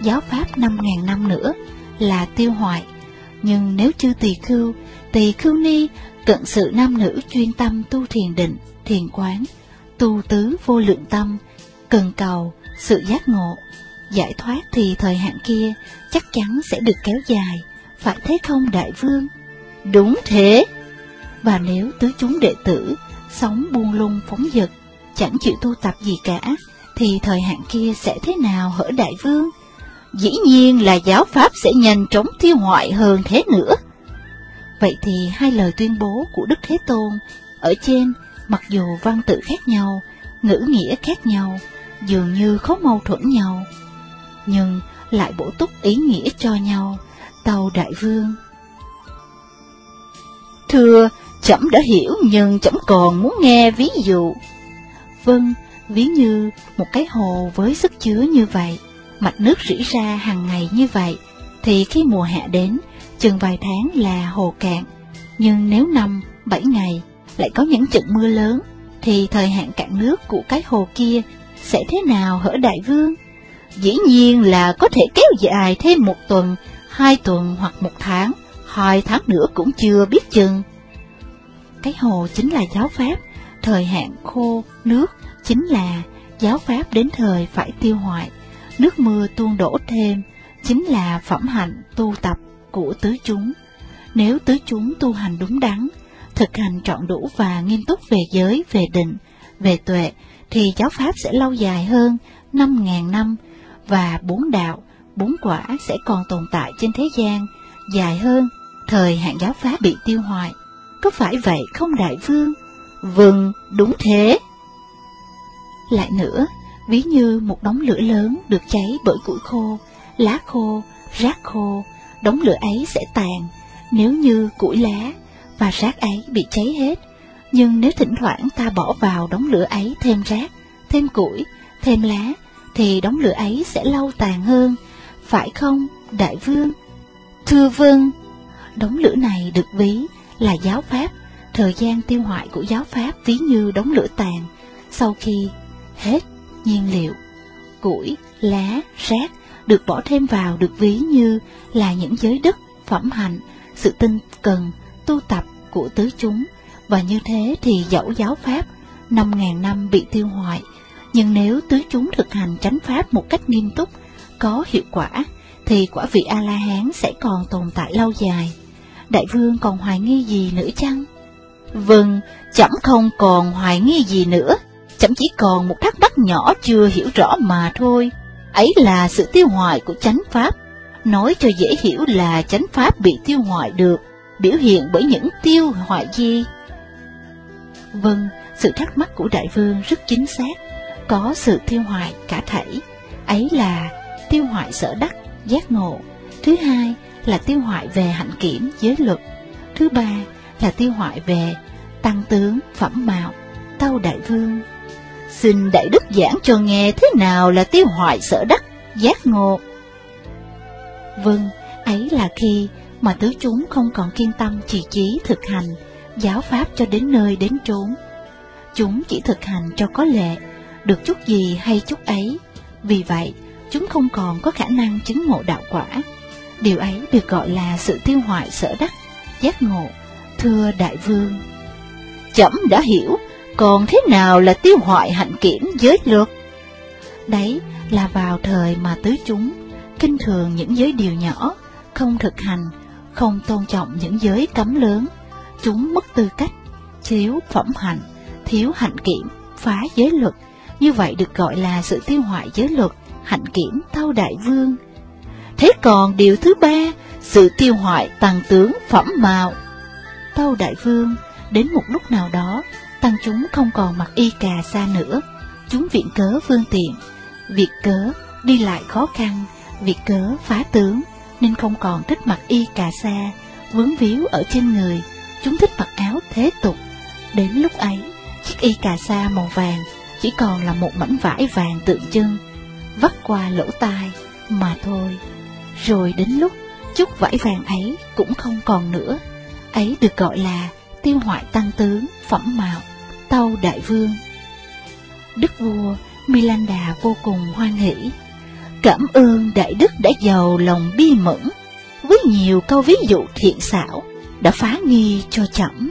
giáo pháp năm ngàn năm nữa là tiêu hoại. Nhưng nếu chư tỳ khưu, tỳ khưu ni cận sự nam nữ chuyên tâm tu thiền định, thiền quán, tu tứ vô lượng tâm, cần cầu sự giác ngộ, giải thoát, thì thời hạn kia chắc chắn sẽ được kéo dài, phải thế không đại vương? Đúng thế. Và nếu tứ chúng đệ tử sống buông lung phóng dật, chẳng chịu tu tập gì cả, thì thời hạn kia sẽ thế nào hỡi đại vương? Dĩ nhiên là giáo pháp sẽ nhanh chóng tiêu hoại hơn thế nữa. Vậy thì hai lời tuyên bố của Đức Thế Tôn ở trên, mặc dù văn tự khác nhau, ngữ nghĩa khác nhau, dường như khó mâu thuẫn nhau, nhưng lại bổ túc ý nghĩa cho nhau. Tâu đại vương. Thưa, trẫm đã hiểu, nhưng trẫm còn muốn nghe ví dụ. Vâng, ví như một cái hồ với sức chứa như vậy, mạch nước rỉ ra hàng ngày như vậy, thì khi mùa hạ đến, chừng vài tháng là hồ cạn. Nhưng nếu năm, bảy ngày lại có những trận mưa lớn, thì thời hạn cạn nước của cái hồ kia sẽ thế nào hỡi đại vương? Dĩ nhiên là có thể kéo dài thêm một tuần, hai tuần hoặc một tháng, hai tháng nữa cũng chưa biết chừng. Cái hồ chính là giáo pháp, thời hạn khô nước chính là giáo pháp đến thời phải tiêu hoại. Nước mưa tuôn đổ thêm chính là phẩm hạnh tu tập của tứ chúng. Nếu tứ chúng tu hành đúng đắn, thực hành trọn đủ và nghiêm túc về giới, về định, về tuệ, thì giáo pháp sẽ lâu dài hơn năm ngàn năm, và bốn đạo, bốn quả sẽ còn tồn tại trên thế gian dài hơn thời hạn giáo pháp bị tiêu hoại. Có phải vậy không đại vương? Vâng, đúng thế. Lại nữa, ví như một đống lửa lớn được cháy bởi củi khô, lá khô, rác khô, đống lửa ấy sẽ tàn nếu như củi lá và rác ấy bị cháy hết. Nhưng nếu thỉnh thoảng ta bỏ vào đống lửa ấy thêm rác, thêm củi, thêm lá, thì đống lửa ấy sẽ lâu tàn hơn, phải không, đại vương? Thưa vâng. Đống lửa này được ví là giáo pháp, thời gian tiêu hoại của giáo pháp ví như đống lửa tàn, sau khi hết nhiên liệu, củi, lá, rác được bỏ thêm vào được ví như là những giới đức, phẩm hạnh, sự tinh cần, tu tập của tứ chúng. Và như thế thì dẫu giáo pháp năm ngàn năm bị tiêu hoại, nhưng nếu tứ chúng thực hành chánh pháp một cách nghiêm túc, có hiệu quả, thì quả vị A-la-hán sẽ còn tồn tại lâu dài. Đại vương còn hoài nghi gì nữa chăng? Vâng, trẫm không còn hoài nghi gì nữa. Trẫm chỉ còn một thắc mắc nhỏ chưa hiểu rõ mà thôi. Ấy là sự tiêu hoại của chánh pháp. Nói cho dễ hiểu là chánh pháp bị tiêu hoại được biểu hiện bởi những tiêu hoại gì? Vâng, sự thắc mắc của đại vương rất chính xác. Có sự tiêu hoại cả thảy. Ấy là tiêu hoại sở đắc, giác ngộ. Thứ hai là tiêu hoại về hạnh kiểm, giới luật. Thứ ba là tiêu hoại về tăng tướng, phẩm mạo. Tâu đại vương. Xin đại đức giảng cho nghe thế nào là tiêu hoại sở đắc, giác ngộ. Vâng, ấy là khi mà tứ chúng không còn kiên tâm trì chí thực hành giáo pháp cho đến nơi đến chốn. Chúng chỉ thực hành cho có lệ, được chút gì hay chút ấy. Vì vậy, chúng không còn có khả năng chứng ngộ đạo quả. Điều ấy được gọi là sự tiêu hoại sở đắc, giác ngộ. Thưa đại vương. Trẫm đã hiểu, còn thế nào là tiêu hoại hạnh kiểm, giới luật? Đấy là vào thời mà tứ chúng kinh thường những giới điều nhỏ, không thực hành, không tôn trọng những giới cấm lớn. Chúng mất tư cách, thiếu phẩm hạnh, thiếu hạnh kiểm, phá giới luật. Như vậy được gọi là sự tiêu hoại giới luật, hạnh kiểm. Tâu đại vương. Thế còn điều thứ ba, sự tiêu hoại tăng tướng, phẩm mạo. Tâu đại vương, đến một lúc nào đó, tăng chúng không còn mặc y cà sa nữa. Chúng viện cớ phương tiện, việc cớ đi lại khó khăn, việc cớ phá tướng, nên không còn thích mặc y cà sa vướng víu ở trên người. Chúng thích mặc áo thế tục. Đến lúc ấy, chiếc y cà sa màu vàng chỉ còn là một mảnh vải vàng tượng trưng, vắt qua lỗ tai mà thôi. Rồi đến lúc chút vải vàng ấy cũng không còn nữa. Ấy được gọi là tiêu hoại tăng tướng, phẩm mạo. Tâu đại vương. Đức vua Milanda vô cùng hoan hỷ. Cảm ơn Đại Đức đã giàu lòng bi mẫn, với nhiều câu ví dụ thiện xảo, đã phá nghi cho trẫm.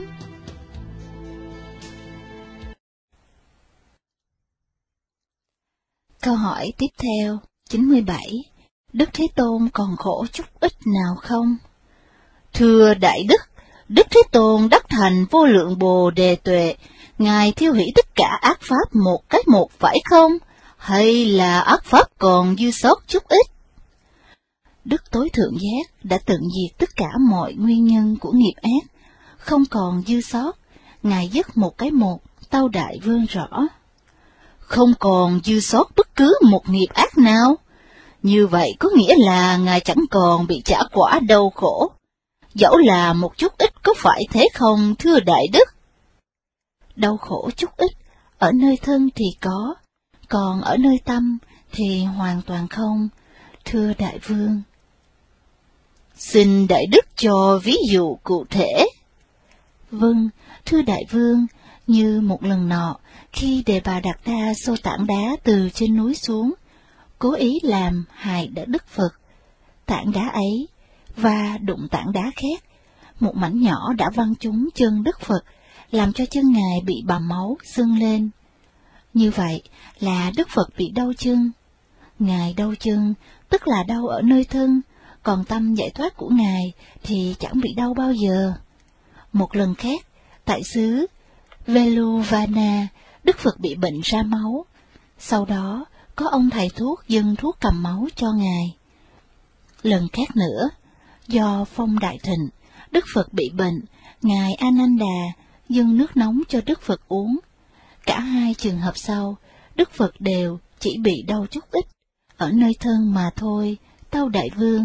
Câu hỏi tiếp theo, chín mươi bảy. Đức Thế Tôn còn khổ chút ít nào không? Thưa Đại Đức, Đức Thế Tôn đắc thành vô lượng Bồ Đề Tuệ, Ngài thiêu hủy tất cả ác pháp một cách một phải không? Hay là ác pháp còn dư sót chút ít? Đức Tối Thượng Giác đã tận diệt tất cả mọi nguyên nhân của nghiệp ác, không còn dư sót. Ngài dứt một cái một, Tâu Đại Vương rõ. Không còn dư sót bất cứ một nghiệp ác nào. Như vậy có nghĩa là Ngài chẳng còn bị trả quả đau khổ. Dẫu là một chút ít có phải thế không, thưa Đại Đức? Đau khổ chút ít, ở nơi thân thì có, còn ở nơi tâm thì hoàn toàn không, thưa Đại Vương. Xin Đại Đức cho ví dụ cụ thể. Vâng, thưa Đại Vương, như một lần nọ, khi Đề Bà Đạt Đa xô tảng đá từ trên núi xuống, cố ý làm hại đã Đức Phật. Tảng đá ấy và đụng tảng đá khác, một mảnh nhỏ đã văng trúng chân Đức Phật, làm cho chân Ngài bị bầm máu sưng lên. Như vậy là Đức Phật bị đau chân. Ngài đau chân, tức là đau ở nơi thân, còn tâm giải thoát của Ngài thì chẳng bị đau bao giờ. Một lần khác, tại xứ Veluvana, Đức Phật bị bệnh ra máu. Sau đó, có ông thầy thuốc dâng thuốc cầm máu cho Ngài. Lần khác nữa, do phong đại thịnh, Đức Phật bị bệnh, Ngài Ananda dâng nước nóng cho Đức Phật uống. Cả hai trường hợp sau, Đức Phật đều chỉ bị đau chút ít, ở nơi thân mà thôi, Tâu Đại Vương.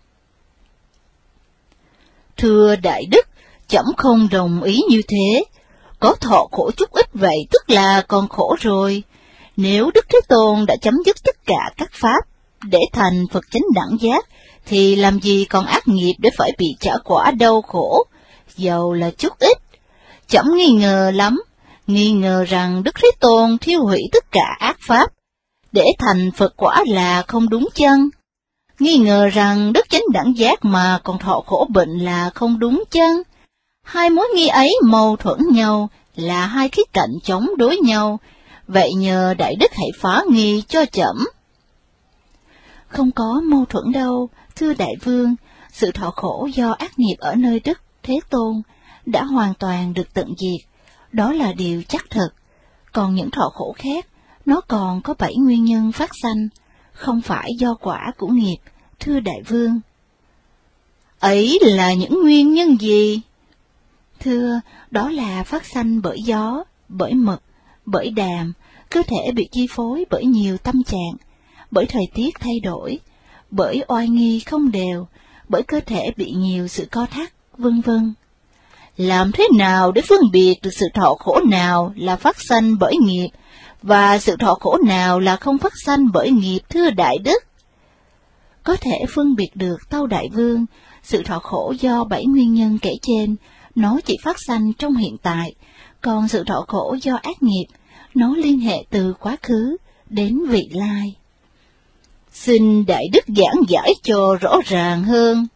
Thưa Đại Đức, trẫm không đồng ý như thế. Có thọ khổ chút ít vậy tức là còn khổ rồi. Nếu Đức Thế Tôn đã chấm dứt tất cả các pháp để thành Phật chánh đẳng giác, thì làm gì còn ác nghiệp để phải bị trả quả đau khổ, dầu là chút ít. Trẫm nghi ngờ lắm, nghi ngờ rằng Đức Thế Tôn thiêu hủy tất cả ác pháp để thành Phật quả là không đúng chân. Nghi ngờ rằng Đức Chánh Đẳng Giác mà còn thọ khổ bệnh là không đúng chân. Hai mối nghi ấy mâu thuẫn nhau, là hai khía cạnh chống đối nhau. Vậy nhờ Đại Đức hãy phá nghi cho trẫm. Không có mâu thuẫn đâu, thưa Đại Vương. Sự thọ khổ do ác nghiệp ở nơi Đức Thế Tôn đã hoàn toàn được tận diệt, đó là điều chắc thực. Còn những thọ khổ khác, nó còn có bảy nguyên nhân phát sanh, không phải do quả của nghiệp, thưa Đại Vương. Ấy là những nguyên nhân gì? Thưa, đó là phát sanh bởi gió, bởi mực, bởi đàm, cơ thể bị chi phối bởi nhiều tâm trạng, bởi thời tiết thay đổi, bởi oai nghi không đều, bởi cơ thể bị nhiều sự co thắt, vân vân. Làm thế nào để phân biệt được sự thọ khổ nào là phát sanh bởi nghiệp, và sự thọ khổ nào là không phát sanh bởi nghiệp, thưa Đại Đức? Có thể phân biệt được, Tâu Đại Vương, sự thọ khổ do bảy nguyên nhân kể trên, nó chỉ phát sanh trong hiện tại, còn sự thọ khổ do ác nghiệp, nó liên hệ từ quá khứ đến vị lai. Xin Đại Đức giảng giải cho rõ ràng hơn.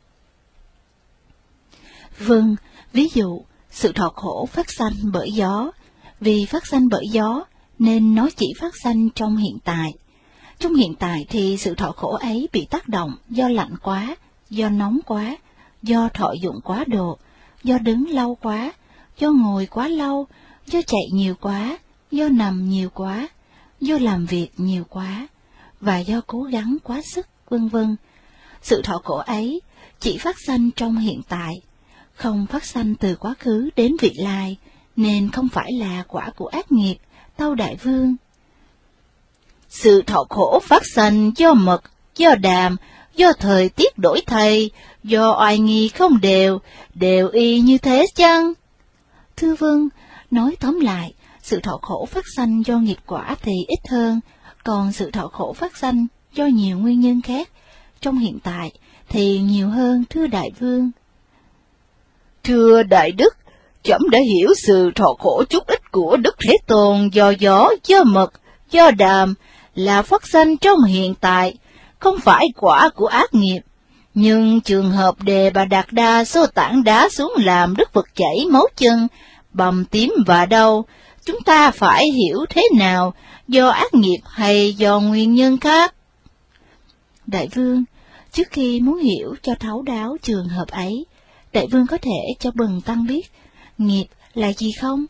Vâng, ví dụ, sự thọ khổ phát sanh bởi gió, vì phát sanh bởi gió nên nó chỉ phát sanh trong hiện tại. Trong hiện tại thì sự thọ khổ ấy bị tác động do lạnh quá, do nóng quá, do thọ dụng quá độ, do đứng lâu quá, do ngồi quá lâu, do chạy nhiều quá, do nằm nhiều quá, do làm việc nhiều quá, và do cố gắng quá sức, vân vân. Sự thọ khổ ấy chỉ phát sanh trong hiện tại, không phát sanh từ quá khứ đến vị lai, nên không phải là quả của ác nghiệp, Tâu Đại Vương. Sự thọ khổ phát sanh do mật, do đàm, do thời tiết đổi thay, do oai nghi không đều, đều y như thế chăng? Thưa Vương, nói tóm lại, sự thọ khổ phát sanh do nghiệp quả thì ít hơn, còn sự thọ khổ phát sanh do nhiều nguyên nhân khác, trong hiện tại thì nhiều hơn, thưa Đại Vương. Thưa Đại Đức, trẫm đã hiểu sự thọ khổ chút ít của Đức Thế Tôn do gió, do mật, do đàm là phát sanh trong hiện tại, không phải quả của ác nghiệp. Nhưng trường hợp Đề Bà Đạt Đa xô tảng đá xuống làm đất vực chảy máu chân, bầm tím và đau, chúng ta phải hiểu thế nào, do ác nghiệp hay do nguyên nhân khác? Đại vương, trước khi muốn hiểu cho thấu đáo trường hợp ấy, đại vương có thể cho bần tăng biết nghiệp là gì không?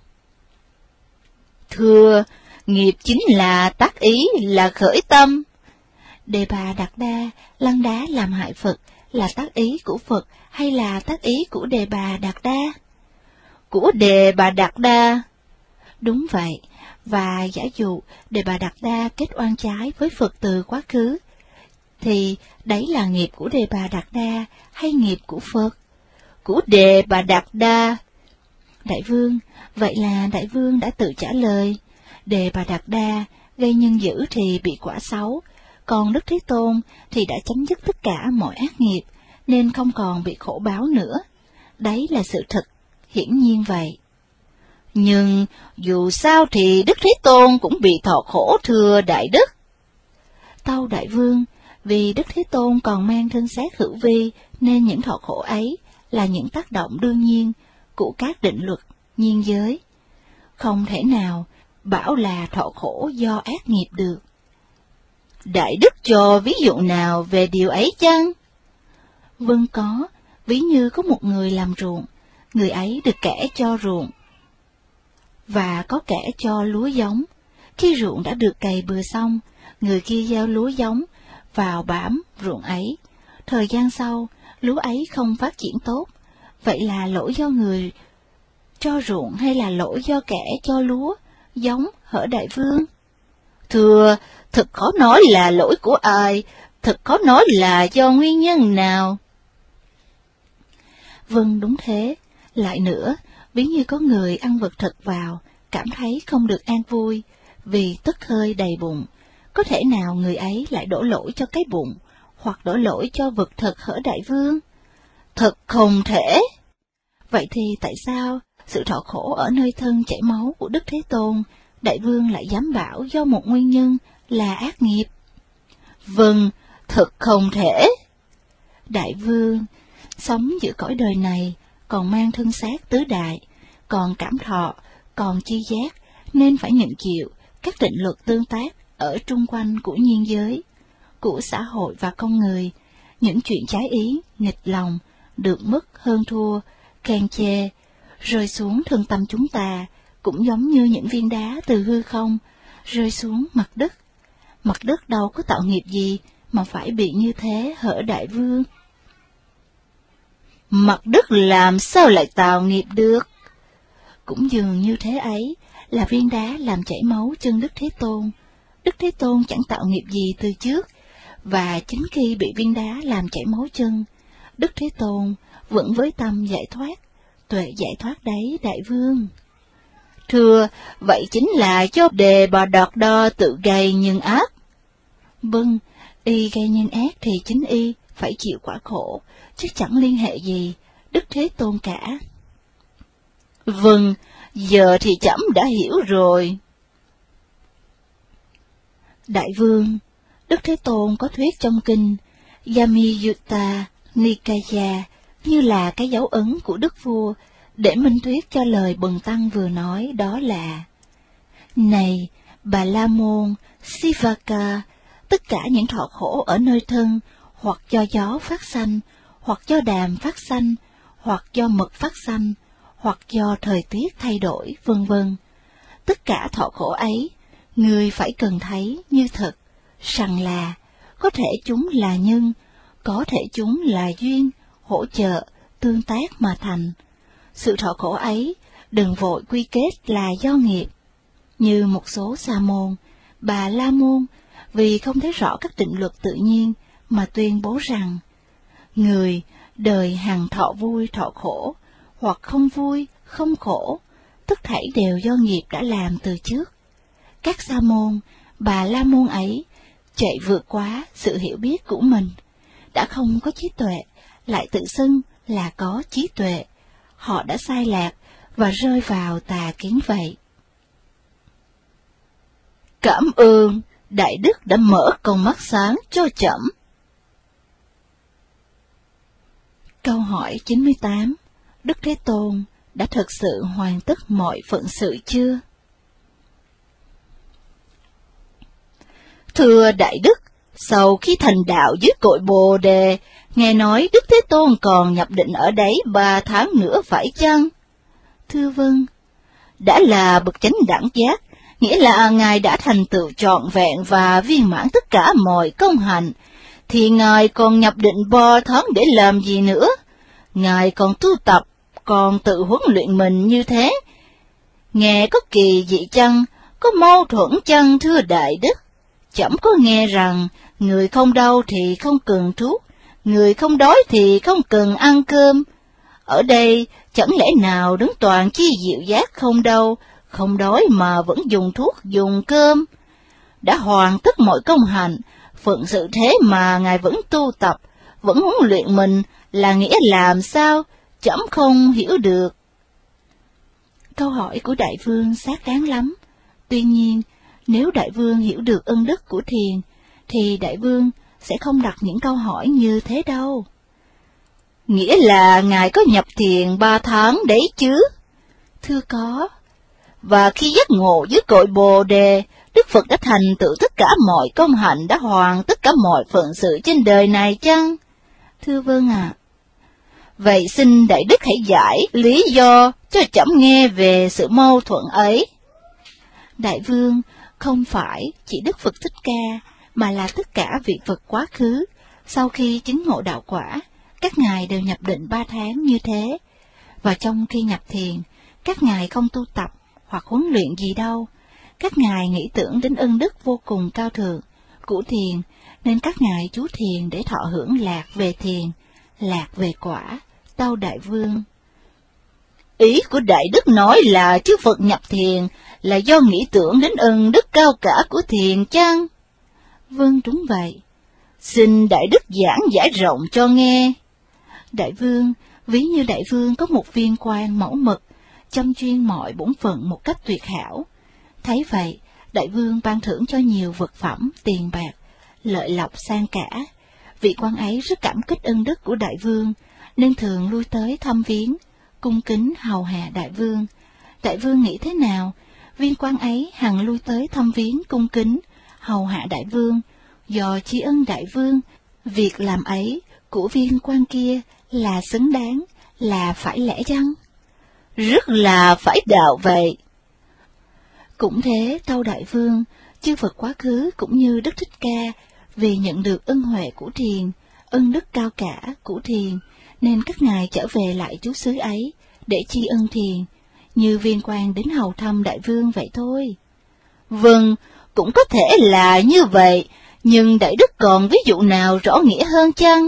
Thưa, nghiệp chính là tác ý, là khởi tâm. Đề Bà Đạt Đa lăn đá làm hại Phật là tác ý của Phật hay là tác ý của Đề Bà Đạt Đa? Của Đề Bà Đạt Đa. Đúng vậy, và giả dụ Đề Bà Đạt Đa kết oan trái với Phật từ quá khứ, thì đấy là nghiệp của Đề Bà Đạt Đa hay nghiệp của Phật? Của Đề Bà Đạt Đa. Đại vương, vậy là đại vương đã tự trả lời. Đề Bà Đạt Đa gây nhân dữ thì bị quả xấu, còn Đức Thế Tôn thì đã chấm dứt tất cả mọi ác nghiệp, nên không còn bị khổ báo nữa. Đấy là sự thật, hiển nhiên vậy. Nhưng dù sao thì Đức Thế Tôn cũng bị thọ khổ, thưa Đại Đức. Tâu đại vương, vì Đức Thế Tôn còn mang thân xác hữu vi, nên những thọ khổ ấy là những tác động đương nhiên của các định luật nhiên giới. Không thể nào bảo là thọ khổ do ác nghiệp được. Đại Đức cho ví dụ nào về điều ấy chăng? Vâng có, ví như có một người làm ruộng, người ấy được kẻ cho ruộng, và có kẻ cho lúa giống. Khi ruộng đã được cày bừa xong, người kia gieo lúa giống vào bám ruộng ấy. Thời gian sau, lúa ấy không phát triển tốt. Vậy là lỗi do người cho ruộng hay là lỗi do kẻ cho lúa giống, hỡi đại vương? Thưa, thật khó nói là lỗi của ai, thật khó nói là do nguyên nhân nào. Vâng, đúng thế. Lại nữa, ví như có người ăn vật thực vào, cảm thấy không được an vui, vì tức hơi đầy bụng. Có thể nào người ấy lại đổ lỗi cho cái bụng, hoặc đổ lỗi cho vật thực, hỡi đại vương? Thật không thể. Vậy thì tại sao sự thọ khổ ở nơi thân chảy máu của Đức Thế Tôn, đại vương lại dám bảo do một nguyên nhân là ác nghiệp? Vâng, thật không thể. Đại vương, sống giữa cõi đời này, còn mang thân xác tứ đại, còn cảm thọ, còn chi giác, nên phải nhận chịu các định luật tương tác ở trung quanh của nhiên giới, của xã hội và con người, những chuyện trái ý, nghịch lòng, được mất hơn thua, khen chê, rơi xuống thân tâm chúng ta, cũng giống như những viên đá từ hư không, rơi xuống mặt đất. Mặt đất đâu có tạo nghiệp gì mà phải bị như thế, hỡi đại vương? Mặt đất làm sao lại tạo nghiệp được? Cũng dường như thế ấy là viên đá làm chảy máu chân Đức Thế Tôn. Đức Thế Tôn chẳng tạo nghiệp gì từ trước, và chính khi bị viên đá làm chảy máu chân, Đức Thế Tôn vẫn với tâm giải thoát, tuệ giải thoát đấy, đại vương. Thưa, vậy chính là do Đề Bà Đạt Đa tự gây nhân ác. Vâng, y gây nhân ác thì chính y phải chịu quả khổ, chứ chẳng liên hệ gì Đức Thế Tôn cả. Vâng, giờ thì trẫm đã hiểu rồi. Đại vương, Đức Thế Tôn có thuyết trong kinh Yamiyutta Nikaya như là cái dấu ấn của Đức Vua, để minh thuyết cho lời bần tăng vừa nói, đó là: Này, Bà La Môn, Sivaka, tất cả những thọ khổ ở nơi thân, hoặc do gió phát sanh, hoặc do đàm phát sanh, hoặc do mật phát sanh, hoặc do thời tiết thay đổi, vân vân. Tất cả thọ khổ ấy, người phải cần thấy như thật, rằng là có thể chúng là nhân, có thể chúng là duyên, hỗ trợ, tương tác mà thành. Sự thọ khổ ấy, đừng vội quy kết là do nghiệp. Như một số sa môn, Bà La Môn, vì không thấy rõ các định luật tự nhiên, mà tuyên bố rằng, người đời hằng thọ vui thọ khổ, hoặc không vui, không khổ, tất thảy đều do nghiệp đã làm từ trước. Các sa môn, Bà La Môn ấy, chạy vượt quá sự hiểu biết của mình, đã không có trí tuệ, lại tự xưng là có trí tuệ. Họ đã sai lạc và rơi vào tà kiến vậy. Cảm ơn, Đại Đức đã mở con mắt sáng cho trẫm. hỏi chín mươi tám. Đức Thế Tôn đã thực sự hoàn tất mọi phận sự chưa? Thưa Đại Đức, sau khi thành đạo dưới cội Bồ Đề, nghe nói Đức Thế Tôn còn nhập định ở đấy ba tháng nữa phải chăng? Thưa vâng. Đã là bậc chánh đẳng giác, nghĩa là Ngài đã thành tựu trọn vẹn và viên mãn tất cả mọi công hạnh, thì Ngài còn nhập định ba tháng để làm gì nữa? Ngài còn tu tập, còn tự huấn luyện mình như thế. Nghe có kỳ dị chăng, có mâu thuẫn chăng thưa Đại Đức? Chấm có nghe rằng, người không đau thì không cần thuốc, người không đói thì không cần ăn cơm. Ở đây, chẳng lẽ nào đứng toàn chi diệu giác không đau, không đói mà vẫn dùng thuốc, dùng cơm? Đã hoàn tất mọi công hạnh, phận sự thế mà Ngài vẫn tu tập, vẫn huấn luyện mình là nghĩa làm sao? Chấm không hiểu được. Câu hỏi của Đại Vương xác đáng lắm. Tuy nhiên, nếu Đại Vương hiểu được ân đức của thiền, thì Đại Vương sẽ không đặt những câu hỏi như thế đâu. Nghĩa là Ngài có nhập thiền ba tháng đấy chứ? Thưa có. Và khi giác ngộ dưới cội Bồ Đề, Đức Phật đã thành tựu tất cả mọi công hạnh, đã hoàn tất cả mọi phận sự trên đời này chăng? Thưa vâng ạ. À. Vậy xin Đại Đức hãy giải lý do cho chấm nghe về sự mâu thuẫn ấy. Đại Vương, không phải chỉ Đức Phật Thích Ca, mà là tất cả vị Phật quá khứ, sau khi chứng ngộ đạo quả, các ngài đều nhập định ba tháng như thế. Và trong khi nhập thiền, các ngài không tu tập hoặc huấn luyện gì đâu. Các ngài nghĩ tưởng đến ân đức vô cùng cao thượng của thiền, nên các ngài chú thiền để thọ hưởng lạc về thiền, lạc về quả. Tâu Đại Vương. Ý của Đại Đức nói là chư Phật nhập thiền là do nghĩ tưởng đến ân đức cao cả của thiền chăng? Vâng, đúng vậy. Xin Đại Đức giảng giải rộng cho nghe. Đại Vương, ví như Đại Vương có một viên quan mẫu mực, chăm chuyên mọi bổn phận một cách tuyệt hảo. Thấy vậy, Đại Vương ban thưởng cho nhiều vật phẩm, tiền bạc, lợi lộc sang cả. Vị quan ấy rất cảm kích ân đức của Đại Vương, nên thường lui tới thăm viếng, cung kính hầu hạ Đại Vương. Đại Vương nghĩ thế nào? Viên quan ấy hằng lui tới thăm viếng, cung kính hầu hạ Đại Vương, do tri ân Đại Vương. Việc làm ấy của viên quan kia là xứng đáng, là phải lẽ chăng? Rất là phải đạo vậy. Cũng thế, tâu Đại Vương, chư Phật quá khứ cũng như Đức Thích Ca, vì nhận được ân huệ của thiền, ân đức cao cả của thiền, nên các ngài trở về lại trú xứ ấy để tri ân thiền, như viên quan đến hầu thăm Đại Vương vậy thôi. Vâng, cũng có thể là như vậy, nhưng Đại Đức còn ví dụ nào rõ nghĩa hơn chăng?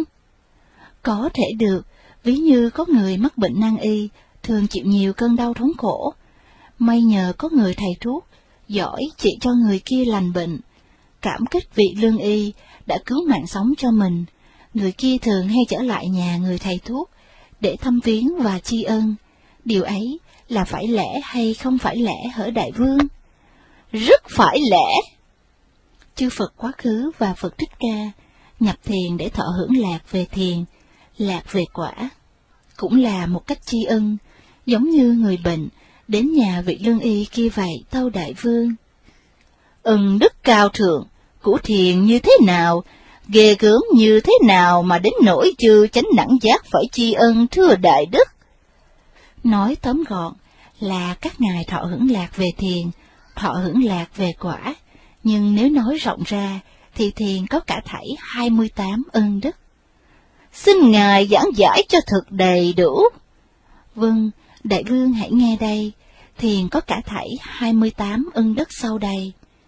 Có thể được, ví như có người mắc bệnh nan y, thường chịu nhiều cơn đau thống khổ. May nhờ có người thầy thuốc, giỏi trị cho người kia lành bệnh. Cảm kích vị lương y đã cứu mạng sống cho mình, người kia thường hay trở lại nhà người thầy thuốc để thăm viếng và tri ân. Điều ấy là phải lẽ hay không phải lẽ hỡi Đại Vương? Rất phải lẽ. Chư Phật quá khứ và Phật Thích Ca nhập thiền để thọ hưởng lạc về thiền, lạc về quả, cũng là một cách tri ân, giống như người bệnh đến nhà vị lương y kia vậy, tâu Đại Vương. Ân đức cao thượng của thiền như thế nào, ghê gớm như thế nào mà đến nỗi chư chánh đẳng giác phải tri ân thưa Đại Đức? Nói tóm gọn là các ngài thọ hưởng lạc về thiền, thọ hưởng lạc về quả, nhưng nếu nói rộng ra thì thiền có cả thảy hai mươi tám ân đức. Xin Ngài giảng giải cho thật đầy đủ. Vâng, Đại Vương hãy nghe đây, thiền có cả thảy hai mươi tám ân đức sau đây.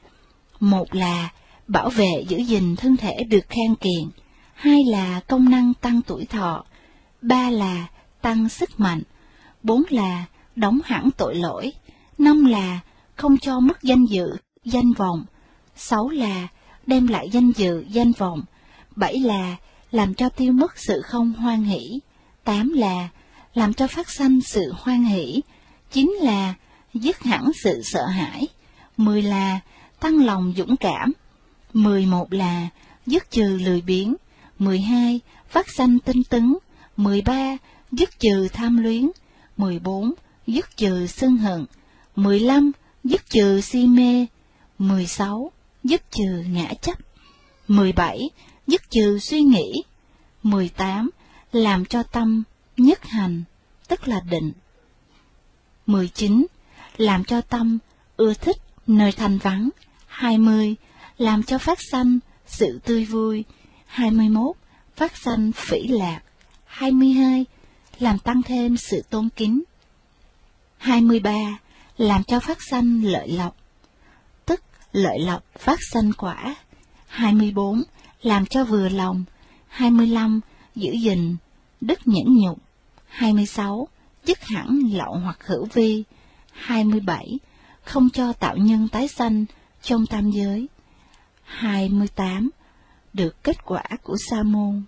Một là bảo vệ giữ gìn thân thể được khang kiện, hai là công năng tăng tuổi thọ, ba là tăng sức mạnh, bốn là đóng hẳn tội lỗi, năm là không cho mất danh dự, danh vọng, sáu là đem lại danh dự, danh vọng, bảy là làm cho tiêu mất sự không hoan hỷ, tám là làm cho phát sanh sự hoan hỷ, chín là dứt hẳn sự sợ hãi, mười là tăng lòng dũng cảm, mười một là dứt trừ lười biếng, mười hai phát sanh tinh tấn, mười ba. Dứt trừ tham luyến. mười bốn. Dứt trừ sân hận. mười lăm. Dứt trừ si mê. mười sáu. Dứt trừ ngã chấp. mười bảy. Dứt trừ suy nghĩ. mười tám. Làm cho tâm nhất hành, tức là định. mười chín. Làm cho tâm ưa thích nơi thanh vắng. hai mươi. Làm cho phát sanh sự tươi vui. hai mươi mốt. Phát sanh phỉ lạc. hai mươi hai. Làm tăng thêm sự tôn kính. hai mươi ba. Làm cho phát sanh lợi lộc, tức lợi lộc phát sanh quả. hai mươi bốn. Làm cho vừa lòng. hai mươi lăm. Giữ gìn đức nhẫn nhục. hai mươi sáu. Dứt hẳn lậu hoặc hữu vi. hai mươi bảy. Không cho tạo nhân tái sanh trong tam giới. hai mươi tám. Được kết quả của sa môn.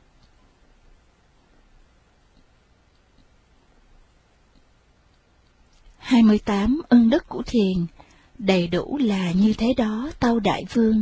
hai mươi tám. Ân đức của thiền, đầy đủ là như thế đó tâu đại vương.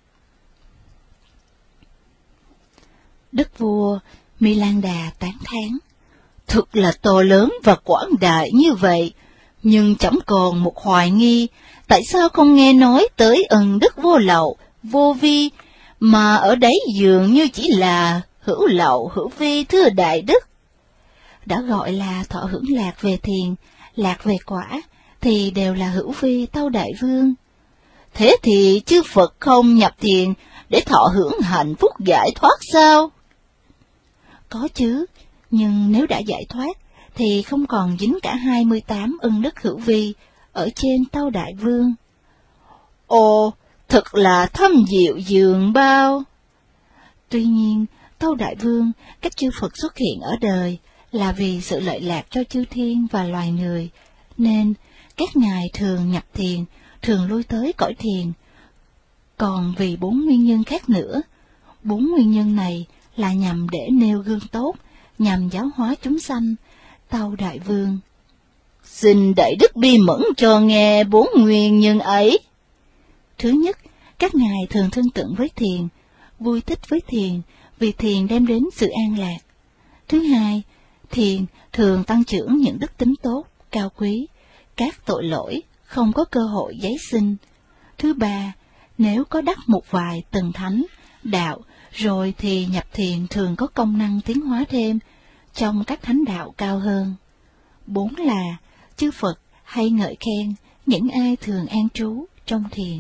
Đức vua Mi Lan Đà tán thán: thực là to lớn và quảng đại như vậy, nhưng chẳng còn một hoài nghi, tại sao không nghe nói tới ân đức vô lậu, vô vi, mà ở đấy dường như chỉ là hữu lậu, hữu vi, thưa đại đức. Đã gọi là thọ hưởng lạc về thiền, lạc về quả, thì đều là hữu vi tâu đại vương. Thế thì chư Phật không nhập thiền để thọ hưởng hạnh phúc giải thoát sao? Có chứ, nhưng nếu đã giải thoát, thì không còn dính cả hai mươi tám ân đức hữu vi ở trên tâu đại vương. Ồ, thật là thâm diệu dường bao. Tuy nhiên, tâu đại vương, các chư Phật xuất hiện ở đời là vì sự lợi lạc cho chư thiên và loài người, nên các ngài thường nhập thiền, thường lui tới cõi thiền. Còn vì bốn nguyên nhân khác nữa, bốn nguyên nhân này là nhằm để nêu gương tốt, nhằm giáo hóa chúng sanh, tâu đại vương. Xin đại đức bi mẫn cho nghe bốn nguyên nhân ấy. Thứ nhất, các ngài thường thương tưởng với thiền, vui thích với thiền, vì thiền đem đến sự an lạc. Thứ hai, thiền thường tăng trưởng những đức tính tốt, cao quý, các tội lỗi không có cơ hội giấy sinh. Thứ ba, nếu có đắc một vài tầng thánh, đạo, rồi thì nhập thiền thường có công năng tiến hóa thêm trong các thánh đạo cao hơn. Bốn là, chư Phật hay ngợi khen những ai thường an trú trong thiền.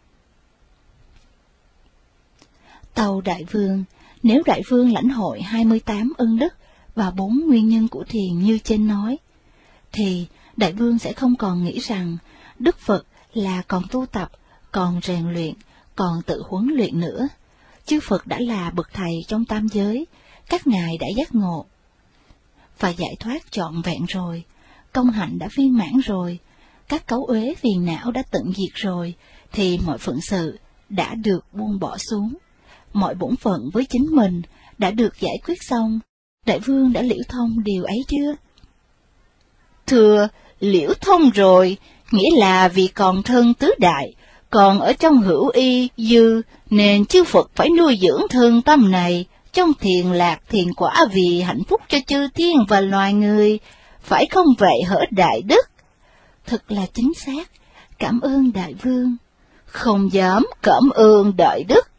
Tâu đại vương, nếu đại vương lãnh hội hai mươi tám ân đức và bốn nguyên nhân của thiền như trên nói, thì đại vương sẽ không còn nghĩ rằng Đức Phật là còn tu tập, còn rèn luyện, còn tự huấn luyện nữa. Chư Phật đã là bậc thầy trong tam giới, các ngài đã giác ngộ và giải thoát trọn vẹn rồi, công hạnh đã viên mãn rồi, các cấu uế phiền não đã tận diệt rồi, thì mọi phận sự đã được buông bỏ xuống, mọi bổn phận với chính mình đã được giải quyết xong. Đại vương đã liễu thông điều ấy chưa? Thưa, liễu thông rồi, nghĩa là vì còn thân tứ đại, còn ở trong hữu y dư, nên chư Phật phải nuôi dưỡng thân tâm này trong thiền lạc thiền quả vì hạnh phúc cho chư thiên và loài người, phải không vậy hỡi đại đức? Thật là chính xác, cảm ơn đại vương. Không dám cảm ơn đại đức.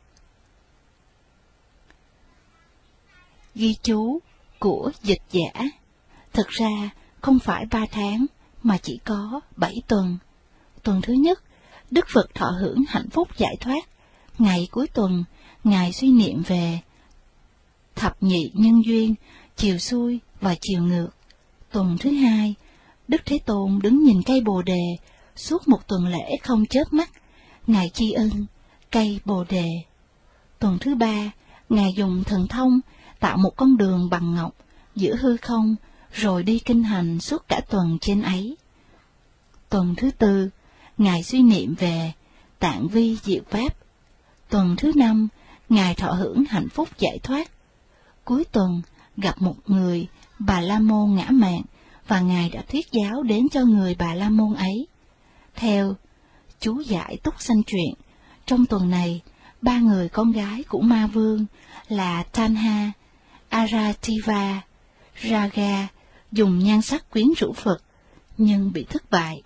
Ghi chú của dịch giả. Thực ra không phải ba tháng mà chỉ có bảy tuần. Tuần thứ nhất, Đức Phật thọ hưởng hạnh phúc giải thoát. Ngày cuối tuần, ngài suy niệm về thập nhị nhân duyên, chiều xuôi và chiều ngược. Tuần thứ hai, Đức Thế Tôn đứng nhìn cây Bồ đề suốt một tuần lễ không chớp mắt, ngài tri ân cây Bồ đề. Tuần thứ ba, ngài dùng thần thông tạo một con đường bằng ngọc giữa hư không, rồi đi kinh hành suốt cả tuần trên ấy. Tuần thứ tư, ngài suy niệm về tạng vi diệu pháp. Tuần thứ năm, ngài thọ hưởng hạnh phúc giải thoát. Cuối tuần, gặp một người Bà La Môn ngã mạn, và ngài đã thuyết giáo đến cho người Bà La Môn ấy. Theo chú giải Túc Sanh truyện, trong tuần này, ba người con gái của Ma Vương là Tanha, Arativa, Raga dùng nhan sắc quyến rũ Phật, nhưng bị thất bại.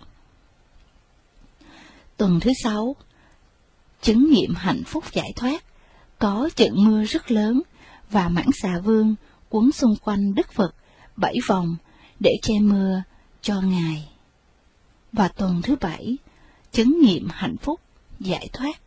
Tuần thứ sáu, chứng nghiệm hạnh phúc giải thoát. Có trận mưa rất lớn, và mãng xà vương quấn xung quanh Đức Phật bảy vòng để che mưa cho Ngài. Và tuần thứ bảy, chứng nghiệm hạnh phúc giải thoát.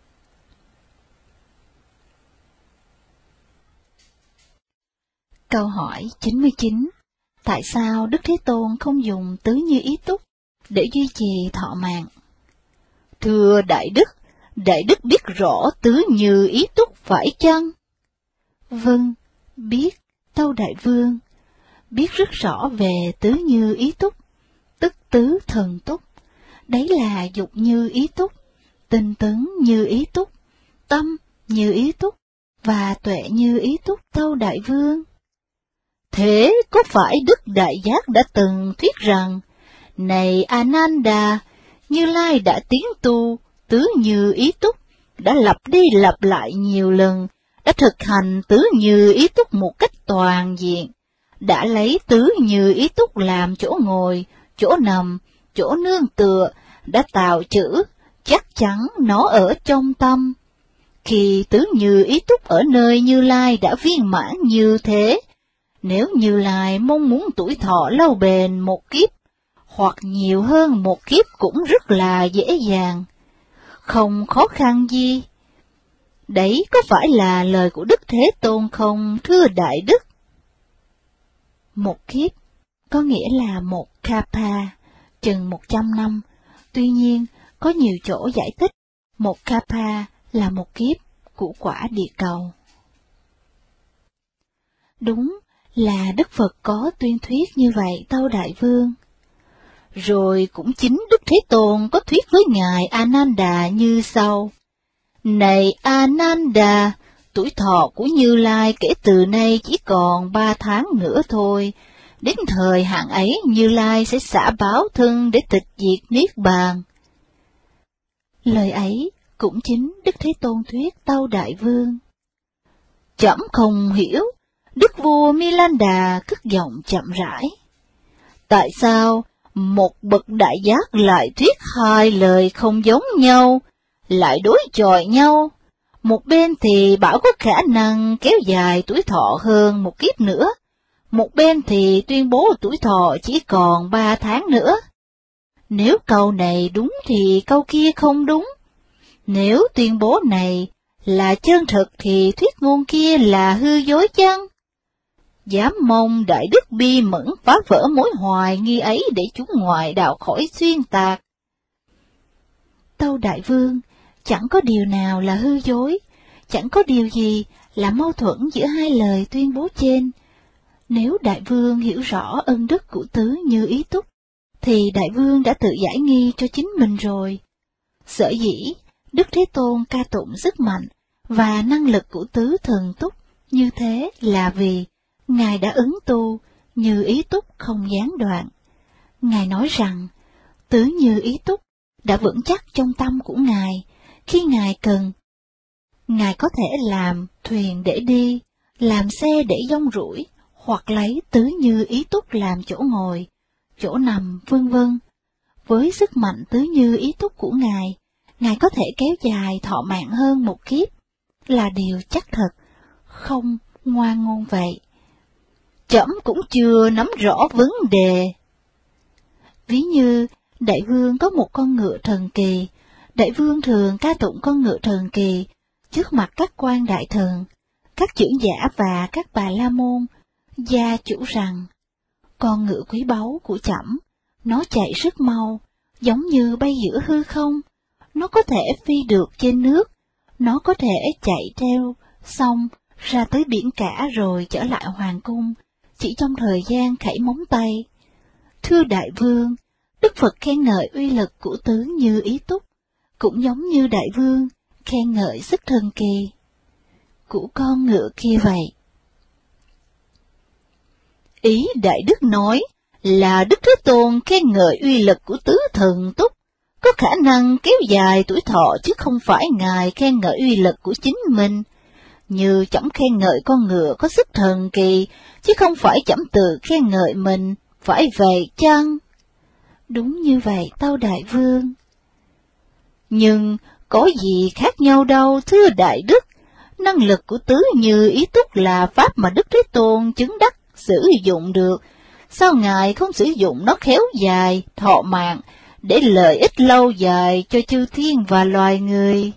Câu hỏi chín mươi chín. Tại sao Đức Thế Tôn không dùng tứ như ý túc để duy trì thọ mạng? Thưa Đại Đức, Đại Đức biết rõ tứ như ý túc phải chăng? Vâng, biết, tâu Đại Vương. Biết rất rõ về tứ như ý túc, tức tứ thần túc. Đấy là dục như ý túc, tinh tấn như ý túc, tâm như ý túc, và tuệ như ý túc, tâu Đại Vương. Thế có phải Đức Đại Giác đã từng thuyết rằng, này Ananda, Như Lai đã tiến tu tứ như ý túc, đã lặp đi lặp lại nhiều lần, đã thực hành tứ như ý túc một cách toàn diện, đã lấy tứ như ý túc làm chỗ ngồi, chỗ nằm, chỗ nương tựa, đã tạo chữ, chắc chắn nó ở trong tâm. Khi tứ như ý túc ở nơi Như Lai đã viên mãn như thế, nếu Như Lai mong muốn tuổi thọ lâu bền một kiếp, hoặc nhiều hơn một kiếp cũng rất là dễ dàng, không khó khăn gì. Đấy có phải là lời của Đức Thế Tôn không, thưa Đại Đức? Một kiếp có nghĩa là một kappa, chừng một trăm năm. Tuy nhiên, có nhiều chỗ giải thích một kappa là một kiếp của quả địa cầu. Đúng là Đức Phật có tuyên thuyết như vậy, tâu Đại Vương. Rồi cũng chính Đức Thế Tôn có thuyết với Ngài Ananda như sau. Này Ananda, tuổi thọ của Như Lai kể từ nay chỉ còn ba tháng nữa thôi. Đến thời hạn ấy, Như Lai sẽ xả báo thân để tịch diệt Niết Bàn. Lời ấy cũng chính Đức Thế Tôn thuyết, tâu Đại Vương. Trẫm không hiểu, Đức vua Milanda cất giọng chậm rãi. Tại sao một bậc đại giác lại thuyết hai lời không giống nhau, lại đối chọi nhau? Một bên thì bảo có khả năng kéo dài tuổi thọ hơn một kiếp nữa, một bên thì tuyên bố tuổi thọ chỉ còn ba tháng nữa. Nếu câu này đúng thì câu kia không đúng. Nếu tuyên bố này là chân thực thì thuyết ngôn kia là hư dối chăng? Dám mong Đại Đức bi mẫn phá vỡ mối hoài nghi ấy để chúng ngoại đạo khỏi xuyên tạc. Tâu Đại Vương, chẳng có điều nào là hư dối, chẳng có điều gì là mâu thuẫn giữa hai lời tuyên bố trên. Nếu Đại Vương hiểu rõ ân đức của tứ như ý túc, thì Đại Vương đã tự giải nghi cho chính mình rồi. Sở dĩ, Đức Thế Tôn ca tụng sức mạnh và năng lực của tứ thần túc như thế là vì Ngài đã ứng tu như ý túc không gián đoạn. Ngài nói rằng, tứ như ý túc đã vững chắc trong tâm của Ngài. Khi Ngài cần, Ngài có thể làm thuyền để đi, làm xe để dông rủi, hoặc lấy tứ như ý túc làm chỗ ngồi, chỗ nằm, vân vân. Với sức mạnh tứ như ý túc của Ngài, Ngài có thể kéo dài thọ mạng hơn một kiếp, là điều chắc thật, không ngoan ngôn vậy. Trẫm cũng chưa nắm rõ vấn đề. Ví như Đại Vương có một con ngựa thần kỳ, Đại Vương thường ca tụng con ngựa thần kỳ trước mặt các quan đại thần, các trưởng giả và các bà la môn, gia chủ rằng, con ngựa quý báu của trẫm, nó chạy rất mau, giống như bay giữa hư không, nó có thể phi được trên nước, nó có thể chạy theo sông ra tới biển cả rồi trở lại hoàng cung, chỉ trong thời gian khẩy móng tay. Thưa Đại Vương, Đức Phật khen ngợi uy lực của tứ như ý túc, cũng giống như Đại Vương khen ngợi sức thần kỳ của con ngựa kia vậy. Ý Đại Đức nói là Đức Thế Tôn khen ngợi uy lực của tứ thần túc, có khả năng kéo dài tuổi thọ chứ không phải Ngài khen ngợi uy lực của chính mình. như chấm khen ngợi con ngựa có sức thần kỳ, chứ không phải chấm tự khen ngợi mình, phải vậy chăng? Đúng như vậy, tâu đại vương. Nhưng có gì khác nhau đâu, thưa đại đức. Năng lực của Tứ Như Ý Túc là pháp mà Đức Thế Tôn chứng đắc sử dụng được. Sao Ngài không sử dụng nó khéo dài, thọ mạng, để lợi ích lâu dài cho chư thiên và loài người?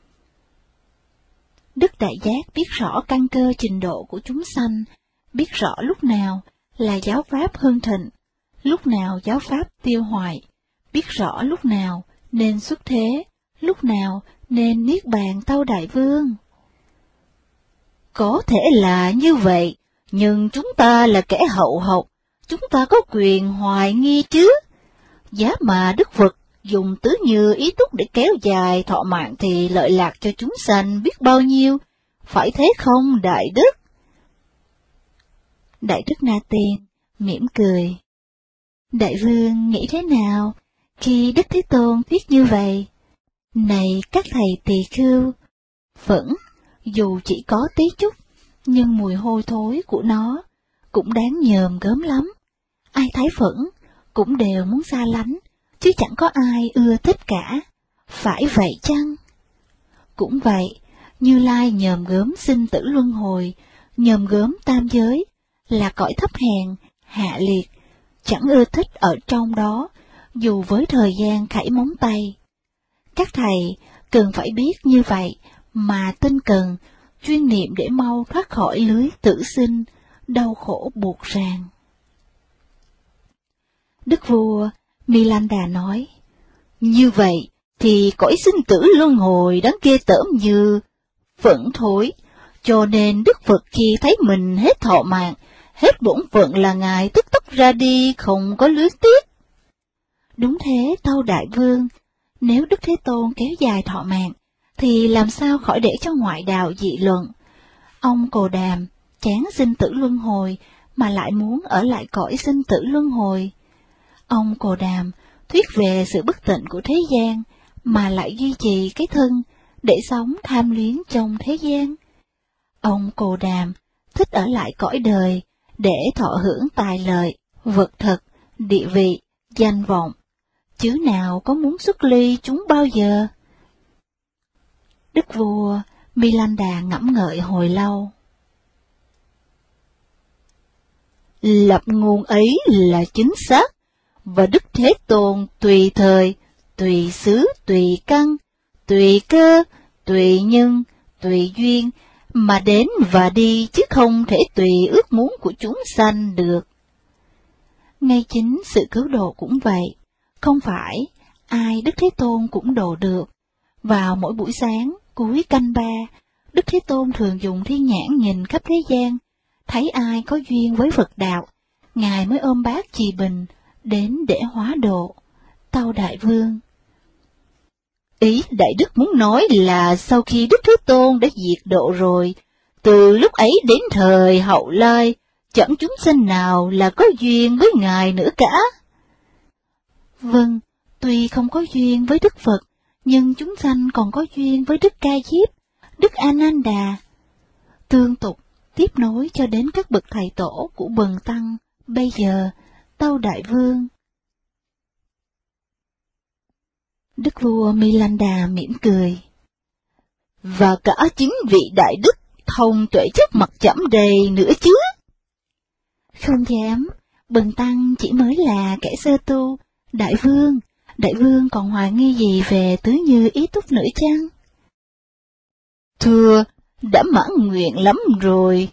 Đức Đại Giác biết rõ căn cơ trình độ của chúng sanh, biết rõ lúc nào là giáo pháp hưng thịnh, lúc nào giáo pháp tiêu hoại, biết rõ lúc nào nên xuất thế, lúc nào nên niết bàn, tâu đại vương. Có thể là như vậy, nhưng chúng ta là kẻ hậu học, chúng ta có quyền hoài nghi chứ. Giá mà Đức Phật dùng Tứ Như Ý Túc để kéo dài thọ mạng thì lợi lạc cho chúng sanh biết bao nhiêu, phải thế không đại đức? Đại đức Na Tiên mỉm cười. Đại vương nghĩ thế nào khi Đức Thế Tôn thuyết như vậy? Này các thầy tỳ khưu, phẫn dù chỉ có tí chút, nhưng mùi hôi thối của nó cũng đáng nhờm gớm lắm. Ai thấy phẫn cũng đều muốn xa lánh, chứ chẳng có ai ưa thích cả. Phải vậy chăng? Cũng vậy, Như Lai nhờm gớm sinh tử luân hồi, nhờm gớm tam giới, là cõi thấp hèn, hạ liệt, chẳng ưa thích ở trong đó, dù với thời gian khảy móng tay. Các thầy cần phải biết như vậy, mà tinh cần, chuyên niệm để mau thoát khỏi lưới tử sinh, đau khổ buộc ràng. Đức vua Milanda nói, như vậy thì cõi sinh tử luân hồi đáng ghê tởm như phẫn thối, cho nên Đức Phật khi thấy mình hết thọ mạng, hết bổn phận là Ngài tức tốc ra đi, không có luyến tiếc. Đúng thế, tâu đại vương, nếu Đức Thế Tôn kéo dài thọ mạng, thì làm sao khỏi để cho ngoại đạo dị luận. Ông Cồ Đàm chán sinh tử luân hồi, mà lại muốn ở lại cõi sinh tử luân hồi. Ông Cồ Đàm thuyết về sự bất tịnh của thế gian, mà lại duy trì cái thân, để sống tham luyến trong thế gian. Ông Cồ Đàm thích ở lại cõi đời, để thọ hưởng tài lợi, vật thực, địa vị, danh vọng, chứ nào có muốn xuất ly chúng bao giờ. Đức vua Milanda ngẫm ngợi hồi lâu. Lập nguồn ấy là chính xác, và Đức Thế Tôn tùy thời, tùy xứ, tùy căn, tùy cơ, tùy nhân, tùy duyên, mà đến và đi, chứ không thể tùy ước muốn của chúng sanh được. Ngay chính sự cứu độ cũng vậy, không phải ai Đức Thế Tôn cũng độ được. Vào mỗi buổi sáng, cuối canh ba, Đức Thế Tôn thường dùng thiên nhãn nhìn khắp thế gian, thấy ai có duyên với Phật đạo, Ngài mới ôm bát trì bình, đến để hóa độ. Tâu đại vương. Ý đại đức muốn nói là sau khi Đức Thế Tôn đã diệt độ rồi, từ lúc ấy đến thời hậu lai, chẳng chúng sanh nào là có duyên với Ngài nữa cả. Vâng, tuy không có duyên với Đức Phật, nhưng chúng sanh còn có duyên với Đức Ca Diếp, Đức A Nan Đà. Tương tục, tiếp nối cho đến các bậc thầy tổ của bần tăng, bây giờ, tâu đại vương. Đức vua Milanda mỉm cười. Và cả chính vị đại đức thông tuệ trước mặt chẩm đầy nữa chứ. Không dám, bần tăng chỉ mới là kẻ sơ tu. Đại vương, đại vương còn hoài nghi gì về Tứ Như Ý Túc nữa chăng? Thưa, đã mãn nguyện lắm rồi.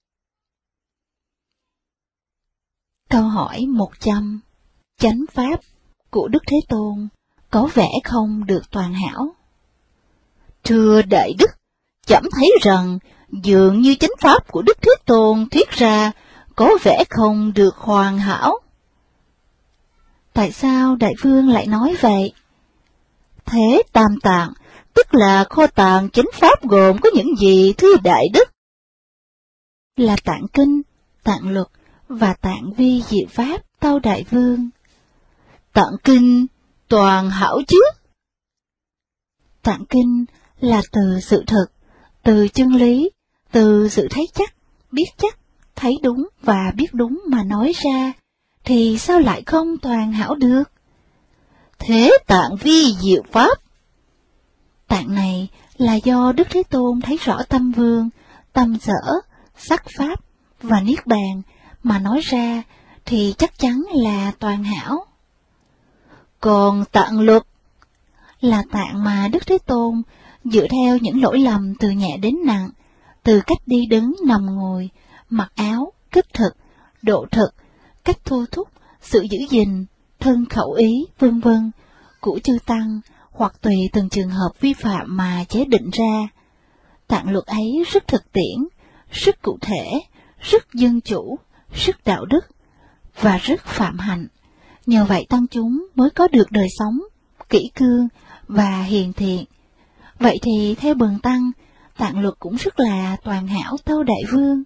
Câu hỏi một trăm. Chánh pháp của Đức Thế Tôn có vẻ không được toàn hảo. Thưa đại đức, chẩm thấy rằng dường như chánh pháp của Đức Thế Tôn thuyết ra có vẻ không được hoàn hảo. Tại sao đại vương lại nói vậy? Thế tam tạng, tức là kho tàng chánh pháp gồm có những gì thưa đại đức? Là tạng kinh, tạng luật và tạng vi diệu pháp, tâu đại vương. Tạng kinh toàn hảo chứ? Tạng kinh là từ sự thực, từ chân lý, từ sự thấy chắc, biết chắc, thấy đúng và biết đúng mà nói ra, thì sao lại không toàn hảo được? Thế tạng vi diệu pháp. Tạng này là do Đức Thế Tôn thấy rõ tâm vương, tâm sở, sắc pháp và niết bàn mà nói ra thì chắc chắn là toàn hảo. Còn tạng luật là tạng mà Đức Thế Tôn dựa theo những lỗi lầm từ nhẹ đến nặng, từ cách đi đứng nằm ngồi, mặc áo, kích thực, độ thực, cách thu thúc, sự giữ gìn, thân khẩu ý, vân vân của chư tăng, hoặc tùy từng trường hợp vi phạm mà chế định ra. Tạng luật ấy rất thực tiễn, rất cụ thể, rất dân chủ, rất đạo đức, và rất phạm hạnh. Nhờ vậy tăng chúng mới có được đời sống kỷ cương và hiền thiện. Vậy thì theo Bần Tăng, tạng luật cũng rất là toàn hảo tâu đại vương.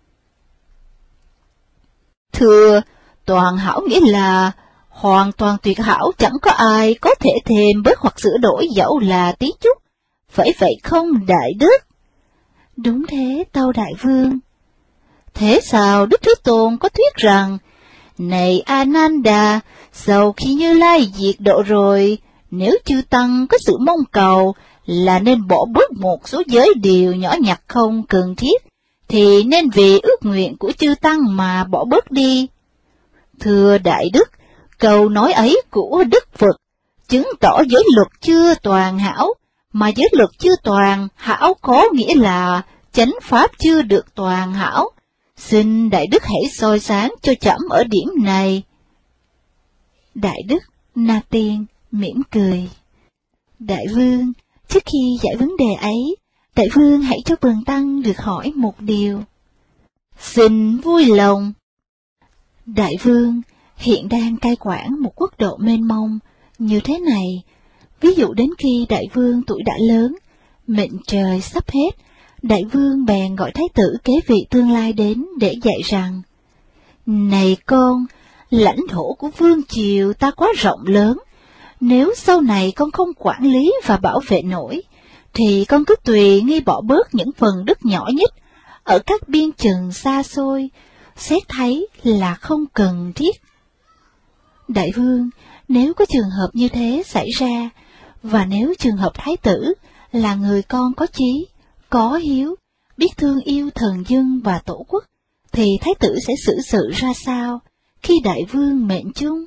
Thưa, toàn hảo nghĩa là hoàn toàn tuyệt hảo, chẳng có ai có thể thêm bớt hoặc sửa đổi dẫu là tí chút. Phải vậy không đại đức? Đúng thế tâu đại vương. Thế sao Đức Thế Tôn có thuyết rằng, này Ananda, sau khi Như Lai diệt độ rồi, nếu chư tăng có sự mong cầu là nên bỏ bớt một số giới điều nhỏ nhặt không cần thiết, thì nên vì ước nguyện của chư tăng mà bỏ bớt đi. Thưa đại đức, câu nói ấy của Đức Phật chứng tỏ giới luật chưa toàn hảo, mà giới luật chưa toàn hảo có nghĩa là chánh pháp chưa được toàn hảo. Xin đại đức hãy soi sáng cho trẫm ở điểm này. Đại đức Na Tiên mỉm cười. Đại vương, trước khi giải vấn đề ấy, đại vương hãy cho Bần Tăng được hỏi một điều. Xin vui lòng. Đại vương hiện đang cai quản một quốc độ mênh mông như thế này. Ví dụ đến khi đại vương tuổi đã lớn, mệnh trời sắp hết, đại vương bèn gọi thái tử kế vị tương lai đến để dạy rằng: Này con, lãnh thổ của vương triều ta quá rộng lớn, nếu sau này con không quản lý và bảo vệ nổi, thì con cứ tùy nghi bỏ bớt những phần đất nhỏ nhất ở các biên chừng xa xôi, xét thấy là không cần thiết. Đại vương, nếu có trường hợp như thế xảy ra, và nếu trường hợp thái tử là người con có chí, có hiếu, biết thương yêu thần dân và tổ quốc, thì thái tử sẽ xử sự ra sao khi đại vương mệnh chung?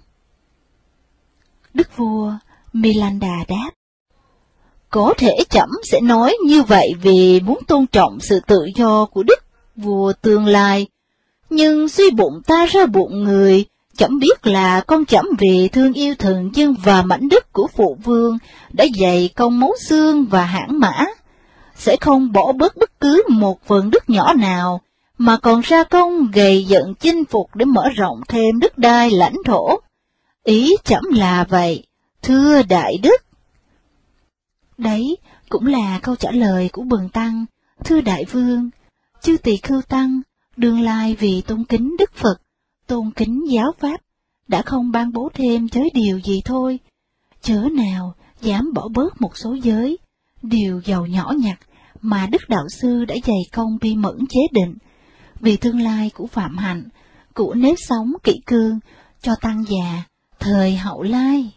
Đức vua Milanda đáp: Có thể trẫm sẽ nói như vậy vì muốn tôn trọng sự tự do của đức vua tương lai, nhưng suy bụng ta ra bụng người, trẫm biết là con trẫm vì thương yêu thần dân và mảnh đất của phụ vương đã dày công máu xương và hãn mã, sẽ không bỏ bớt bất cứ một phần đất nhỏ nào, mà còn ra công gầy dựng chinh phục để mở rộng thêm đất đai lãnh thổ. Ý trẫm là vậy, thưa đại đức. Đấy cũng là câu trả lời của Bần Tăng, thưa đại vương. Chư Tỳ Khưu Tăng đương lai vì tôn kính Đức Phật, tôn kính giáo pháp, đã không ban bố thêm giới điều gì thôi, chớ nào dám bỏ bớt một số giới, điều giàu nhỏ nhặt mà Đức Đạo Sư đã dày công bi mẫn chế định, vì tương lai của phạm hạnh, của nếp sống kỷ cương, cho tăng già, thời hậu lai.